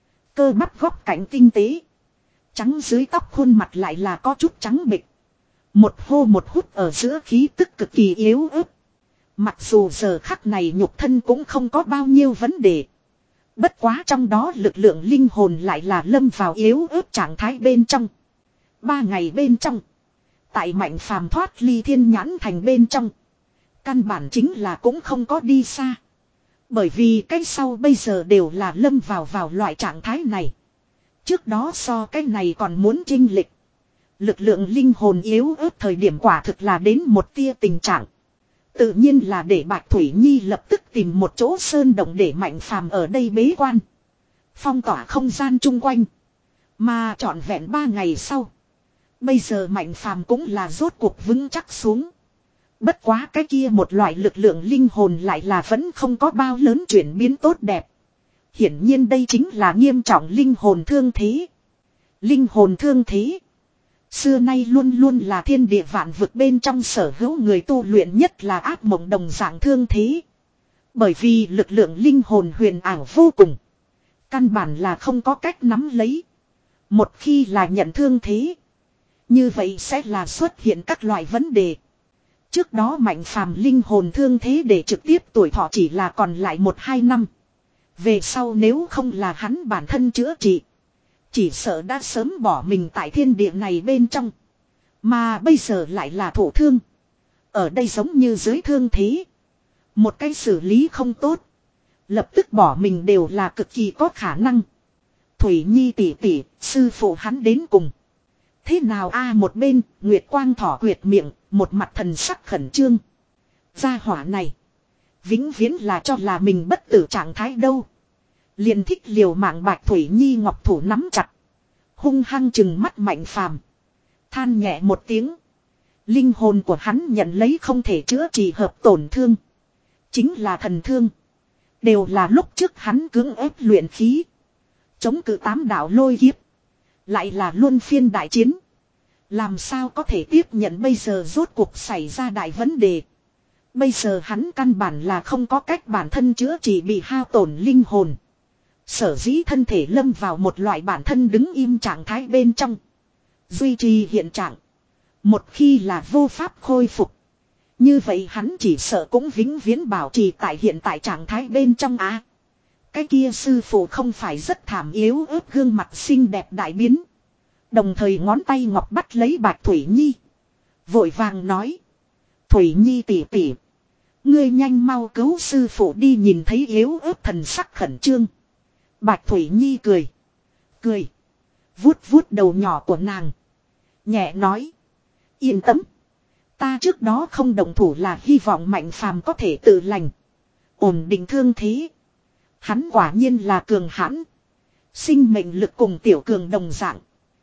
Speaker 1: Cơ bắp góc cạnh tinh tế. Trắng dưới tóc khuôn mặt lại là có chút trắng bệch. Một hô một hút ở giữa khí tức cực kỳ yếu ớt. Mặc dù giờ khắc này nhục thân cũng không có bao nhiêu vấn đề. Bất quá trong đó lực lượng linh hồn lại là lâm vào yếu ớt trạng thái bên trong. Ba ngày bên trong. Tại mạnh phàm thoát ly thiên nhãn thành bên trong. Căn bản chính là cũng không có đi xa. Bởi vì cái sau bây giờ đều là lâm vào vào loại trạng thái này. Trước đó so cái này còn muốn chinh lịch. Lực lượng linh hồn yếu ớt thời điểm quả thực là đến một tia tình trạng. Tự nhiên là để Bạch Thủy Nhi lập tức tìm một chỗ sơn động để mạnh phàm ở đây bế quan. Phong tỏa không gian chung quanh. Mà trọn vẹn ba ngày sau. Bây giờ mạnh phàm cũng là rốt cuộc vững chắc xuống. Bất quá cái kia một loại lực lượng linh hồn lại là vẫn không có bao lớn chuyển biến tốt đẹp. Hiển nhiên đây chính là nghiêm trọng linh hồn thương thế. Linh hồn thương thế. Xưa nay luôn luôn là thiên địa vạn vực bên trong sở hữu người tu luyện nhất là ác mộng đồng dạng thương thế. Bởi vì lực lượng linh hồn huyền ảo vô cùng. Căn bản là không có cách nắm lấy. Một khi là nhận thương thế. Như vậy sẽ là xuất hiện các loại vấn đề. Trước đó Mạnh Phàm linh hồn thương thế để trực tiếp tuổi thọ chỉ là còn lại một hai năm. Về sau nếu không là hắn bản thân chữa trị, chỉ sợ đã sớm bỏ mình tại thiên địa này bên trong. Mà bây giờ lại là thổ thương. Ở đây giống như dưới thương thế. Một cái xử lý không tốt, lập tức bỏ mình đều là cực kỳ có khả năng. Thủy Nhi tỷ tỷ, sư phụ hắn đến cùng. Thế nào a một bên, Nguyệt Quang thỏ quyệt miệng, một mặt thần sắc khẩn trương. Gia hỏa này, vĩnh viễn là cho là mình bất tử trạng thái đâu. Liền thích liều mạng Bạch Thủy Nhi ngọc thủ nắm chặt. Hung hăng chừng mắt Mạnh Phàm, than nhẹ một tiếng. Linh hồn của hắn nhận lấy không thể chữa trị hợp tổn thương. Chính là thần thương. Đều là lúc trước hắn cưỡng ép luyện khí. Chống cự tám đạo lôi kiếp. Lại là luân phiên đại chiến. Làm sao có thể tiếp nhận bây giờ rốt cuộc xảy ra đại vấn đề. Bây giờ hắn căn bản là không có cách bản thân chữa trị bị hao tổn linh hồn. Sở dĩ thân thể lâm vào một loại bản thân đứng im trạng thái bên trong. Duy trì hiện trạng. Một khi là vô pháp khôi phục. Như vậy hắn chỉ sợ cũng vĩnh viễn bảo trì tại hiện tại trạng thái bên trong á. Cái kia sư phụ không phải rất thảm yếu ớt gương mặt xinh đẹp đại biến. Đồng thời ngón tay ngọc bắt lấy Bạch Thủy Nhi. Vội vàng nói. Thủy Nhi tỷ tỷ, ngươi nhanh mau cứu sư phụ đi. Nhìn thấy yếu ớt thần sắc khẩn trương, Bạch Thủy Nhi cười. Cười. Vuốt vuốt đầu nhỏ của nàng. Nhẹ nói. Yên tâm. Ta trước đó không động thủ là hy vọng Mạnh Phàm có thể tự lành. Ổn định thương thế. Hắn quả nhiên là cường hãn. Sinh mệnh lực cùng tiểu cường đồng dạng.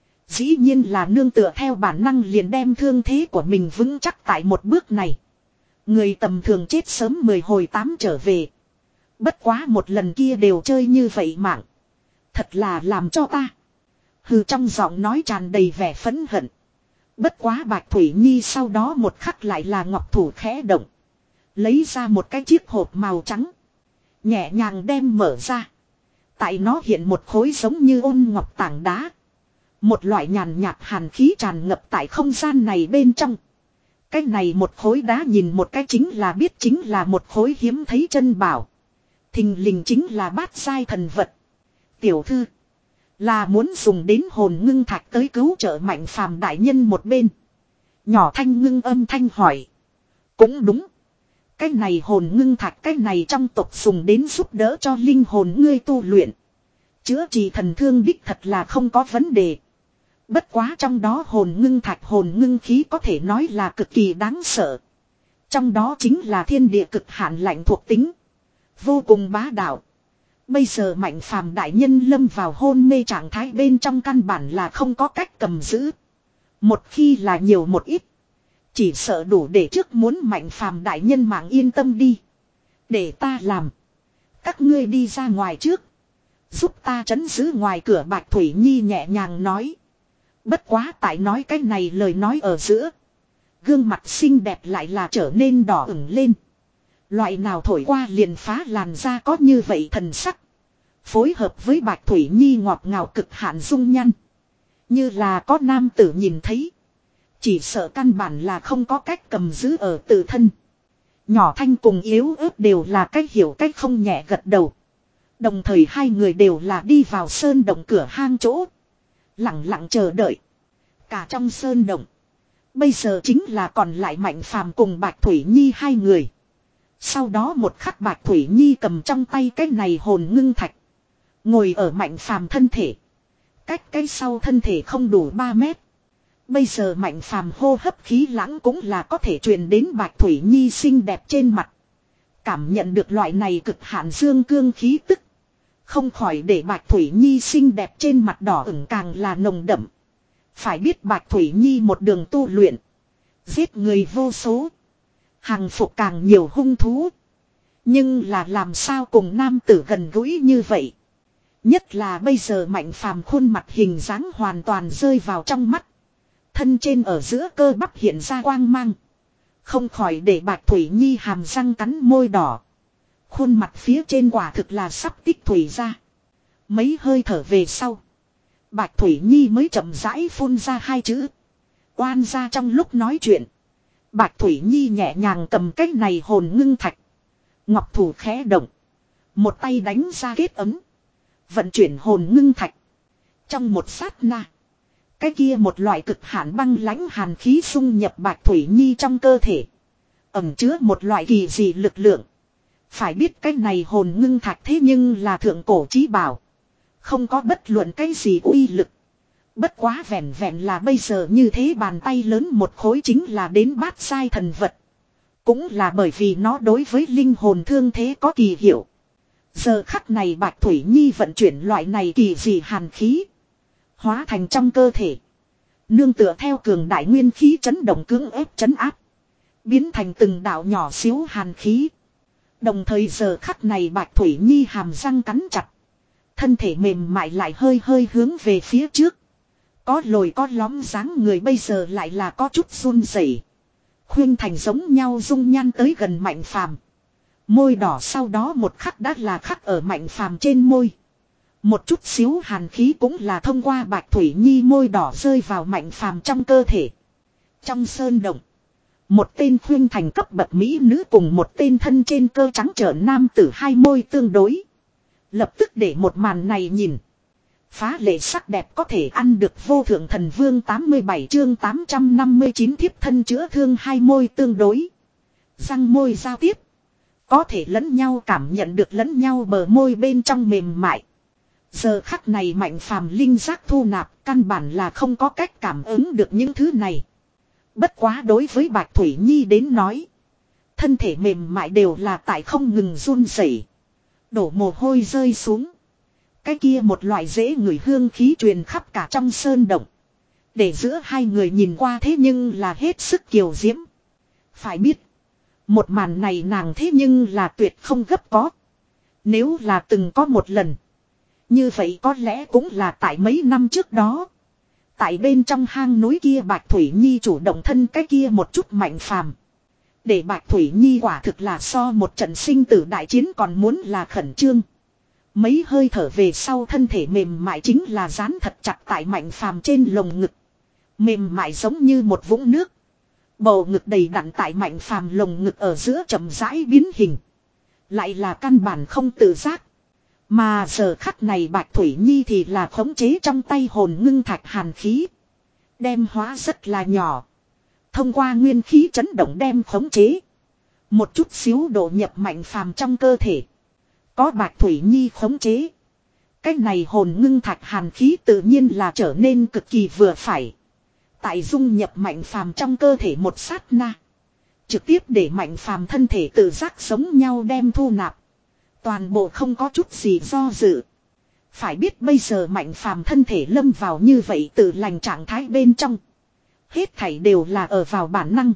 Speaker 1: Dĩ nhiên là nương tựa theo bản năng liền đem thương thế của mình vững chắc tại một bước này. Người tầm thường chết sớm mười hồi tám trở về. Bất quá một lần kia đều chơi như vậy mạng. Thật là làm cho ta. Hừ, trong giọng nói tràn đầy vẻ phẫn hận. Bất quá Bạch Thủy Nhi sau đó một khắc lại là ngọc thủ khẽ động. Lấy ra một cái chiếc hộp màu trắng. Nhẹ nhàng đem mở ra. Tại nó hiện một khối giống như ôn ngọc tảng đá. Một loại nhàn nhạt hàn khí tràn ngập tại không gian này bên trong. Cái này một khối đá nhìn một cái chính là biết chính là một khối hiếm thấy chân bảo. Thình lình chính là bát giai thần vật. Tiểu thư, là muốn dùng đến hồn ngưng thạch tới cứu trợ Mạnh Phàm đại nhân một bên. Nhỏ thanh ngưng âm thanh hỏi. Cũng đúng. Cái này hồn ngưng thạch, cái này trong tộc dùng đến giúp đỡ cho linh hồn ngươi tu luyện. Chữa trị thần thương đích thật là không có vấn đề. Bất quá trong đó hồn ngưng thạch hồn ngưng khí có thể nói là cực kỳ đáng sợ. Trong đó chính là thiên địa cực hạn lạnh thuộc tính. Vô cùng bá đạo. Bây giờ Mạnh Phàm đại nhân lâm vào hôn mê trạng thái bên trong căn bản là không có cách cầm giữ. Một khi là nhiều một ít. Chỉ sợ đủ để trước muốn Mạnh Phàm đại nhân mạng yên tâm đi. Để ta làm. Các ngươi đi ra ngoài trước. Giúp ta trấn giữ ngoài cửa. Bạch Thủy Nhi nhẹ nhàng nói. Bất quá tại nói cái này lời nói ở giữa. Gương mặt xinh đẹp lại là trở nên đỏ ửng lên. Loại nào thổi qua liền phá làn da có như vậy thần sắc. Phối hợp với Bạch Thủy Nhi ngọt ngào cực hạn dung nhăn. Như là có nam tử nhìn thấy. Chỉ sợ căn bản là không có cách cầm giữ ở tự thân. Nhỏ thanh cùng yếu ớt đều là cách hiểu cách không nhẹ gật đầu. Đồng thời hai người đều là đi vào sơn động cửa hang chỗ. Lặng lặng chờ đợi. Cả trong sơn động. Bây giờ chính là còn lại Mạnh Phàm cùng Bạch Thủy Nhi hai người. Sau đó một khắc Bạch Thủy Nhi cầm trong tay cái này hồn ngưng thạch. Ngồi ở Mạnh Phàm thân thể. Cách cái sau thân thể không đủ ba mét. Bây giờ Mạnh Phàm hô hấp khí lãng cũng là có thể truyền đến Bạch Thủy Nhi xinh đẹp trên mặt. Cảm nhận được loại này cực hạn dương cương khí tức. Không khỏi để Bạch Thủy Nhi xinh đẹp trên mặt đỏ ửng càng là nồng đậm. Phải biết Bạch Thủy Nhi một đường tu luyện. Giết người vô số. Hàng phục càng nhiều hung thú. Nhưng là làm sao cùng nam tử gần gũi như vậy. Nhất là bây giờ Mạnh Phàm khuôn mặt hình dáng hoàn toàn rơi vào trong mắt. Thân trên ở giữa cơ bắp hiện ra quang mang. Không khỏi để Bạch Thủy Nhi hàm răng cắn môi đỏ. Khuôn mặt phía trên quả thực là sắp tích thủy ra. Mấy hơi thở về sau. Bạch Thủy Nhi mới chậm rãi phun ra hai chữ. Oan gia trong lúc nói chuyện. Bạch Thủy Nhi nhẹ nhàng cầm cái này hồn ngưng thạch. Ngọc thủ khẽ động. Một tay đánh ra kết ấm. Vận chuyển hồn ngưng thạch. Trong một sát na. Cái kia một loại cực hạn băng lãnh hàn khí xung nhập Bạch Thủy Nhi trong cơ thể. Ẩm chứa một loại kỳ dị lực lượng. Phải biết cái này hồn ngưng thạch thế nhưng là thượng cổ chí bảo. Không có bất luận cái gì uy lực. Bất quá vẹn vẹn là bây giờ như thế bàn tay lớn một khối chính là đến bát sai thần vật. Cũng là bởi vì nó đối với linh hồn thương thế có kỳ hiệu. Giờ khắc này Bạch Thủy Nhi vận chuyển loại này kỳ dị hàn khí. Hóa thành trong cơ thể. Nương tựa theo cường đại nguyên khí chấn động cưỡng ép chấn áp. Biến thành từng đạo nhỏ xíu hàn khí. Đồng thời giờ khắc này Bạch Thủy Nhi hàm răng cắn chặt. Thân thể mềm mại lại hơi hơi hướng về phía trước. Có lồi có lõm dáng người bây giờ lại là có chút run rẩy. Khuyên thành giống nhau dung nhan tới gần Mạnh Phàm. Môi đỏ sau đó một khắc đã là khắc ở Mạnh Phàm trên môi. Một chút xíu hàn khí cũng là thông qua Bạch Thủy Nhi môi đỏ rơi vào Mạnh Phàm trong cơ thể. Trong sơn động. Một tên khuyên thành cấp bậc mỹ nữ cùng một tên thân trên cơ trắng trợn nam tử hai môi tương đối. Lập tức để một màn này nhìn. Phá lệ sắc đẹp có thể ăn được vô thượng thần vương tám mươi bảy chương tám trăm năm mươi chín thiếp thân chữa thương hai môi tương đối. Răng môi giao tiếp. Có thể lẫn nhau cảm nhận được lẫn nhau bờ môi bên trong mềm mại. Giờ khắc này Mạnh Phàm linh giác thu nạp căn bản là không có cách cảm ứng được những thứ này. Bất quá đối với Bạch Thủy Nhi đến nói. Thân thể mềm mại đều là tại không ngừng run rẩy, đổ mồ hôi rơi xuống. Cái kia một loại dễ ngửi hương khí truyền khắp cả trong sơn động. Để giữa hai người nhìn qua thế nhưng là hết sức kiều diễm. Phải biết. Một màn này nàng thế nhưng là tuyệt không gấp có. Nếu là từng có một lần. Như vậy có lẽ cũng là tại mấy năm trước đó. Tại bên trong hang núi kia Bạch Thủy Nhi chủ động thân cái kia một chút Mạnh Phàm. Để Bạch Thủy Nhi quả thực là so một trận sinh tử đại chiến còn muốn là khẩn trương. Mấy hơi thở về sau thân thể mềm mại chính là dán thật chặt tại Mạnh Phàm trên lồng ngực. Mềm mại giống như một vũng nước. Bầu ngực đầy đặn tại Mạnh Phàm lồng ngực ở giữa chậm rãi biến hình. Lại là căn bản không tự giác. Mà giờ khắc này Bạch Thủy Nhi thì là khống chế trong tay hồn ngưng thạch hàn khí. Đem hóa rất là nhỏ. Thông qua nguyên khí chấn động đem khống chế. Một chút xíu độ nhập Mạnh Phàm trong cơ thể. Có Bạch Thủy Nhi khống chế. Cái này hồn ngưng thạch hàn khí tự nhiên là trở nên cực kỳ vừa phải. Tại dung nhập Mạnh Phàm trong cơ thể một sát na. Trực tiếp để Mạnh Phàm thân thể tự giác sống nhau đem thu nạp. Toàn bộ không có chút gì do dự. Phải biết bây giờ Mạnh Phàm thân thể lâm vào như vậy tự lành trạng thái bên trong. Hết thảy đều là ở vào bản năng.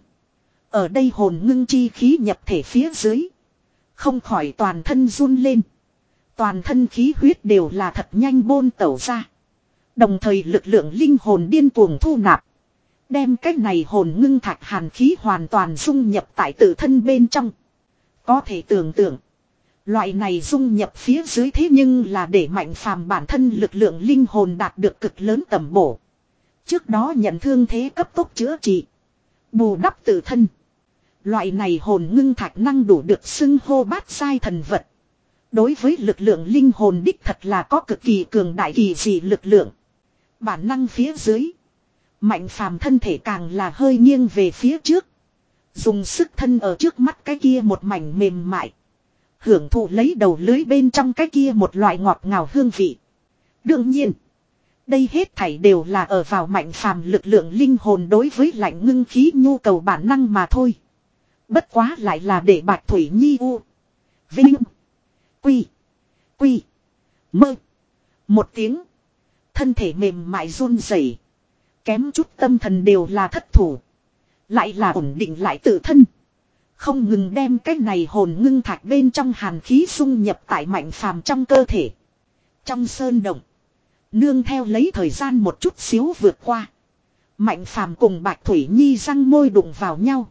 Speaker 1: Ở đây hồn ngưng chi khí nhập thể phía dưới. Không khỏi toàn thân run lên. Toàn thân khí huyết đều là thật nhanh bôn tẩu ra. Đồng thời lực lượng linh hồn điên cuồng thu nạp. Đem cái này hồn ngưng thạch hàn khí hoàn toàn dung nhập tại tự thân bên trong. Có thể tưởng tượng. Loại này dung nhập phía dưới thế nhưng là để Mạnh Phàm bản thân lực lượng linh hồn đạt được cực lớn tầm bổ. Trước đó nhận thương thế cấp tốc chữa trị. Bù đắp tự thân. Loại này hồn ngưng thạch năng đủ được xưng hô bát sai thần vật. Đối với lực lượng linh hồn đích thật là có cực kỳ cường đại kỳ dị lực lượng. Bản năng phía dưới. Mạnh Phàm thân thể càng là hơi nghiêng về phía trước. Dùng sức thân ở trước mắt cái kia một mảnh mềm mại. Hưởng thụ lấy đầu lưới bên trong cái kia một loại ngọt ngào hương vị. Đương nhiên. Đây hết thảy đều là ở vào Mạnh Phàm lực lượng linh hồn đối với lạnh ngưng khí nhu cầu bản năng mà thôi. Bất quá lại là để Bạch Thủy Nhi u. Vinh. Quy. Quy. Mơ. Một tiếng. Thân thể mềm mại run rẩy. Kém chút tâm thần đều là thất thủ. Lại là ổn định lại tự thân. Không ngừng đem cái này hồn ngưng thạch bên trong hàn khí xung nhập tại Mạnh Phàm trong cơ thể. Trong sơn động. Nương theo lấy thời gian một chút xíu vượt qua. Mạnh Phàm cùng Bạch Thủy Nhi răng môi đụng vào nhau.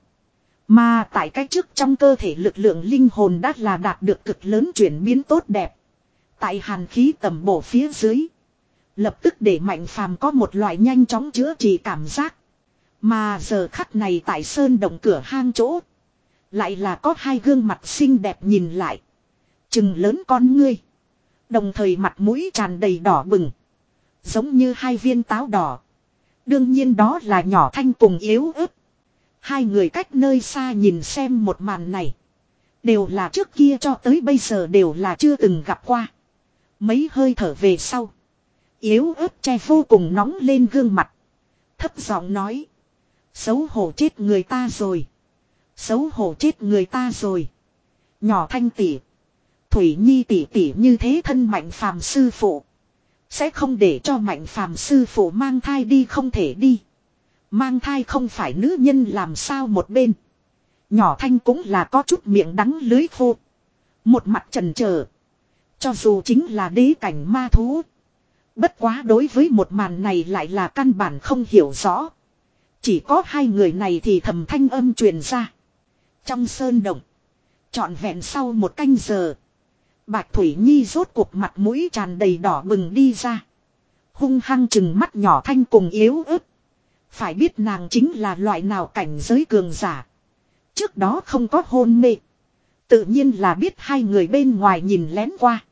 Speaker 1: Mà tại cái trước trong cơ thể lực lượng linh hồn đã là đạt được cực lớn chuyển biến tốt đẹp. Tại hàn khí tầm bổ phía dưới. Lập tức để Mạnh Phàm có một loại nhanh chóng chữa trị cảm giác. Mà giờ khắc này tại sơn động cửa hang chỗ. Lại là có hai gương mặt xinh đẹp nhìn lại. Trừng lớn con ngươi. Đồng thời mặt mũi tràn đầy đỏ bừng. Giống như hai viên táo đỏ. Đương nhiên đó là nhỏ thanh cùng yếu ớt. Hai người cách nơi xa nhìn xem một màn này. Đều là trước kia cho tới bây giờ đều là chưa từng gặp qua. Mấy hơi thở về sau. Yếu ớt che vô cùng nóng lên gương mặt. Thấp giọng nói. Xấu hổ chết người ta rồi. Xấu hổ chết người ta rồi. Nhỏ thanh tỷ. Thủy Nhi tỷ tỷ như thế thân Mạnh Phàm sư phụ. Sẽ không để cho Mạnh Phàm sư phụ mang thai đi không thể đi. Mang thai không phải nữ nhân làm sao một bên. Nhỏ thanh cũng là có chút miệng đắng lưới khô. Một mặt trần chờ. Cho dù chính là đế cảnh ma thú. Bất quá đối với một màn này lại là căn bản không hiểu rõ. Chỉ có hai người này thì thầm thanh âm truyền ra. Trong sơn động. Trọn vẹn sau một canh giờ. Bạch Thủy Nhi rốt cuộc mặt mũi tràn đầy đỏ bừng đi ra. Hung hăng chừng mắt nhỏ thanh cùng yếu ớt. Phải biết nàng chính là loại nào cảnh giới cường giả. Trước đó không có hôn mê. Tự nhiên là biết hai người bên ngoài nhìn lén qua.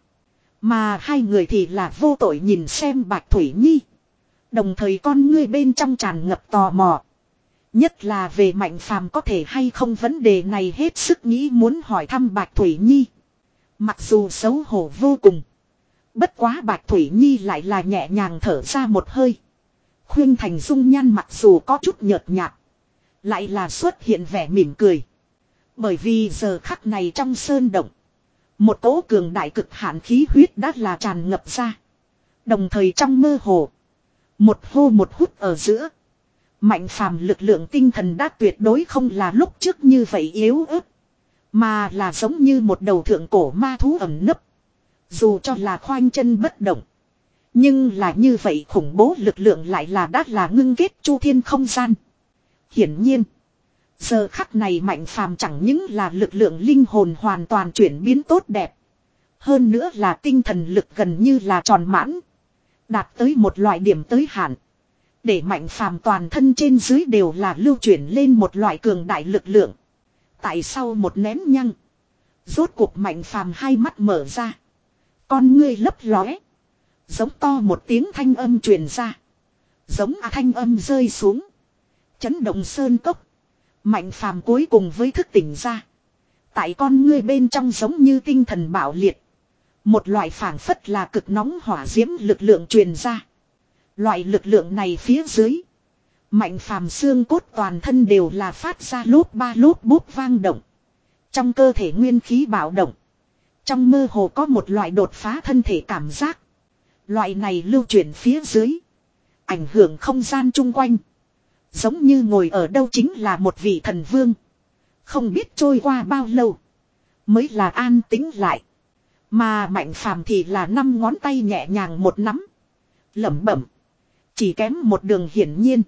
Speaker 1: Mà hai người thì là vô tội nhìn xem Bạch Thủy Nhi. Đồng thời con ngươi bên trong tràn ngập tò mò. Nhất là về Mạnh Phàm có thể hay không vấn đề này hết sức nghĩ muốn hỏi thăm Bạch Thủy Nhi. Mặc dù xấu hổ vô cùng. Bất quá Bạch Thủy Nhi lại là nhẹ nhàng thở ra một hơi. Khuyên Thành dung nhan mặc dù có chút nhợt nhạt. Lại là xuất hiện vẻ mỉm cười. Bởi vì giờ khắc này trong sơn động. Một cỗ cường đại cực hạn khí huyết đã là tràn ngập ra. Đồng thời trong mơ hồ. Một hô một hút ở giữa. Mạnh Phàm lực lượng tinh thần đã tuyệt đối không là lúc trước như vậy yếu ớt. Mà là giống như một đầu thượng cổ ma thú ẩn nấp. Dù cho là khoanh chân bất động. Nhưng là như vậy khủng bố lực lượng lại là đã là ngưng kết chu thiên không gian. Hiển nhiên. Giờ khắc này Mạnh Phàm chẳng những là lực lượng linh hồn hoàn toàn chuyển biến tốt đẹp. Hơn nữa là tinh thần lực gần như là tròn mãn. Đạt tới một loại điểm tới hạn. Để Mạnh Phàm toàn thân trên dưới đều là lưu chuyển lên một loại cường đại lực lượng. Tại sau một nén nhăng. Rốt cuộc Mạnh Phàm hai mắt mở ra. Con ngươi lấp lóe. Giống to một tiếng thanh âm truyền ra. Giống a thanh âm rơi xuống. Chấn động sơn cốc. Mạnh Phàm cuối cùng với thức tỉnh ra. Tại con ngươi bên trong giống như tinh thần bạo liệt. Một loại phảng phất là cực nóng hỏa diễm lực lượng truyền ra. Loại lực lượng này phía dưới. Mạnh Phàm xương cốt toàn thân đều là phát ra lốp ba lốp búp vang động. Trong cơ thể nguyên khí bạo động. Trong mơ hồ có một loại đột phá thân thể cảm giác. Loại này lưu chuyển phía dưới. Ảnh hưởng không gian chung quanh. Giống như ngồi ở đâu chính là một vị thần vương. Không biết trôi qua bao lâu. Mới là an tĩnh lại. Mà Mạnh Phàm thì là năm ngón tay nhẹ nhàng một nắm. Lẩm bẩm. Chỉ kém một đường hiển nhiên.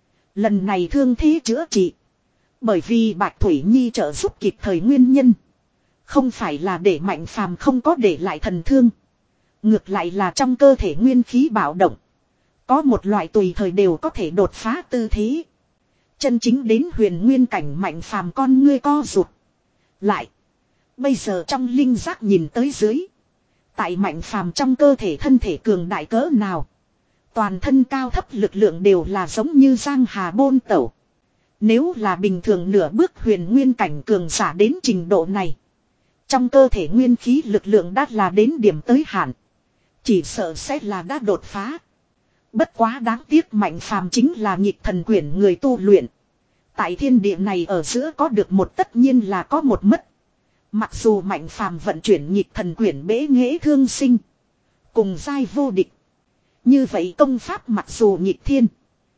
Speaker 1: Lần này thương thế chữa trị. Bởi vì Bạch Thủy Nhi trợ giúp kịp thời nguyên nhân. Không phải là để Mạnh Phàm không có để lại thần thương. Ngược lại là trong cơ thể nguyên khí bạo động. Có một loại tùy thời đều có thể đột phá tư thế. Chân chính đến huyền nguyên cảnh Mạnh Phàm con ngươi co rụt. Lại. Bây giờ trong linh giác nhìn tới dưới. Tại Mạnh Phàm trong cơ thể thân thể cường đại cỡ nào. Toàn thân cao thấp lực lượng đều là giống như giang hà bôn tẩu. Nếu là bình thường nửa bước huyền nguyên cảnh cường giả đến trình độ này. Trong cơ thể nguyên khí lực lượng đã là đến điểm tới hạn. Chỉ sợ sẽ là đã đột phá. Bất quá đáng tiếc Mạnh Phàm chính là nhịp thần quyển người tu luyện. Tại thiên địa này ở giữa có được một tất nhiên là có một mất. Mặc dù Mạnh Phàm vận chuyển nhịp thần quyển bế nghệ thương sinh. Cùng giai vô địch. Như vậy công pháp mặc dù nhịp thiên.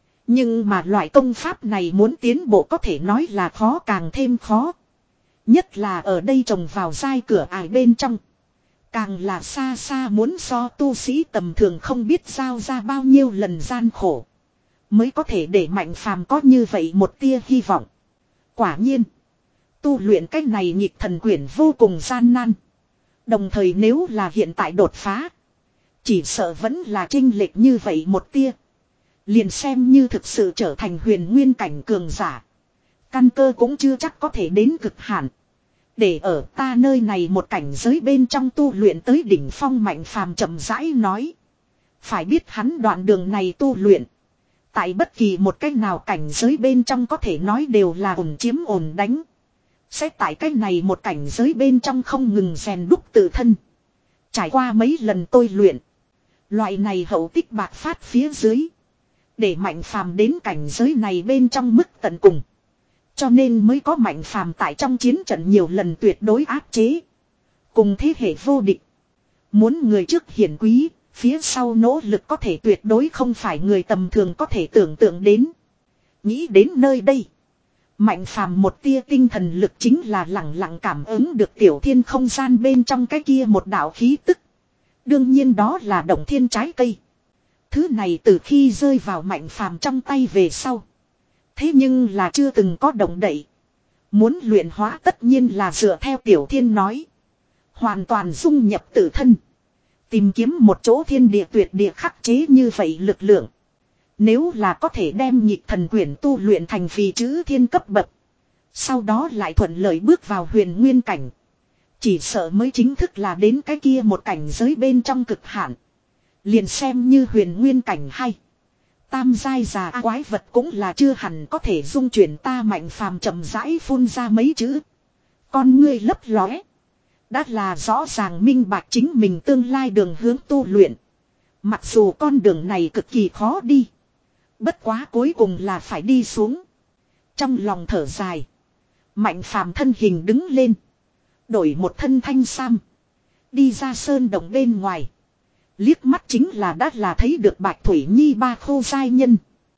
Speaker 1: Nhưng mà loại công pháp này muốn tiến bộ có thể nói là khó càng thêm khó. Nhất là ở đây trồng vào giai cửa ải bên trong. Càng là xa xa muốn so tu sĩ tầm thường không biết giao ra bao nhiêu lần gian khổ. Mới có thể để Mạnh Phàm có như vậy một tia hy vọng. Quả nhiên. Tu luyện cách này nhịp thần quyển vô cùng gian nan. Đồng thời nếu là hiện tại đột phá. Chỉ sợ vẫn là chênh lệch như vậy một tia. Liền xem như thực sự trở thành huyền nguyên cảnh cường giả. Căn cơ cũng chưa chắc có thể đến cực hạn. Để ở ta nơi này một cảnh giới bên trong tu luyện tới đỉnh phong Mạnh Phàm chậm rãi nói. Phải biết hắn đoạn đường này tu luyện. Tại bất kỳ một cách nào cảnh giới bên trong có thể nói đều là ổn chiếm ổn đánh. Sẽ tại cách này một cảnh giới bên trong không ngừng rèn đúc tự thân. Trải qua mấy lần tôi luyện. Loại này hậu tích bạc phát phía dưới. Để Mạnh Phàm đến cảnh giới này bên trong mức tận cùng. Cho nên mới có Mạnh Phàm tại trong chiến trận nhiều lần tuyệt đối áp chế. Cùng thế hệ vô địch. Muốn người trước hiển quý, phía sau nỗ lực có thể tuyệt đối không phải người tầm thường có thể tưởng tượng đến. Nghĩ đến nơi đây. Mạnh Phàm một tia tinh thần lực chính là lặng lặng cảm ứng được tiểu thiên không gian bên trong cái kia một đạo khí tức. Đương nhiên đó là động thiên trái cây. Thứ này từ khi rơi vào Mạnh Phàm trong tay về sau. Thế nhưng là chưa từng có động đậy. Muốn luyện hóa tất nhiên là dựa theo tiểu thiên nói. Hoàn toàn dung nhập tự thân. Tìm kiếm một chỗ thiên địa tuyệt địa khắc chế như vậy lực lượng. Nếu là có thể đem nhịp thần quyển tu luyện thành vì chữ thiên cấp bậc. Sau đó lại thuận lợi bước vào huyền nguyên cảnh. Chỉ sợ mới chính thức là đến cái kia một cảnh giới bên trong cực hạn. Liền xem như huyền nguyên cảnh hay. Tam giai già quái vật cũng là chưa hẳn có thể dung chuyển ta Mạnh Phàm chậm rãi phun ra mấy chữ. Con ngươi lấp lóe. Đã là rõ ràng minh bạch chính mình tương lai đường hướng tu luyện. Mặc dù con đường này cực kỳ khó đi. Bất quá cuối cùng là phải đi xuống. Trong lòng thở dài. Mạnh Phàm thân hình đứng lên. Đổi một thân thanh sam. Đi ra sơn động bên ngoài. Liếc mắt chính là đã là thấy được Bạch Thủy Nhi ba khô giai nhân.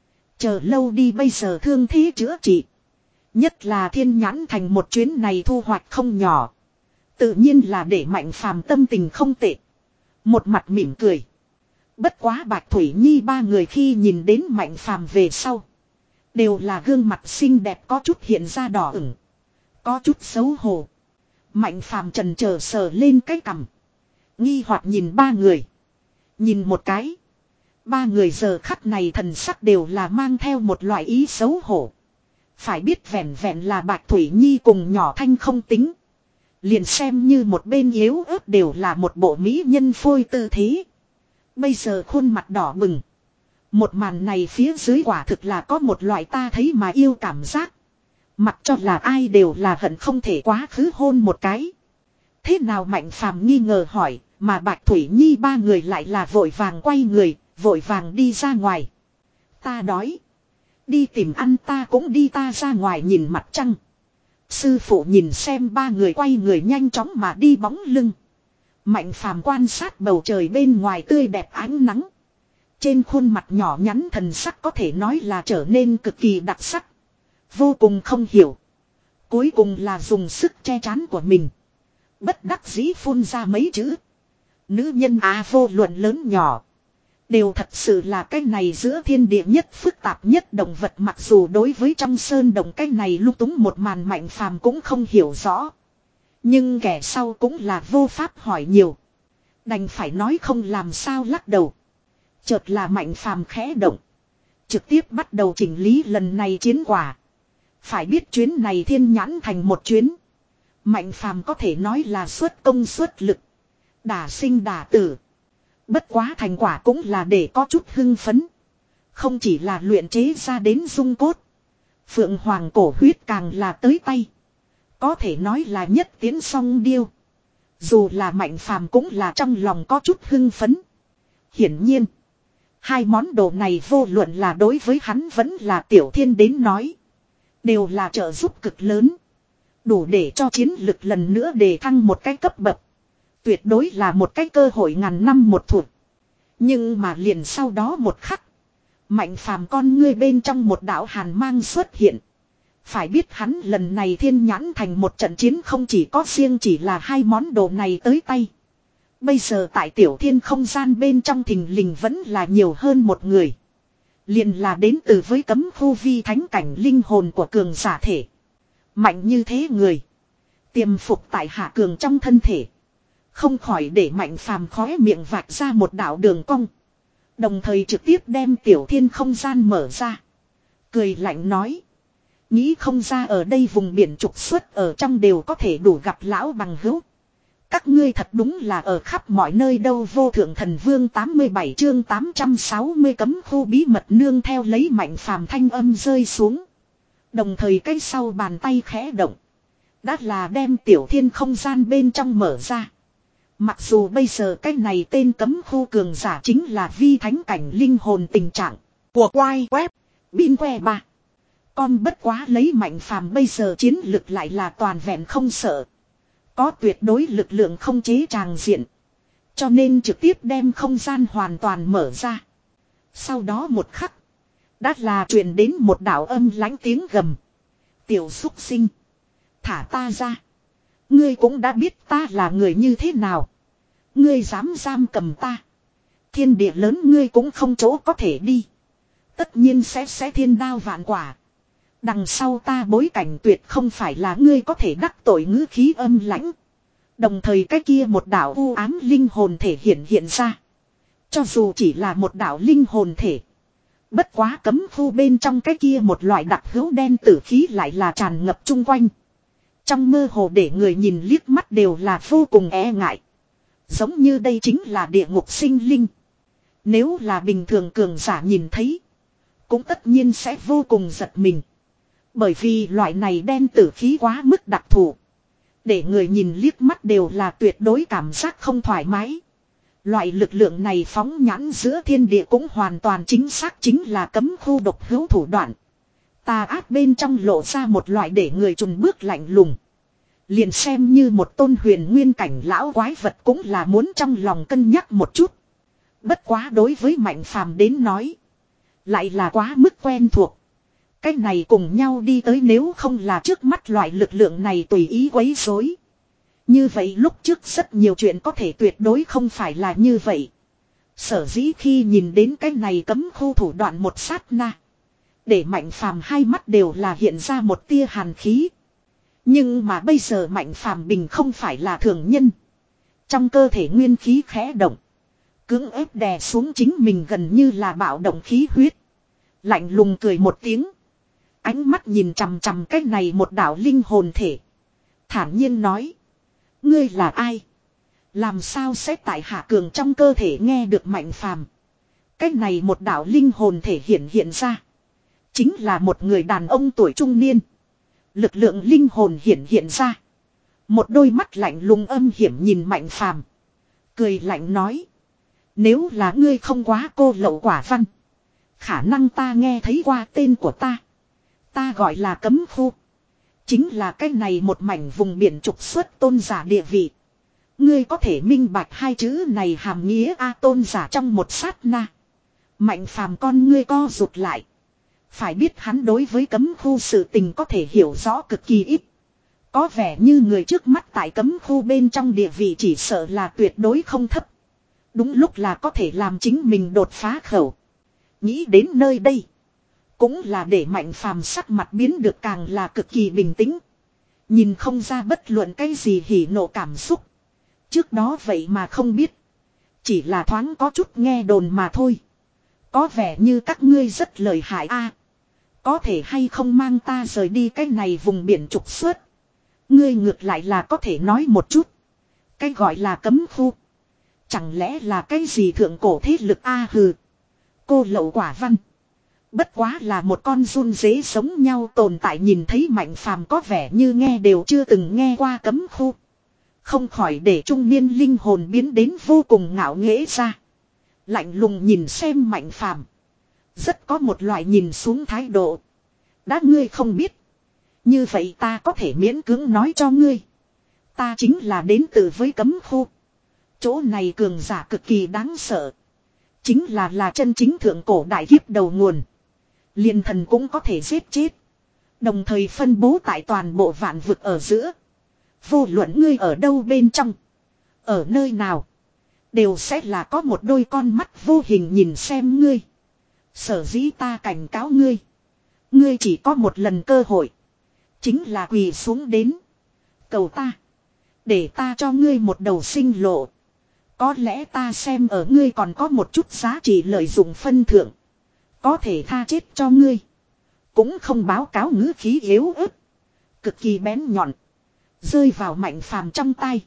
Speaker 1: Chờ lâu đi bây giờ thương thế chữa trị. Nhất là thiên nhãn thành một chuyến này thu hoạch không nhỏ. Tự nhiên là để Mạnh Phàm tâm tình không tệ. Một mặt mỉm cười. Bất quá Bạch Thủy Nhi ba người khi nhìn đến Mạnh Phàm về sau. Đều là gương mặt xinh đẹp có chút hiện ra đỏ ửng. Có chút xấu hổ. Mạnh Phàm trần chờ sờ lên cái cằm. Nghi hoặc nhìn ba người. Nhìn một cái. Ba người giờ khắc này thần sắc đều là mang theo một loại ý xấu hổ. Phải biết vẹn vẹn là Bạch Thủy Nhi cùng nhỏ thanh không tính. Liền xem như một bên yếu ớt đều là một bộ mỹ nhân phôi tư thế. Bây giờ khuôn mặt đỏ bừng. Một màn này phía dưới quả thực là có một loại ta thấy mà yêu cảm giác. Mặc cho là ai đều là hận không thể quá khứ hôn một cái. Thế nào Mạnh Phàm nghi ngờ hỏi, mà Bạch Thủy Nhi ba người lại là vội vàng quay người, vội vàng đi ra ngoài. Ta đói. Đi tìm ăn ta cũng đi ta ra ngoài nhìn mặt trăng. Sư phụ nhìn xem ba người quay người nhanh chóng mà đi bóng lưng. Mạnh Phàm quan sát bầu trời bên ngoài tươi đẹp ánh nắng. Trên khuôn mặt nhỏ nhắn thần sắc có thể nói là trở nên cực kỳ đặc sắc. Vô cùng không hiểu. Cuối cùng là dùng sức che chắn của mình. Bất đắc dĩ phun ra mấy chữ. Nữ nhân á vô luận lớn nhỏ. Đều thật sự là cái này giữa thiên địa nhất phức tạp nhất động vật, mặc dù đối với trong sơn động cái này lung túng một màn Mạnh Phàm cũng không hiểu rõ. Nhưng kẻ sau cũng là vô pháp hỏi nhiều. Đành phải nói không làm sao lắc đầu. Chợt là Mạnh Phàm khẽ động. Trực tiếp bắt đầu chỉnh lý lần này chiến quả. Phải biết chuyến này thiên nhãn thành một chuyến. Mạnh Phàm có thể nói là xuất công xuất lực. Đả sinh đả tử. Bất quá thành quả cũng là để có chút hưng phấn. Không chỉ là luyện chế ra đến dung cốt. Phượng hoàng cổ huyết càng là tới tay. Có thể nói là nhất tiến song điêu. Dù là Mạnh Phàm cũng là trong lòng có chút hưng phấn. Hiển nhiên. Hai món đồ này vô luận là đối với hắn vẫn là Tiểu Thiên đến nói. Đều là trợ giúp cực lớn. Đủ để cho chiến lực lần nữa đề thăng một cái cấp bậc. Tuyệt đối là một cái cơ hội ngàn năm một thủa. Nhưng mà liền sau đó một khắc. Mạnh Phàm con ngươi bên trong một đạo hàn mang xuất hiện. Phải biết hắn lần này thiên nhãn thành một trận chiến không chỉ có riêng chỉ là hai món đồ này tới tay. Bây giờ tại Tiểu Thiên không gian bên trong thình lình vẫn là nhiều hơn một người. Liền là đến từ với cấm khu vi thánh cảnh linh hồn của cường giả thể. Mạnh như thế người. Tiềm phục tại hạ cường trong thân thể. Không khỏi để Mạnh Phàm khóe miệng vạch ra một đạo đường cong. Đồng thời trực tiếp đem tiểu thiên không gian mở ra. Cười lạnh nói. Nghĩ không ra ở đây vùng biển trục xuất ở trong đều có thể đủ gặp lão bằng hữu. Các ngươi thật đúng là ở khắp mọi nơi đâu. Vô thượng thần vương tám mươi bảy chương tám trăm sáu mươi cấm khu bí mật nương theo lấy Mạnh Phàm thanh âm rơi xuống. Đồng thời cái sau bàn tay khẽ động. Đã là đem tiểu thiên không gian bên trong mở ra. Mặc dù bây giờ cái này tên cấm khu cường giả chính là vi thánh cảnh linh hồn tình trạng của quai web bin que ba. Con bất quá lấy Mạnh Phàm bây giờ chiến lực lại là toàn vẹn không sợ. Có tuyệt đối lực lượng không chế tràng diện. Cho nên trực tiếp đem không gian hoàn toàn mở ra. Sau đó một khắc. Đã là truyền đến một đạo âm lãnh tiếng gầm. Tiểu xúc sinh. Thả ta ra. Ngươi cũng đã biết ta là người như thế nào. Ngươi dám giam cầm ta. Thiên địa lớn ngươi cũng không chỗ có thể đi. Tất nhiên sẽ sẽ thiên đao vạn quả. Đằng sau ta bối cảnh tuyệt không phải là ngươi có thể đắc tội ngữ khí âm lãnh. Đồng thời cái kia một đạo u ám linh hồn thể hiện hiện ra. Cho dù chỉ là một đạo linh hồn thể. Bất quá cấm khu bên trong cái kia một loại đặc hữu đen tử khí lại là tràn ngập chung quanh. Trong mơ hồ để người nhìn liếc mắt đều là vô cùng e ngại. Giống như đây chính là địa ngục sinh linh. Nếu là bình thường cường giả nhìn thấy. Cũng tất nhiên sẽ vô cùng giật mình. Bởi vì loại này đen tử khí quá mức đặc thù. Để người nhìn liếc mắt đều là tuyệt đối cảm giác không thoải mái. Loại lực lượng này phóng nhãn giữa thiên địa cũng hoàn toàn chính xác chính là cấm khu độc hữu thủ đoạn. Tà ác bên trong lộ ra một loại để người chùn bước lạnh lùng. Liền xem như một tôn huyền nguyên cảnh lão quái vật cũng là muốn trong lòng cân nhắc một chút. Bất quá đối với Mạnh Phàm đến nói. Lại là quá mức quen thuộc. Cái này cùng nhau đi tới nếu không là trước mắt loại lực lượng này tùy ý quấy rối. Như vậy lúc trước rất nhiều chuyện có thể tuyệt đối không phải là như vậy. Sở dĩ khi nhìn đến cái này cấm khu thủ đoạn một sát na. Để Mạnh Phàm hai mắt đều là hiện ra một tia hàn khí. Nhưng mà bây giờ Mạnh Phàm bình không phải là thường nhân. Trong cơ thể nguyên khí khẽ động. Cưỡng ép đè xuống chính mình gần như là bạo động khí huyết. Lạnh lùng cười một tiếng. Ánh mắt nhìn chằm chằm cái này một đạo linh hồn thể. Thản nhiên nói. Ngươi là ai? Làm sao sẽ tại hạ cường trong cơ thể nghe được Mạnh Phàm? Cái này một đạo linh hồn thể hiện hiện ra. Chính là một người đàn ông tuổi trung niên. Lực lượng linh hồn hiện hiện ra. Một đôi mắt lạnh lùng âm hiểm nhìn Mạnh Phàm. Cười lạnh nói. Nếu là ngươi không quá cô lậu quả văn. Khả năng ta nghe thấy qua tên của ta. Ta gọi là cấm khu. Chính là cái này một mảnh vùng biển trục xuất tôn giả địa vị. Ngươi có thể minh bạch hai chữ này hàm nghĩa a tôn giả trong một sát na. Mạnh Phàm con ngươi co rụt lại. Phải biết hắn đối với cấm khu sự tình có thể hiểu rõ cực kỳ ít. Có vẻ như người trước mắt tại cấm khu bên trong địa vị chỉ sợ là tuyệt đối không thấp. Đúng lúc là có thể làm chính mình đột phá khẩu. Nghĩ đến nơi đây. Cũng là để Mạnh Phàm sắc mặt biến được càng là cực kỳ bình tĩnh. Nhìn không ra bất luận cái gì hỉ nộ cảm xúc. Trước đó vậy mà không biết. Chỉ là thoáng có chút nghe đồn mà thôi. Có vẻ như các ngươi rất lợi hại a. Có thể hay không mang ta rời đi cái này vùng biển trục xuất. Ngươi ngược lại là có thể nói một chút. Cái gọi là cấm khu. Chẳng lẽ là cái gì thượng cổ thế lực a hừ. Cô lậu quả văn. Bất quá là một con run dế giống nhau tồn tại nhìn thấy Mạnh Phàm có vẻ như nghe đều chưa từng nghe qua cấm khu. Không khỏi để trung niên linh hồn biến đến vô cùng ngạo nghễ ra. Lạnh lùng nhìn xem Mạnh Phàm. Rất có một loại nhìn xuống thái độ. Đã ngươi không biết. Như vậy ta có thể miễn cưỡng nói cho ngươi. Ta chính là đến từ với cấm khu. Chỗ này cường giả cực kỳ đáng sợ. Chính là là chân chính thượng cổ đại kiếp đầu nguồn. Liền thần cũng có thể giết chết. Đồng thời phân bố tại toàn bộ vạn vực ở giữa. Vô luận ngươi ở đâu bên trong. Ở nơi nào. Đều sẽ là có một đôi con mắt vô hình nhìn xem ngươi. Sở dĩ ta cảnh cáo ngươi. Ngươi chỉ có một lần cơ hội. Chính là quỳ xuống đến. Cầu ta. Để ta cho ngươi một đầu sinh lộ. Có lẽ ta xem ở ngươi còn có một chút giá trị lợi dụng phân thượng. Có thể tha chết cho ngươi. Cũng không báo cáo ngữ khí yếu ớt. Cực kỳ bén nhọn. Rơi vào Mạnh Phàm trong tay.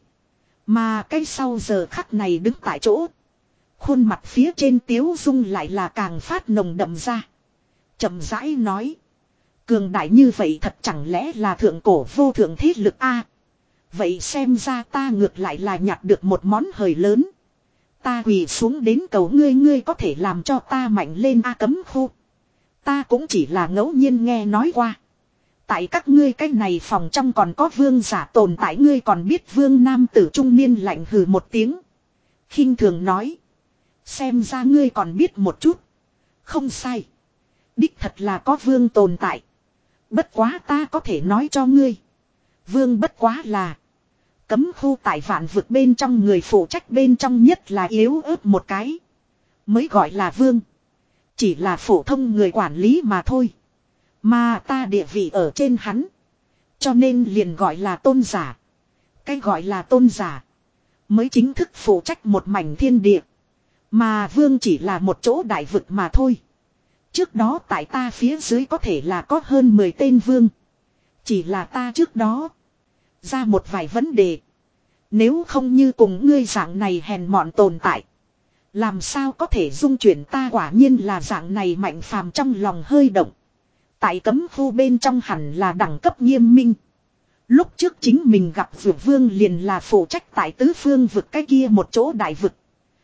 Speaker 1: Mà cái sau giờ khắc này đứng tại chỗ. Khuôn mặt phía trên tiếu dung lại là càng phát nồng đậm ra. Chậm rãi nói. Cường đại như vậy thật chẳng lẽ là thượng cổ vô thượng thế lực a? Vậy xem ra ta ngược lại là nhặt được một món hời lớn. Ta quỳ xuống đến cầu ngươi, ngươi có thể làm cho ta mạnh lên a. Cấm khu. Ta cũng chỉ là ngẫu nhiên nghe nói qua. Tại các ngươi cái này phòng trong còn có vương giả tồn tại, ngươi còn biết vương nam tử trung niên lạnh hừ một tiếng. Khinh thường nói. Xem ra ngươi còn biết một chút. Không sai. Đích thật là có vương tồn tại. Bất quá ta có thể nói cho ngươi. Vương bất quá là. Cấm khu tại vạn vực bên trong người phụ trách bên trong nhất là yếu ớt một cái. Mới gọi là vương. Chỉ là phổ thông người quản lý mà thôi. Mà ta địa vị ở trên hắn. Cho nên liền gọi là tôn giả. Cái gọi là tôn giả. Mới chính thức phụ trách một mảnh thiên địa. Mà vương chỉ là một chỗ đại vực mà thôi. Trước đó tại ta phía dưới có thể là có hơn mười tên vương. Chỉ là ta trước đó. Ra một vài vấn đề. Nếu không như cùng ngươi dạng này hèn mọn tồn tại. Làm sao có thể dung chuyển ta, quả nhiên là dạng này. Mạnh Phàm trong lòng hơi động. Tại cấm khu bên trong hẳn là đẳng cấp nghiêm minh. Lúc trước chính mình gặp vượt vương liền là phụ trách tại tứ phương vực cái kia một chỗ đại vực.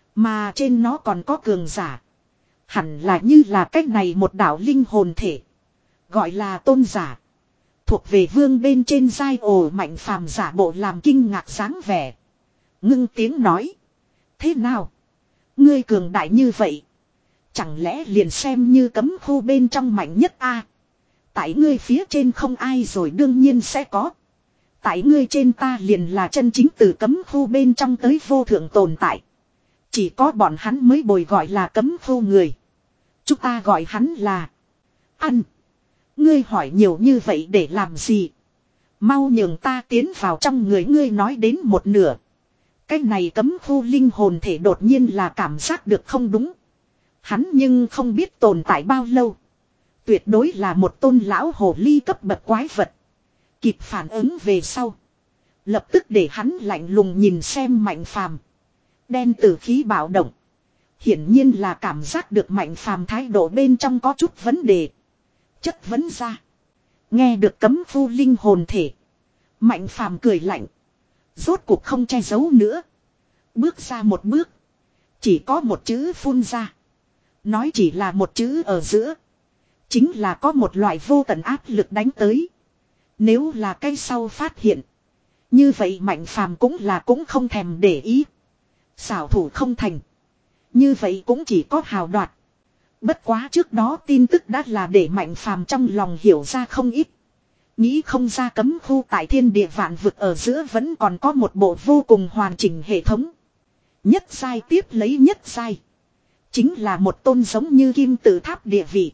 Speaker 1: Mà trên nó còn có cường giả. Hẳn là như là cách này một đạo linh hồn thể. Gọi là tôn giả. Thuộc về vương bên trên giai. Ồ, Mạnh Phàm giả bộ làm kinh ngạc dáng vẻ. Ngưng tiếng nói. Thế nào? Ngươi cường đại như vậy. Chẳng lẽ liền xem như cấm khu bên trong mạnh nhất a? Tại ngươi phía trên không ai rồi, đương nhiên sẽ có. Tại ngươi trên ta liền là chân chính từ cấm khu bên trong tới vô thượng tồn tại. Chỉ có bọn hắn mới bồi gọi là cấm khu người. Chúng ta gọi hắn là ăn. Ngươi hỏi nhiều như vậy để làm gì? Mau nhường ta tiến vào trong người ngươi. Nói đến một nửa. Cái này cấm khu linh hồn thể đột nhiên là cảm giác được không đúng. Hắn nhưng không biết tồn tại bao lâu. Tuyệt đối là một tôn lão hồ ly cấp bậc quái vật. Kịp phản ứng về sau. Lập tức để hắn lạnh lùng nhìn xem Mạnh Phàm. Đen tử khí bạo động. Hiển nhiên là cảm giác được Mạnh Phàm thái độ bên trong có chút vấn đề. Chất vấn ra. Nghe được cấm khu linh hồn thể. Mạnh Phàm cười lạnh. Rốt cuộc không che giấu nữa. Bước ra một bước. Chỉ có một chữ phun ra. Nói chỉ là một chữ ở giữa. Chính là có một loại vô tận áp lực đánh tới. Nếu là cái sau phát hiện. Như vậy Mạnh Phàm cũng là cũng không thèm để ý. Xảo thủ không thành. Như vậy cũng chỉ có hào đoạt. Bất quá trước đó tin tức đã là để Mạnh Phàm trong lòng hiểu ra không ít. Nghĩ không ra cấm khu tại thiên địa vạn vực ở giữa vẫn còn có một bộ vô cùng hoàn chỉnh hệ thống. Nhất giai tiếp lấy nhất giai. Chính là một tôn giống như kim tự tháp địa vị.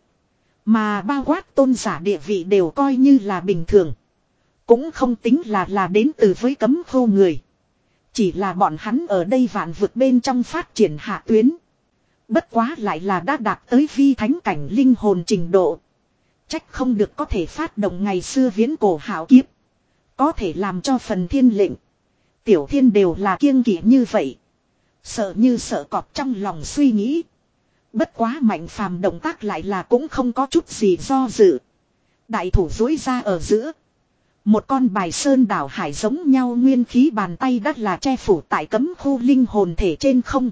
Speaker 1: Mà bao quát tôn giả địa vị đều coi như là bình thường. Cũng không tính là là đến từ với cấm khu người. Chỉ là bọn hắn ở đây vạn vực bên trong phát triển hạ tuyến. Bất quá lại là đã đạt tới vi thánh cảnh linh hồn trình độ. Trách không được có thể phát động ngày xưa viễn cổ hảo kiếp. Có thể làm cho phần thiên lệnh. Tiểu thiên đều là kiêng kỵ như vậy. Sợ như sợ cọp trong lòng suy nghĩ. Bất quá Mạnh Phàm động tác lại là cũng không có chút gì do dự. Đại thủ dối ra ở giữa. Một con bài sơn đảo hải giống nhau nguyên khí bàn tay đắt là che phủ tại cấm khu linh hồn thể trên không.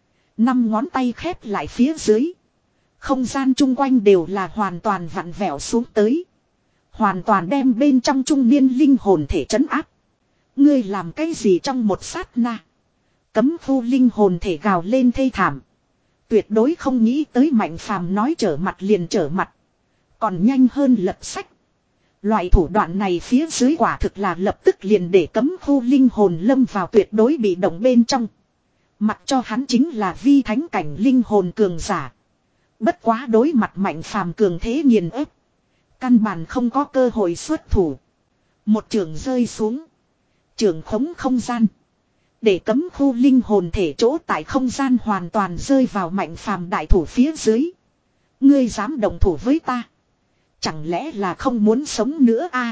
Speaker 1: Năm ngón tay khép lại phía dưới. Không gian chung quanh đều là hoàn toàn vặn vẹo xuống tới. Hoàn toàn đem bên trong trung niên linh hồn thể trấn áp. Ngươi làm cái gì trong một sát na? Cấm khu linh hồn thể gào lên thê thảm. Tuyệt đối không nghĩ tới Mạnh Phàm nói trở mặt liền trở mặt. Còn nhanh hơn lật sách. Loại thủ đoạn này phía dưới quả thực là lập tức liền để cấm khu linh hồn lâm vào tuyệt đối bị động bên trong. Mặc cho hắn chính là vi thánh cảnh linh hồn cường giả. Bất quá đối mặt Mạnh Phàm cường thế nghiền ép. Căn bản không có cơ hội xuất thủ. Một trường rơi xuống. Trường khống không gian. Để cấm khu linh hồn thể chỗ tại không gian hoàn toàn rơi vào Mạnh Phàm đại thủ phía dưới. Ngươi dám đồng thủ với ta? Chẳng lẽ là không muốn sống nữa a?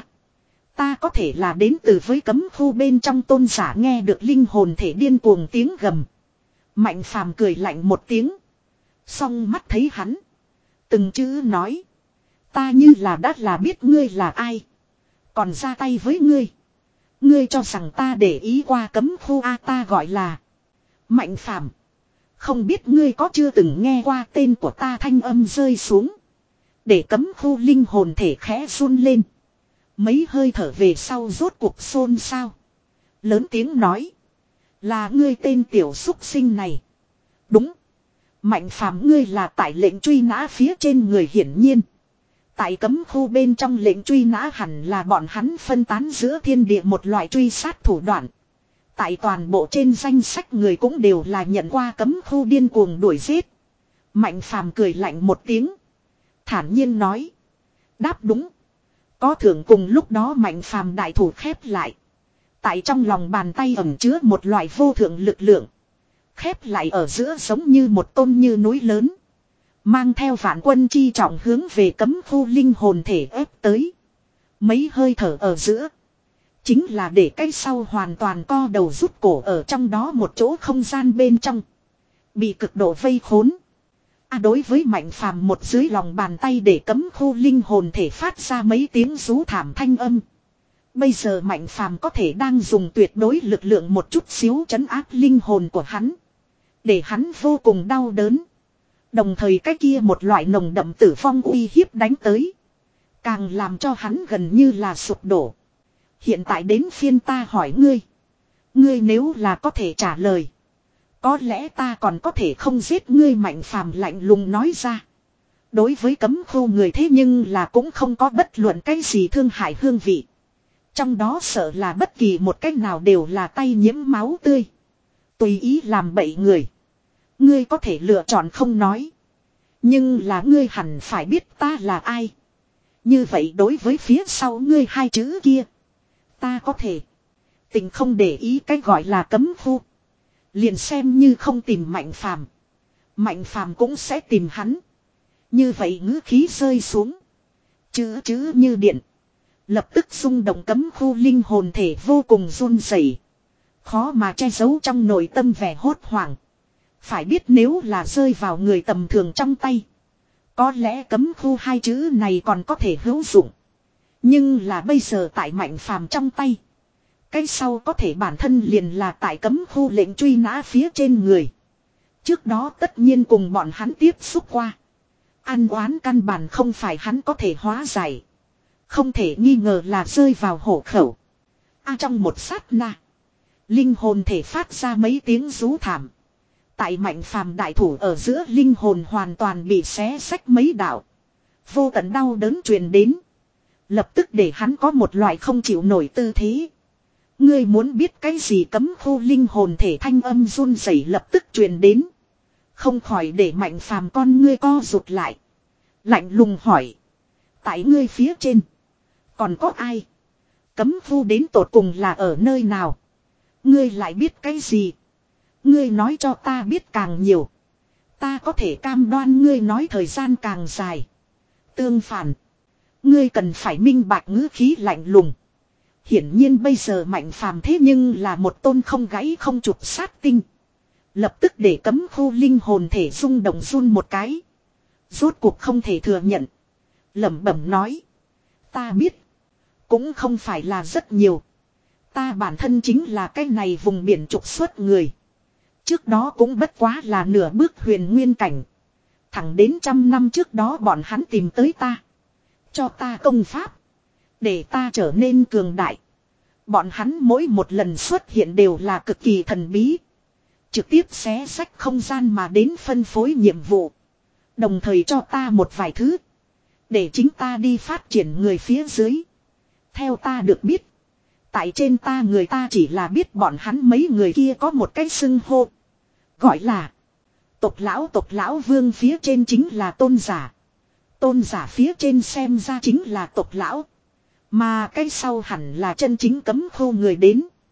Speaker 1: Ta có thể là đến từ với cấm khu bên trong tôn giả nghe được linh hồn thể điên cuồng tiếng gầm. Mạnh Phàm cười lạnh một tiếng. Song mắt thấy hắn. Từng chữ nói. Ta như là đã là biết ngươi là ai. Còn ra tay với ngươi. Ngươi cho rằng ta để ý qua cấm khu A ta gọi là Mạnh Phàm. Không biết ngươi có chưa từng nghe qua tên của ta thanh âm rơi xuống. Để cấm khu linh hồn thể khẽ run lên. Mấy hơi thở về sau rốt cuộc xôn xao. Lớn tiếng nói. Là ngươi tên tiểu xúc sinh này. Đúng. Mạnh Phàm ngươi là tại lệnh truy nã phía trên người hiển nhiên. Tại cấm khu bên trong lệnh truy nã hẳn là bọn hắn phân tán giữa thiên địa một loại truy sát thủ đoạn. Tại toàn bộ trên danh sách người cũng đều là nhận qua cấm khu điên cuồng đuổi giết. Mạnh Phàm cười lạnh một tiếng. Thản nhiên nói. Đáp đúng. Có thưởng cùng lúc đó Mạnh Phàm đại thủ khép lại. Tại trong lòng bàn tay ẩn chứa một loại vô thượng lực lượng. Khép lại ở giữa giống như một tôn như núi lớn. Mang theo vạn quân chi trọng hướng về cấm khu linh hồn thể ép tới. Mấy hơi thở ở giữa. Chính là để cái sau hoàn toàn co đầu rút cổ ở trong đó một chỗ không gian bên trong. Bị cực độ vây khốn. À, đối với Mạnh Phàm một dưới lòng bàn tay để cấm khu linh hồn thể phát ra mấy tiếng rú thảm thanh âm. Bây giờ Mạnh Phàm có thể đang dùng tuyệt đối lực lượng một chút xíu trấn áp linh hồn của hắn. Để hắn vô cùng đau đớn. Đồng thời cái kia một loại nồng đậm tử vong uy hiếp đánh tới. Càng làm cho hắn gần như là sụp đổ. Hiện tại đến phiên ta hỏi ngươi. Ngươi nếu là có thể trả lời. Có lẽ ta còn có thể không giết ngươi Mạnh Phàm lạnh lùng nói ra. Đối với cấm khu người thế nhưng là cũng không có bất luận cái gì thương hại hương vị. Trong đó sợ là bất kỳ một cách nào đều là tay nhiễm máu tươi. Tùy ý làm bậy người. Ngươi có thể lựa chọn không nói. Nhưng là ngươi hẳn phải biết ta là ai. Như vậy đối với phía sau ngươi hai chữ kia. Ta có thể. Tình không để ý cái gọi là cấm khu. Liền xem như không tìm Mạnh Phàm. Mạnh Phàm cũng sẽ tìm hắn. Như vậy ngữ khí rơi xuống. Chữ chữ như điện. Lập tức xung động cấm khu linh hồn thể vô cùng run rẩy. Khó mà che giấu trong nội tâm vẻ hốt hoảng. Phải biết nếu là rơi vào người tầm thường trong tay. Có lẽ cấm khu hai chữ này còn có thể hữu dụng. Nhưng là bây giờ tại Mạnh Phàm trong tay. Cái sau có thể bản thân liền là tại cấm khu lệnh truy nã phía trên người. Trước đó tất nhiên cùng bọn hắn tiếp xúc qua. Ăn oán căn bản không phải hắn có thể hóa giải. Không thể nghi ngờ là rơi vào hổ khẩu. À, trong một sát na. Linh hồn thể phát ra mấy tiếng rú thảm. Tại Mạnh Phàm đại thủ ở giữa linh hồn hoàn toàn bị xé xách mấy đạo. Vô tận đau đớn truyền đến. Lập tức để hắn có một loại không chịu nổi tư thế. Ngươi muốn biết cái gì cấm khu linh hồn thể thanh âm run rẩy lập tức truyền đến. Không khỏi để Mạnh Phàm con ngươi co rụt lại. Lạnh lùng hỏi. Tại ngươi phía trên. Còn có ai? Cấm khu đến tột cùng là ở nơi nào? Ngươi lại biết cái gì? Ngươi nói cho ta biết càng nhiều. Ta có thể cam đoan ngươi nói thời gian càng dài. Tương phản. Ngươi cần phải minh bạch ngữ khí lạnh lùng. Hiển nhiên bây giờ Mạnh Phàm thế nhưng là một tôn không gãy không chụp sát tinh. Lập tức để cấm khu linh hồn thể rung động run một cái. Rốt cuộc không thể thừa nhận. Lẩm bẩm nói. Ta biết. Cũng không phải là rất nhiều. Ta bản thân chính là cái này vùng biển trục xuất người. Trước đó cũng bất quá là nửa bước huyền nguyên cảnh. Thẳng đến trăm năm trước đó bọn hắn tìm tới ta. Cho ta công pháp. Để ta trở nên cường đại. Bọn hắn mỗi một lần xuất hiện đều là cực kỳ thần bí. Trực tiếp xé sách không gian mà đến phân phối nhiệm vụ. Đồng thời cho ta một vài thứ. Để chính ta đi phát triển người phía dưới. Theo ta được biết. Tại trên ta người ta chỉ là biết bọn hắn mấy người kia có một cái xưng hô. Gọi là. Tộc lão tộc lão vương phía trên chính là tôn giả. Tôn giả phía trên xem ra chính là tộc lão. Mà cái sau hẳn là chân chính cấm khu người đến.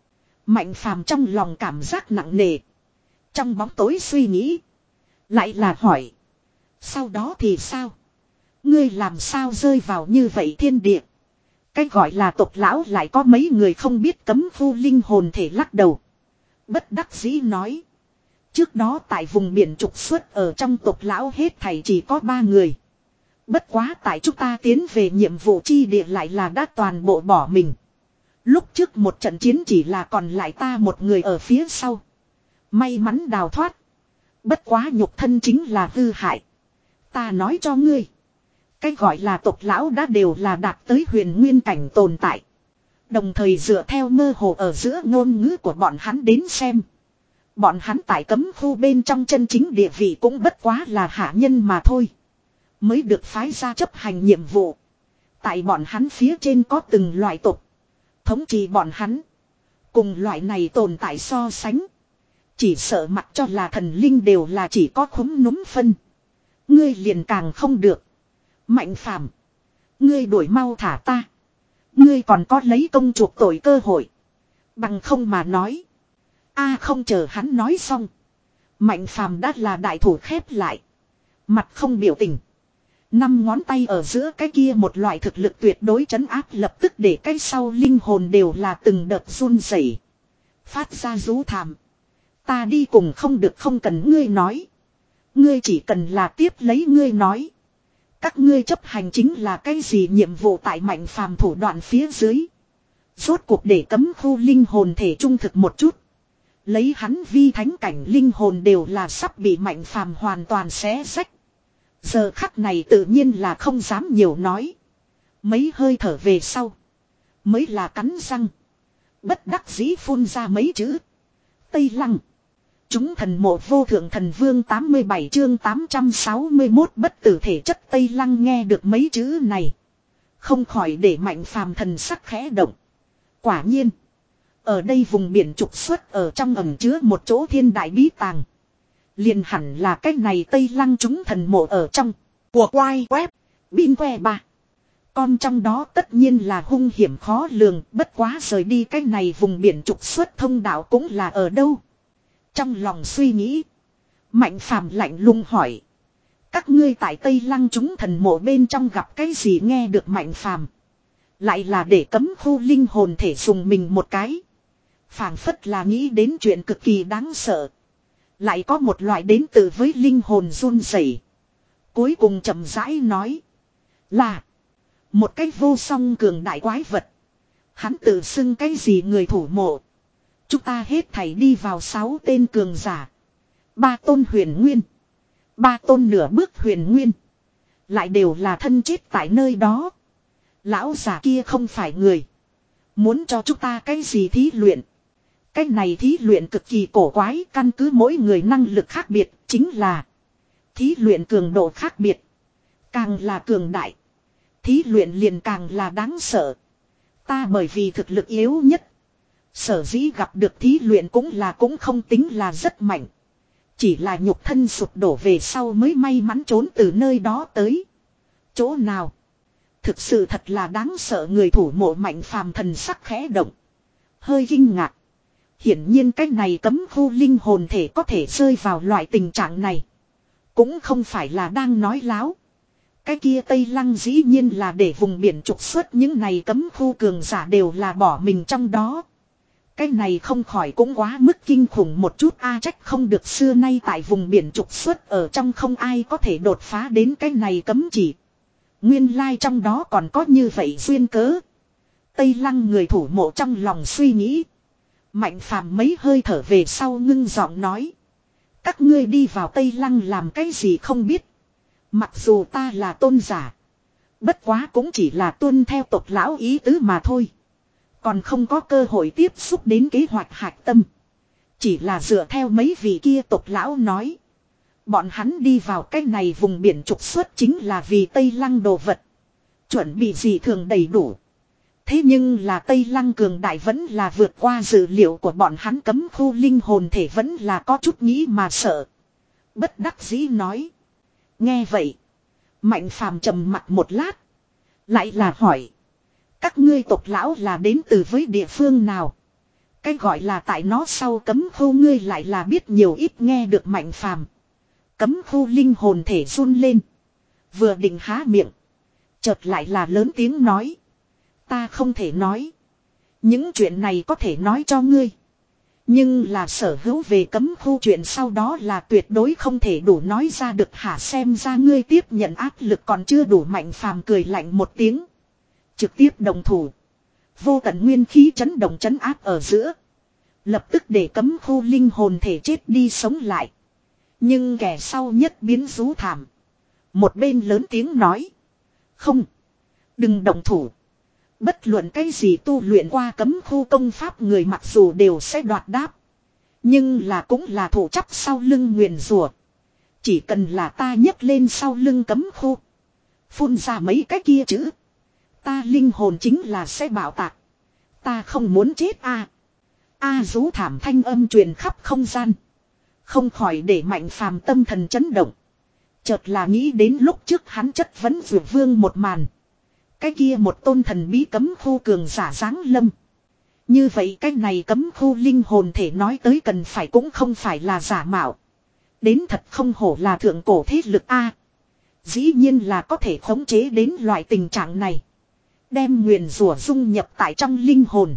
Speaker 1: Mạnh phàm trong lòng cảm giác nặng nề. Trong bóng tối suy nghĩ. Lại là hỏi. Sau đó thì sao? Ngươi làm sao rơi vào như vậy thiên địa? Cái gọi là tộc lão lại có mấy người không biết cấm khu linh hồn thể lắc đầu. Bất đắc dĩ nói. Trước đó tại vùng biển trục xuất ở trong tộc lão hết thảy chỉ có ba người. Bất quá tại chúng ta tiến về nhiệm vụ chi địa lại là đã toàn bộ bỏ mình. Lúc trước một trận chiến chỉ là còn lại ta một người ở phía sau. May mắn đào thoát. Bất quá nhục thân chính là hư hại. Ta nói cho ngươi. Cái gọi là tộc lão đã đều là đạt tới huyền nguyên cảnh tồn tại. Đồng thời dựa theo mơ hồ ở giữa ngôn ngữ của bọn hắn đến xem. Bọn hắn tại cấm khu bên trong chân chính địa vị cũng bất quá là hạ nhân mà thôi. Mới được phái ra chấp hành nhiệm vụ. Tại bọn hắn phía trên có từng loại tộc. Thống trị bọn hắn. Cùng loại này tồn tại so sánh. Chỉ sợ mặt cho là thần linh đều là chỉ có khúm núm phân. Ngươi liền càng không được. Mạnh phàm. Ngươi đuổi mau thả ta. Ngươi còn có lấy công chuộc tội cơ hội. Bằng không mà nói. A không chờ hắn nói xong. Mạnh phàm đã là đại thủ khép lại. Mặt không biểu tình. Năm ngón tay ở giữa cái kia một loại thực lực tuyệt đối trấn áp lập tức để cái sau linh hồn đều là từng đợt run rẩy, phát ra rú thảm. Ta đi cùng không được, không cần ngươi nói. Ngươi chỉ cần là tiếp lấy ngươi nói. Các ngươi chấp hành chính là cái gì nhiệm vụ tại mạnh phàm thủ đoạn phía dưới. Rốt cuộc để cấm khu linh hồn thể trung thực một chút. Lấy hắn vi thánh cảnh linh hồn đều là sắp bị mạnh phàm hoàn toàn xé rách. Giờ khắc này tự nhiên là không dám nhiều nói. Mấy hơi thở về sau. Mới là cắn răng. Bất đắc dĩ phun ra mấy chữ. Tây Lăng. Chúng thần mộ vô thượng thần vương tám mươi bảy chương tám trăm sáu mươi mốt bất tử thể chất. Tây Lăng nghe được mấy chữ này. Không khỏi để mạnh phàm thần sắc khẽ động. Quả nhiên. Ở đây vùng biển trục xuất ở trong ẩn chứa một chỗ thiên đại bí tàng. Liền hẳn là cách này Tây Lăng chúng thần mộ ở trong. Của quai web. Bin que ba. Con trong đó tất nhiên là hung hiểm khó lường. Bất quá rời đi cách này vùng biển trục xuất thông đạo cũng là ở đâu. Trong lòng suy nghĩ. Mạnh phàm lạnh lùng hỏi. Các ngươi tại Tây Lăng chúng thần mộ bên trong gặp cái gì? Nghe được mạnh phàm. Lại là để cấm khu linh hồn thể dùng mình một cái. Phảng phất là nghĩ đến chuyện cực kỳ đáng sợ. Lại có một loại đến từ với linh hồn run rẩy. Cuối cùng chậm rãi nói. Là. Một cái vô song cường đại quái vật. Hắn tự xưng cái gì người thủ mộ. Chúng ta hết thảy đi vào sáu tên cường giả. Ba tôn huyền nguyên. Ba tôn nửa bước huyền nguyên. Lại đều là thân chết tại nơi đó. Lão già kia không phải người. Muốn cho chúng ta cái gì thí luyện. Cái này thí luyện cực kỳ cổ quái, căn cứ mỗi người năng lực khác biệt, chính là thí luyện cường độ khác biệt. Càng là cường đại, thí luyện liền càng là đáng sợ. Ta bởi vì thực lực yếu nhất, sở dĩ gặp được thí luyện cũng là cũng không tính là rất mạnh. Chỉ là nhục thân sụp đổ về sau mới may mắn trốn từ nơi đó tới. Chỗ nào? Thực sự thật là đáng sợ. Người thủ mộ mạnh phàm thần sắc khẽ động. Hơi kinh ngạc. Hiển nhiên cái này cấm khu linh hồn thể có thể rơi vào loại tình trạng này. Cũng không phải là đang nói láo. Cái kia Tây Lăng dĩ nhiên là để vùng biển trục xuất những này cấm khu cường giả đều là bỏ mình trong đó. Cái này không khỏi cũng quá mức kinh khủng một chút. A trách không được xưa nay tại vùng biển trục xuất ở trong không ai có thể đột phá đến cái này cấm chỉ. Nguyên lai trong đó còn có như vậy duyên cớ. Tây Lăng người thủ mộ trong lòng suy nghĩ. Mạnh phàm mấy hơi thở về sau ngưng giọng nói. Các ngươi đi vào Tây Lăng làm cái gì không biết. Mặc dù ta là tôn giả. Bất quá cũng chỉ là tuân theo tộc lão ý tứ mà thôi. Còn không có cơ hội tiếp xúc đến kế hoạch hạch tâm. Chỉ là dựa theo mấy vị kia tộc lão nói. Bọn hắn đi vào cái này vùng biển trục xuất chính là vì Tây Lăng đồ vật. Chuẩn bị gì thường đầy đủ. Thế nhưng là Tây Lăng cường đại vẫn là vượt qua dự liệu của bọn hắn, cấm khu linh hồn thể vẫn là có chút nghĩ mà sợ. Bất đắc dĩ nói. Nghe vậy. Mạnh phàm trầm mặt một lát. Lại là hỏi. Các ngươi tộc lão là đến từ với địa phương nào? Cái gọi là tại nó sau cấm khu ngươi lại là biết nhiều ít nghe được Mạnh Phàm. Cấm khu linh hồn thể run lên. Vừa định há miệng. Chợt lại là lớn tiếng nói. Ta không thể nói. Những chuyện này có thể nói cho ngươi. Nhưng là sở hữu về cấm khu chuyện sau đó là tuyệt đối không thể đủ nói ra được hả, xem ra ngươi tiếp nhận áp lực còn chưa đủ. Mạnh Phàm cười lạnh một tiếng. Trực tiếp đồng thủ. Vô tận nguyên khí chấn động chấn áp ở giữa. Lập tức để cấm khu linh hồn thể chết đi sống lại. Nhưng kẻ sau nhất biến rú thảm. Một bên lớn tiếng nói. Không. Đừng động thủ. Bất luận cái gì tu luyện qua cấm khu công pháp người mặc dù đều sẽ đoạt đáp. Nhưng là cũng là thủ chấp sau lưng nguyền rủa. Chỉ cần là ta nhấc lên sau lưng cấm khu. Phun ra mấy cái kia chữ. Ta linh hồn chính là sẽ bảo tạc. Ta không muốn chết a. A à, rú thảm thanh âm truyền khắp không gian. Không khỏi để Mạnh Phàm tâm thần chấn động. Chợt là nghĩ đến lúc trước hắn chất vấn Dược Vương một màn. Cái kia một tôn thần bí cấm khu cường giả giáng lâm. Như vậy cái này cấm khu linh hồn thể nói tới cần phải cũng không phải là giả mạo. Đến thật không hổ là thượng cổ thế lực A. Dĩ nhiên là có thể khống chế đến loại tình trạng này. Đem nguyền rủa dung nhập tại trong linh hồn.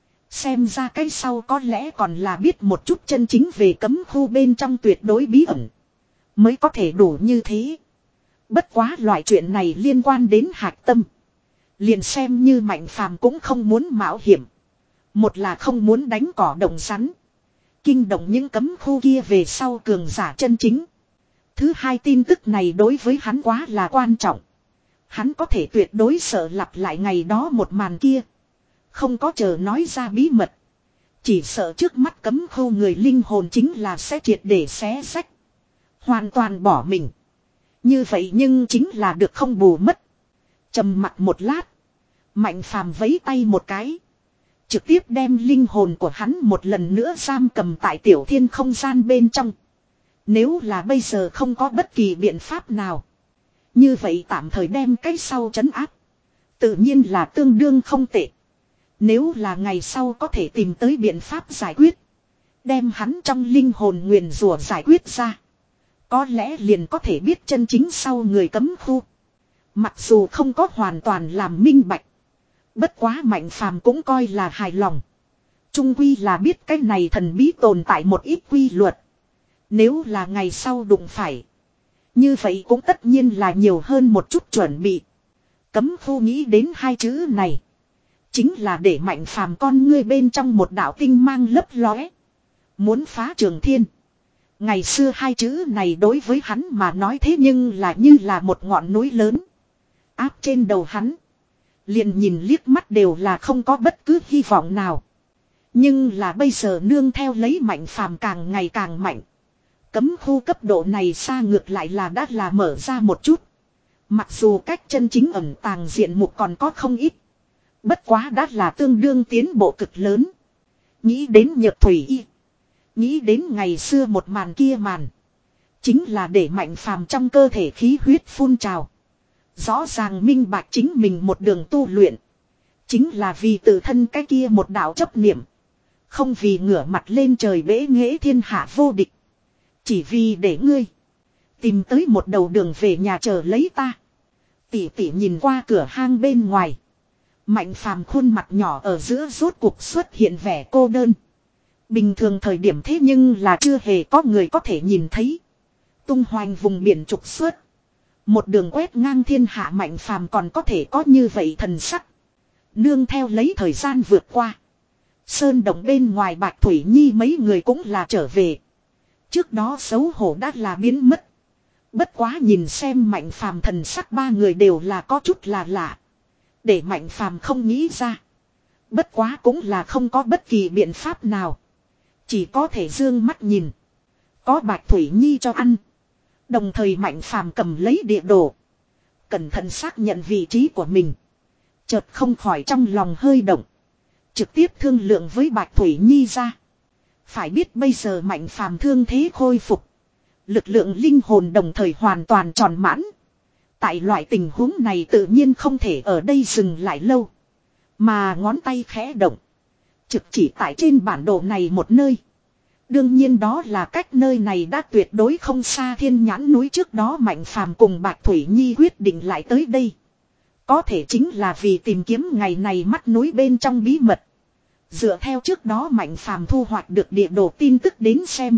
Speaker 1: Xem ra cái sau có lẽ còn là biết một chút chân chính về cấm khu bên trong tuyệt đối bí ẩn. Mới có thể đủ như thế. Bất quá loại chuyện này liên quan đến hạch tâm. Liền xem như Mạnh Phàm cũng không muốn mạo hiểm. Một là không muốn đánh cỏ động rắn. Kinh động những cấm khu kia về sau cường giả chân chính. Thứ hai, tin tức này đối với hắn quá là quan trọng. Hắn có thể tuyệt đối sợ lặp lại ngày đó một màn kia. Không có chờ nói ra bí mật. Chỉ sợ trước mắt cấm khu người linh hồn chính là sẽ triệt để xé rách. Hoàn toàn bỏ mình. Như vậy nhưng chính là được không bù mất. Trầm mặt một lát. Mạnh Phàm vẫy tay một cái. Trực tiếp đem linh hồn của hắn một lần nữa giam cầm tại tiểu thiên không gian bên trong. Nếu là bây giờ không có bất kỳ biện pháp nào. Như vậy tạm thời đem cái sau trấn áp. Tự nhiên là tương đương không tệ. Nếu là ngày sau có thể tìm tới biện pháp giải quyết. Đem hắn trong linh hồn nguyền rủa giải quyết ra. Có lẽ liền có thể biết chân chính sau người cấm khu. Mặc dù không có hoàn toàn làm minh bạch. Bất quá Mạnh Phàm cũng coi là hài lòng. Trung quy là biết cái này thần bí tồn tại một ít quy luật. Nếu là ngày sau đụng phải. Như vậy cũng tất nhiên là nhiều hơn một chút chuẩn bị. Cấm khu nghĩ đến hai chữ này. Chính là để Mạnh Phàm con ngươi bên trong một đạo tinh mang lấp lóe. Muốn phá trường thiên. Ngày xưa hai chữ này đối với hắn mà nói thế nhưng là như là một ngọn núi lớn. Áp trên đầu hắn. Liền nhìn liếc mắt đều là không có bất cứ hy vọng nào. Nhưng là bây giờ nương theo lấy Mạnh Phàm càng ngày càng mạnh. Cấm khu cấp độ này xa ngược lại là đã là mở ra một chút. Mặc dù cách chân chính ẩn tàng diện mục còn có không ít. Bất quá đã là tương đương tiến bộ cực lớn. Nghĩ đến Nhược Thủy Y. Nghĩ đến ngày xưa một màn kia màn. Chính là để Mạnh Phàm trong cơ thể khí huyết phun trào. Rõ ràng minh bạch chính mình một đường tu luyện. Chính là vì tự thân cái kia một đạo chấp niệm. Không vì ngửa mặt lên trời bế nghệ thiên hạ vô địch. Chỉ vì để ngươi tìm tới một đầu đường về nhà chờ lấy ta. Tỷ tỷ nhìn qua cửa hang bên ngoài. Mạnh Phàm khuôn mặt nhỏ ở giữa rốt cuộc xuất hiện vẻ cô đơn. Bình thường thời điểm thế nhưng là chưa hề có người có thể nhìn thấy. Tung hoành vùng biển trục xuất. Một đường quét ngang thiên hạ Mạnh Phàm còn có thể có như vậy thần sắc. Nương theo lấy thời gian vượt qua. Sơn động bên ngoài Bạch Thủy Nhi mấy người cũng là trở về. Trước đó xấu hổ đã là biến mất. Bất quá nhìn xem Mạnh Phàm thần sắc ba người đều là có chút là lạ. Để Mạnh Phàm không nghĩ ra. Bất quá cũng là không có bất kỳ biện pháp nào. Chỉ có thể dương mắt nhìn. Có Bạch Thủy Nhi cho ăn. Đồng thời Mạnh Phàm cầm lấy địa đồ. Cẩn thận xác nhận vị trí của mình. Chợt không khỏi trong lòng hơi động. Trực tiếp thương lượng với Bạch Thủy Nhi ra. Phải biết bây giờ Mạnh Phàm thương thế khôi phục. Lực lượng linh hồn đồng thời hoàn toàn tròn mãn. Tại loại tình huống này tự nhiên không thể ở đây dừng lại lâu. Mà ngón tay khẽ động. Trực chỉ tại trên bản đồ này một nơi. Đương nhiên đó là cách nơi này đã tuyệt đối không xa Thiên Nhãn núi. Trước đó Mạnh Phàm cùng Bạch Thủy Nhi quyết định lại tới đây. Có thể chính là vì tìm kiếm ngày này mắt núi bên trong bí mật. Dựa theo trước đó Mạnh Phàm thu hoạch được địa đồ tin tức đến xem.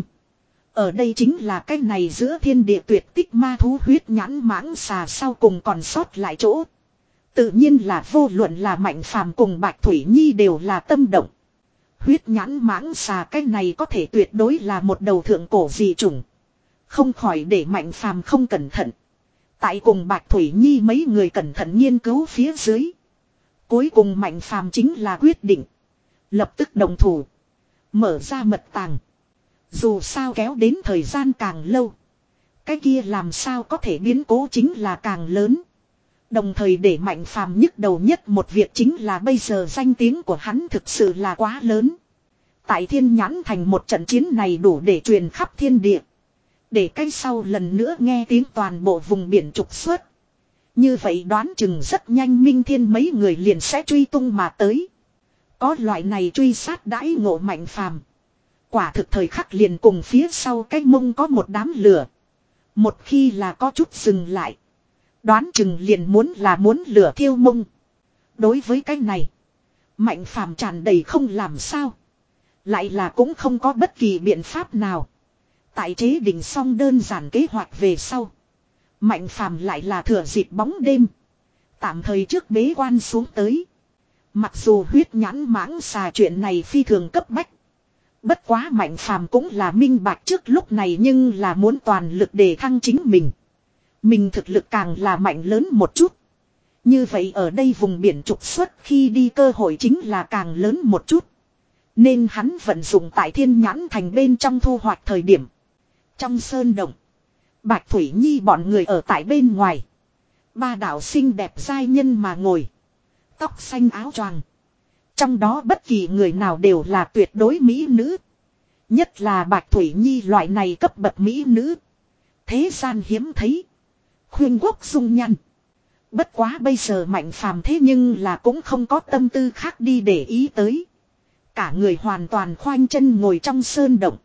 Speaker 1: Ở đây chính là cái này giữa thiên địa tuyệt tích ma thú huyết nhãn mãng xà sau cùng còn sót lại chỗ. Tự nhiên là vô luận là Mạnh Phàm cùng Bạch Thủy Nhi đều là tâm động. Huyết nhãn mãng xà cái này có thể tuyệt đối là một đầu thượng cổ dị chủng. Không khỏi để Mạnh Phàm không cẩn thận. Tại cùng Bạch Thủy Nhi mấy người cẩn thận nghiên cứu phía dưới. Cuối cùng Mạnh Phàm chính là quyết định. Lập tức đồng thủ. Mở ra mật tàng. Dù sao kéo đến thời gian càng lâu. Cái kia làm sao có thể biến cố chính là càng lớn. Đồng thời để Mạnh Phàm nhức đầu nhất một việc chính là bây giờ danh tiếng của hắn thực sự là quá lớn. Tại Thiên Nhãn thành một trận chiến này đủ để truyền khắp thiên địa. Để cái sau lần nữa nghe tiếng toàn bộ vùng biển trục xuất. Như vậy đoán chừng rất nhanh Minh Thiên mấy người liền sẽ truy tung mà tới. Có loại này truy sát đãi ngộ Mạnh Phàm. Quả thực thời khắc liền cùng phía sau cái mông có một đám lửa. Một khi là có chút dừng lại. Đoán chừng liền muốn là muốn lửa thiêu mông. Đối với cái này. Mạnh Phàm tràn đầy không làm sao. Lại là cũng không có bất kỳ biện pháp nào. Tại chế định xong đơn giản kế hoạch về sau. Mạnh Phàm lại là thừa dịp bóng đêm. Tạm thời trước bế quan xuống tới. Mặc dù huyết nhãn mãng xà chuyện này phi thường cấp bách. Bất quá Mạnh Phàm cũng là minh bạch trước lúc này nhưng là muốn toàn lực để thăng chính mình. Mình thực lực càng là mạnh lớn một chút. Như vậy ở đây vùng biển trục xuất khi đi cơ hội chính là càng lớn một chút. Nên hắn vận dụng tại Thiên Nhãn thành bên trong thu hoạch thời điểm. Trong sơn động. Bạch Thủy Nhi bọn người ở tại bên ngoài. Ba đạo xinh đẹp giai nhân mà ngồi. Tóc xanh áo choàng. Trong đó bất kỳ người nào đều là tuyệt đối mỹ nữ. Nhất là Bạch Thủy Nhi loại này cấp bậc mỹ nữ. Thế gian hiếm thấy. Khuyên quốc dung nhăn. Bất quá bây giờ Mạnh Phàm thế nhưng là cũng không có tâm tư khác đi để ý tới. Cả người hoàn toàn khoanh chân ngồi trong sơn động.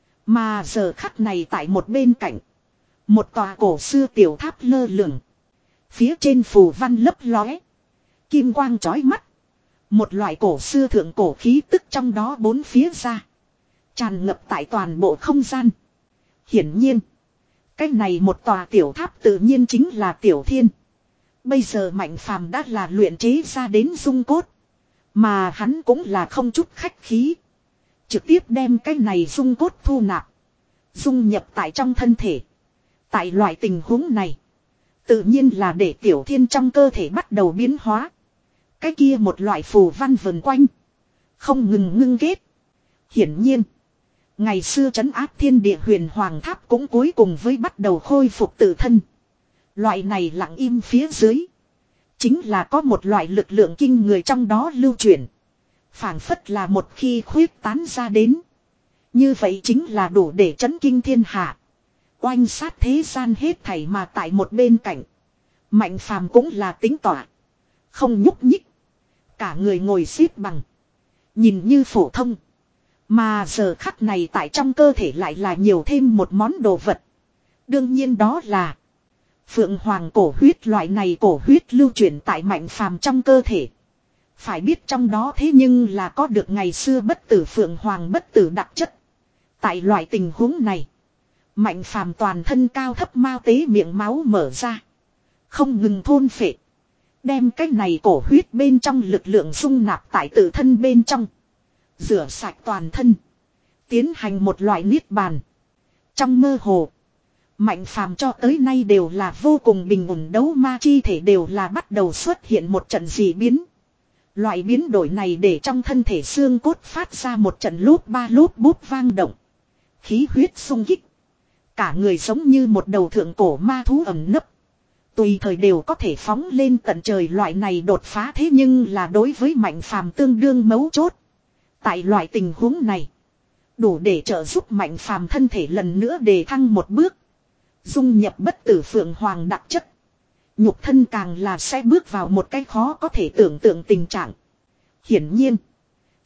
Speaker 1: Mà giờ khắc này tại một bên cạnh. Một tòa cổ xưa tiểu tháp lơ lửng. Phía trên phù văn lấp lóe. Kim quang chói mắt. Một loại cổ xưa thượng cổ khí tức trong đó bốn phía ra. Tràn ngập tại toàn bộ không gian. Hiển nhiên. Cái này một tòa tiểu tháp tự nhiên chính là Tiểu Thiên. Bây giờ Mạnh Phàm đã là luyện chế ra đến dung cốt. Mà hắn cũng là không chút khách khí. Trực tiếp đem cái này dung cốt thu nạp. Dung nhập tại trong thân thể. Tại loại tình huống này. Tự nhiên là để Tiểu Thiên trong cơ thể bắt đầu biến hóa. Cái kia một loại phù văn vần quanh. Không ngừng ngưng kết. Hiển nhiên. Ngày xưa trấn áp thiên địa huyền hoàng tháp cũng cuối cùng với bắt đầu khôi phục tự thân. Loại này lặng im phía dưới. Chính là có một loại lực lượng kinh người trong đó lưu chuyển. Phảng phất là một khi khuyết tán ra đến. Như vậy chính là đủ để chấn kinh thiên hạ. Oanh sát thế gian hết thảy mà tại một bên cạnh. Mạnh Phàm cũng là tính tỏa. Không nhúc nhích. Cả người ngồi xếp bằng. Nhìn như phổ thông. Mà giờ khắc này tại trong cơ thể lại là nhiều thêm một món đồ vật. Đương nhiên đó là Phượng Hoàng cổ huyết. Loại này cổ huyết lưu chuyển tại Mạnh Phàm trong cơ thể. Phải biết trong đó thế nhưng là có được ngày xưa bất tử Phượng Hoàng bất tử đặc chất. Tại loại tình huống này, Mạnh Phàm toàn thân cao thấp mao tế miệng máu mở ra. Không ngừng thôn phệ. Đem cái này cổ huyết bên trong lực lượng dung nạp tại tự thân bên trong. Rửa sạch toàn thân. Tiến hành một loại niết bàn. Trong mơ hồ, Mạnh Phàm cho tới nay đều là vô cùng bình ổn, đấu ma chi thể đều là bắt đầu xuất hiện một trận dị biến. Loại biến đổi này để trong thân thể xương cốt phát ra một trận lốp ba lốp búp vang động. Khí huyết sung kích. Cả người giống như một đầu thượng cổ ma thú ẩn nấp. Tùy thời đều có thể phóng lên tận trời, loại này đột phá thế nhưng là đối với Mạnh Phàm tương đương mấu chốt. Tại loại tình huống này, đủ để trợ giúp Mạnh Phàm thân thể lần nữa đề thăng một bước. Dung nhập bất tử Phượng Hoàng đặc chất. Nhục thân càng là sẽ bước vào một cái khó có thể tưởng tượng tình trạng. Hiển nhiên,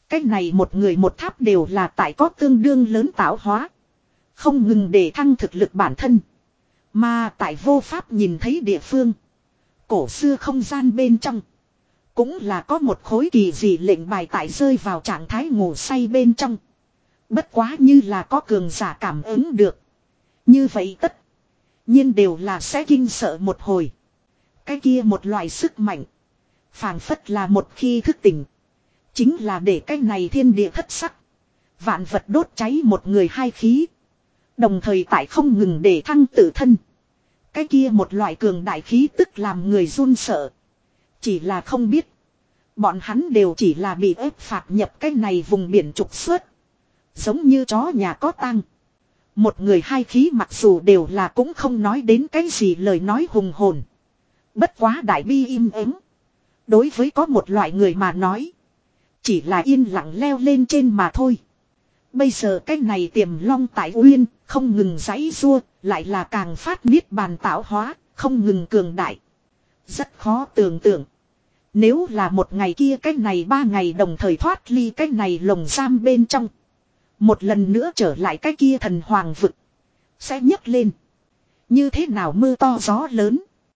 Speaker 1: Cái này một người một tháp đều là tại có tương đương lớn tạo hóa. Không ngừng để thăng thực lực bản thân. Mà tại vô pháp nhìn thấy địa phương. Cổ xưa không gian bên trong. Cũng là có một khối kỳ dị lệnh bài tại rơi vào trạng thái ngủ say bên trong. Bất quá như là có cường giả cảm ứng được. Như vậy tất nhiên đều là sẽ kinh sợ một hồi. Cái kia một loại sức mạnh. Phảng phất là một khi thức tỉnh. Chính là để cái này thiên địa thất sắc. Vạn vật đốt cháy một người hai khí. Đồng thời tại không ngừng để thăng tự thân. Cái kia một loại cường đại khí tức làm người run sợ. Chỉ là không biết. Bọn hắn đều chỉ là bị ép phạt nhập cái này vùng biển trục xuất. Giống như chó nhà có tang. Một người hai khí mặc dù đều là cũng không nói đến cái gì lời nói hùng hồn. Bất quá đại bi im ắng. Đối với có một loại người mà nói. Chỉ là yên lặng leo lên trên mà thôi. Bây giờ cái này tiềm long tại uyên, không ngừng giãy giụa, lại là càng phát niết bàn tạo hóa, không ngừng cường đại. Rất khó tưởng tượng. Nếu là một ngày kia cái này ba ngày đồng thời thoát ly cái này lồng giam bên trong. Một lần nữa trở lại cái kia thần hoàng vực. Sẽ nhấc lên. Như thế nào mưa to gió lớn.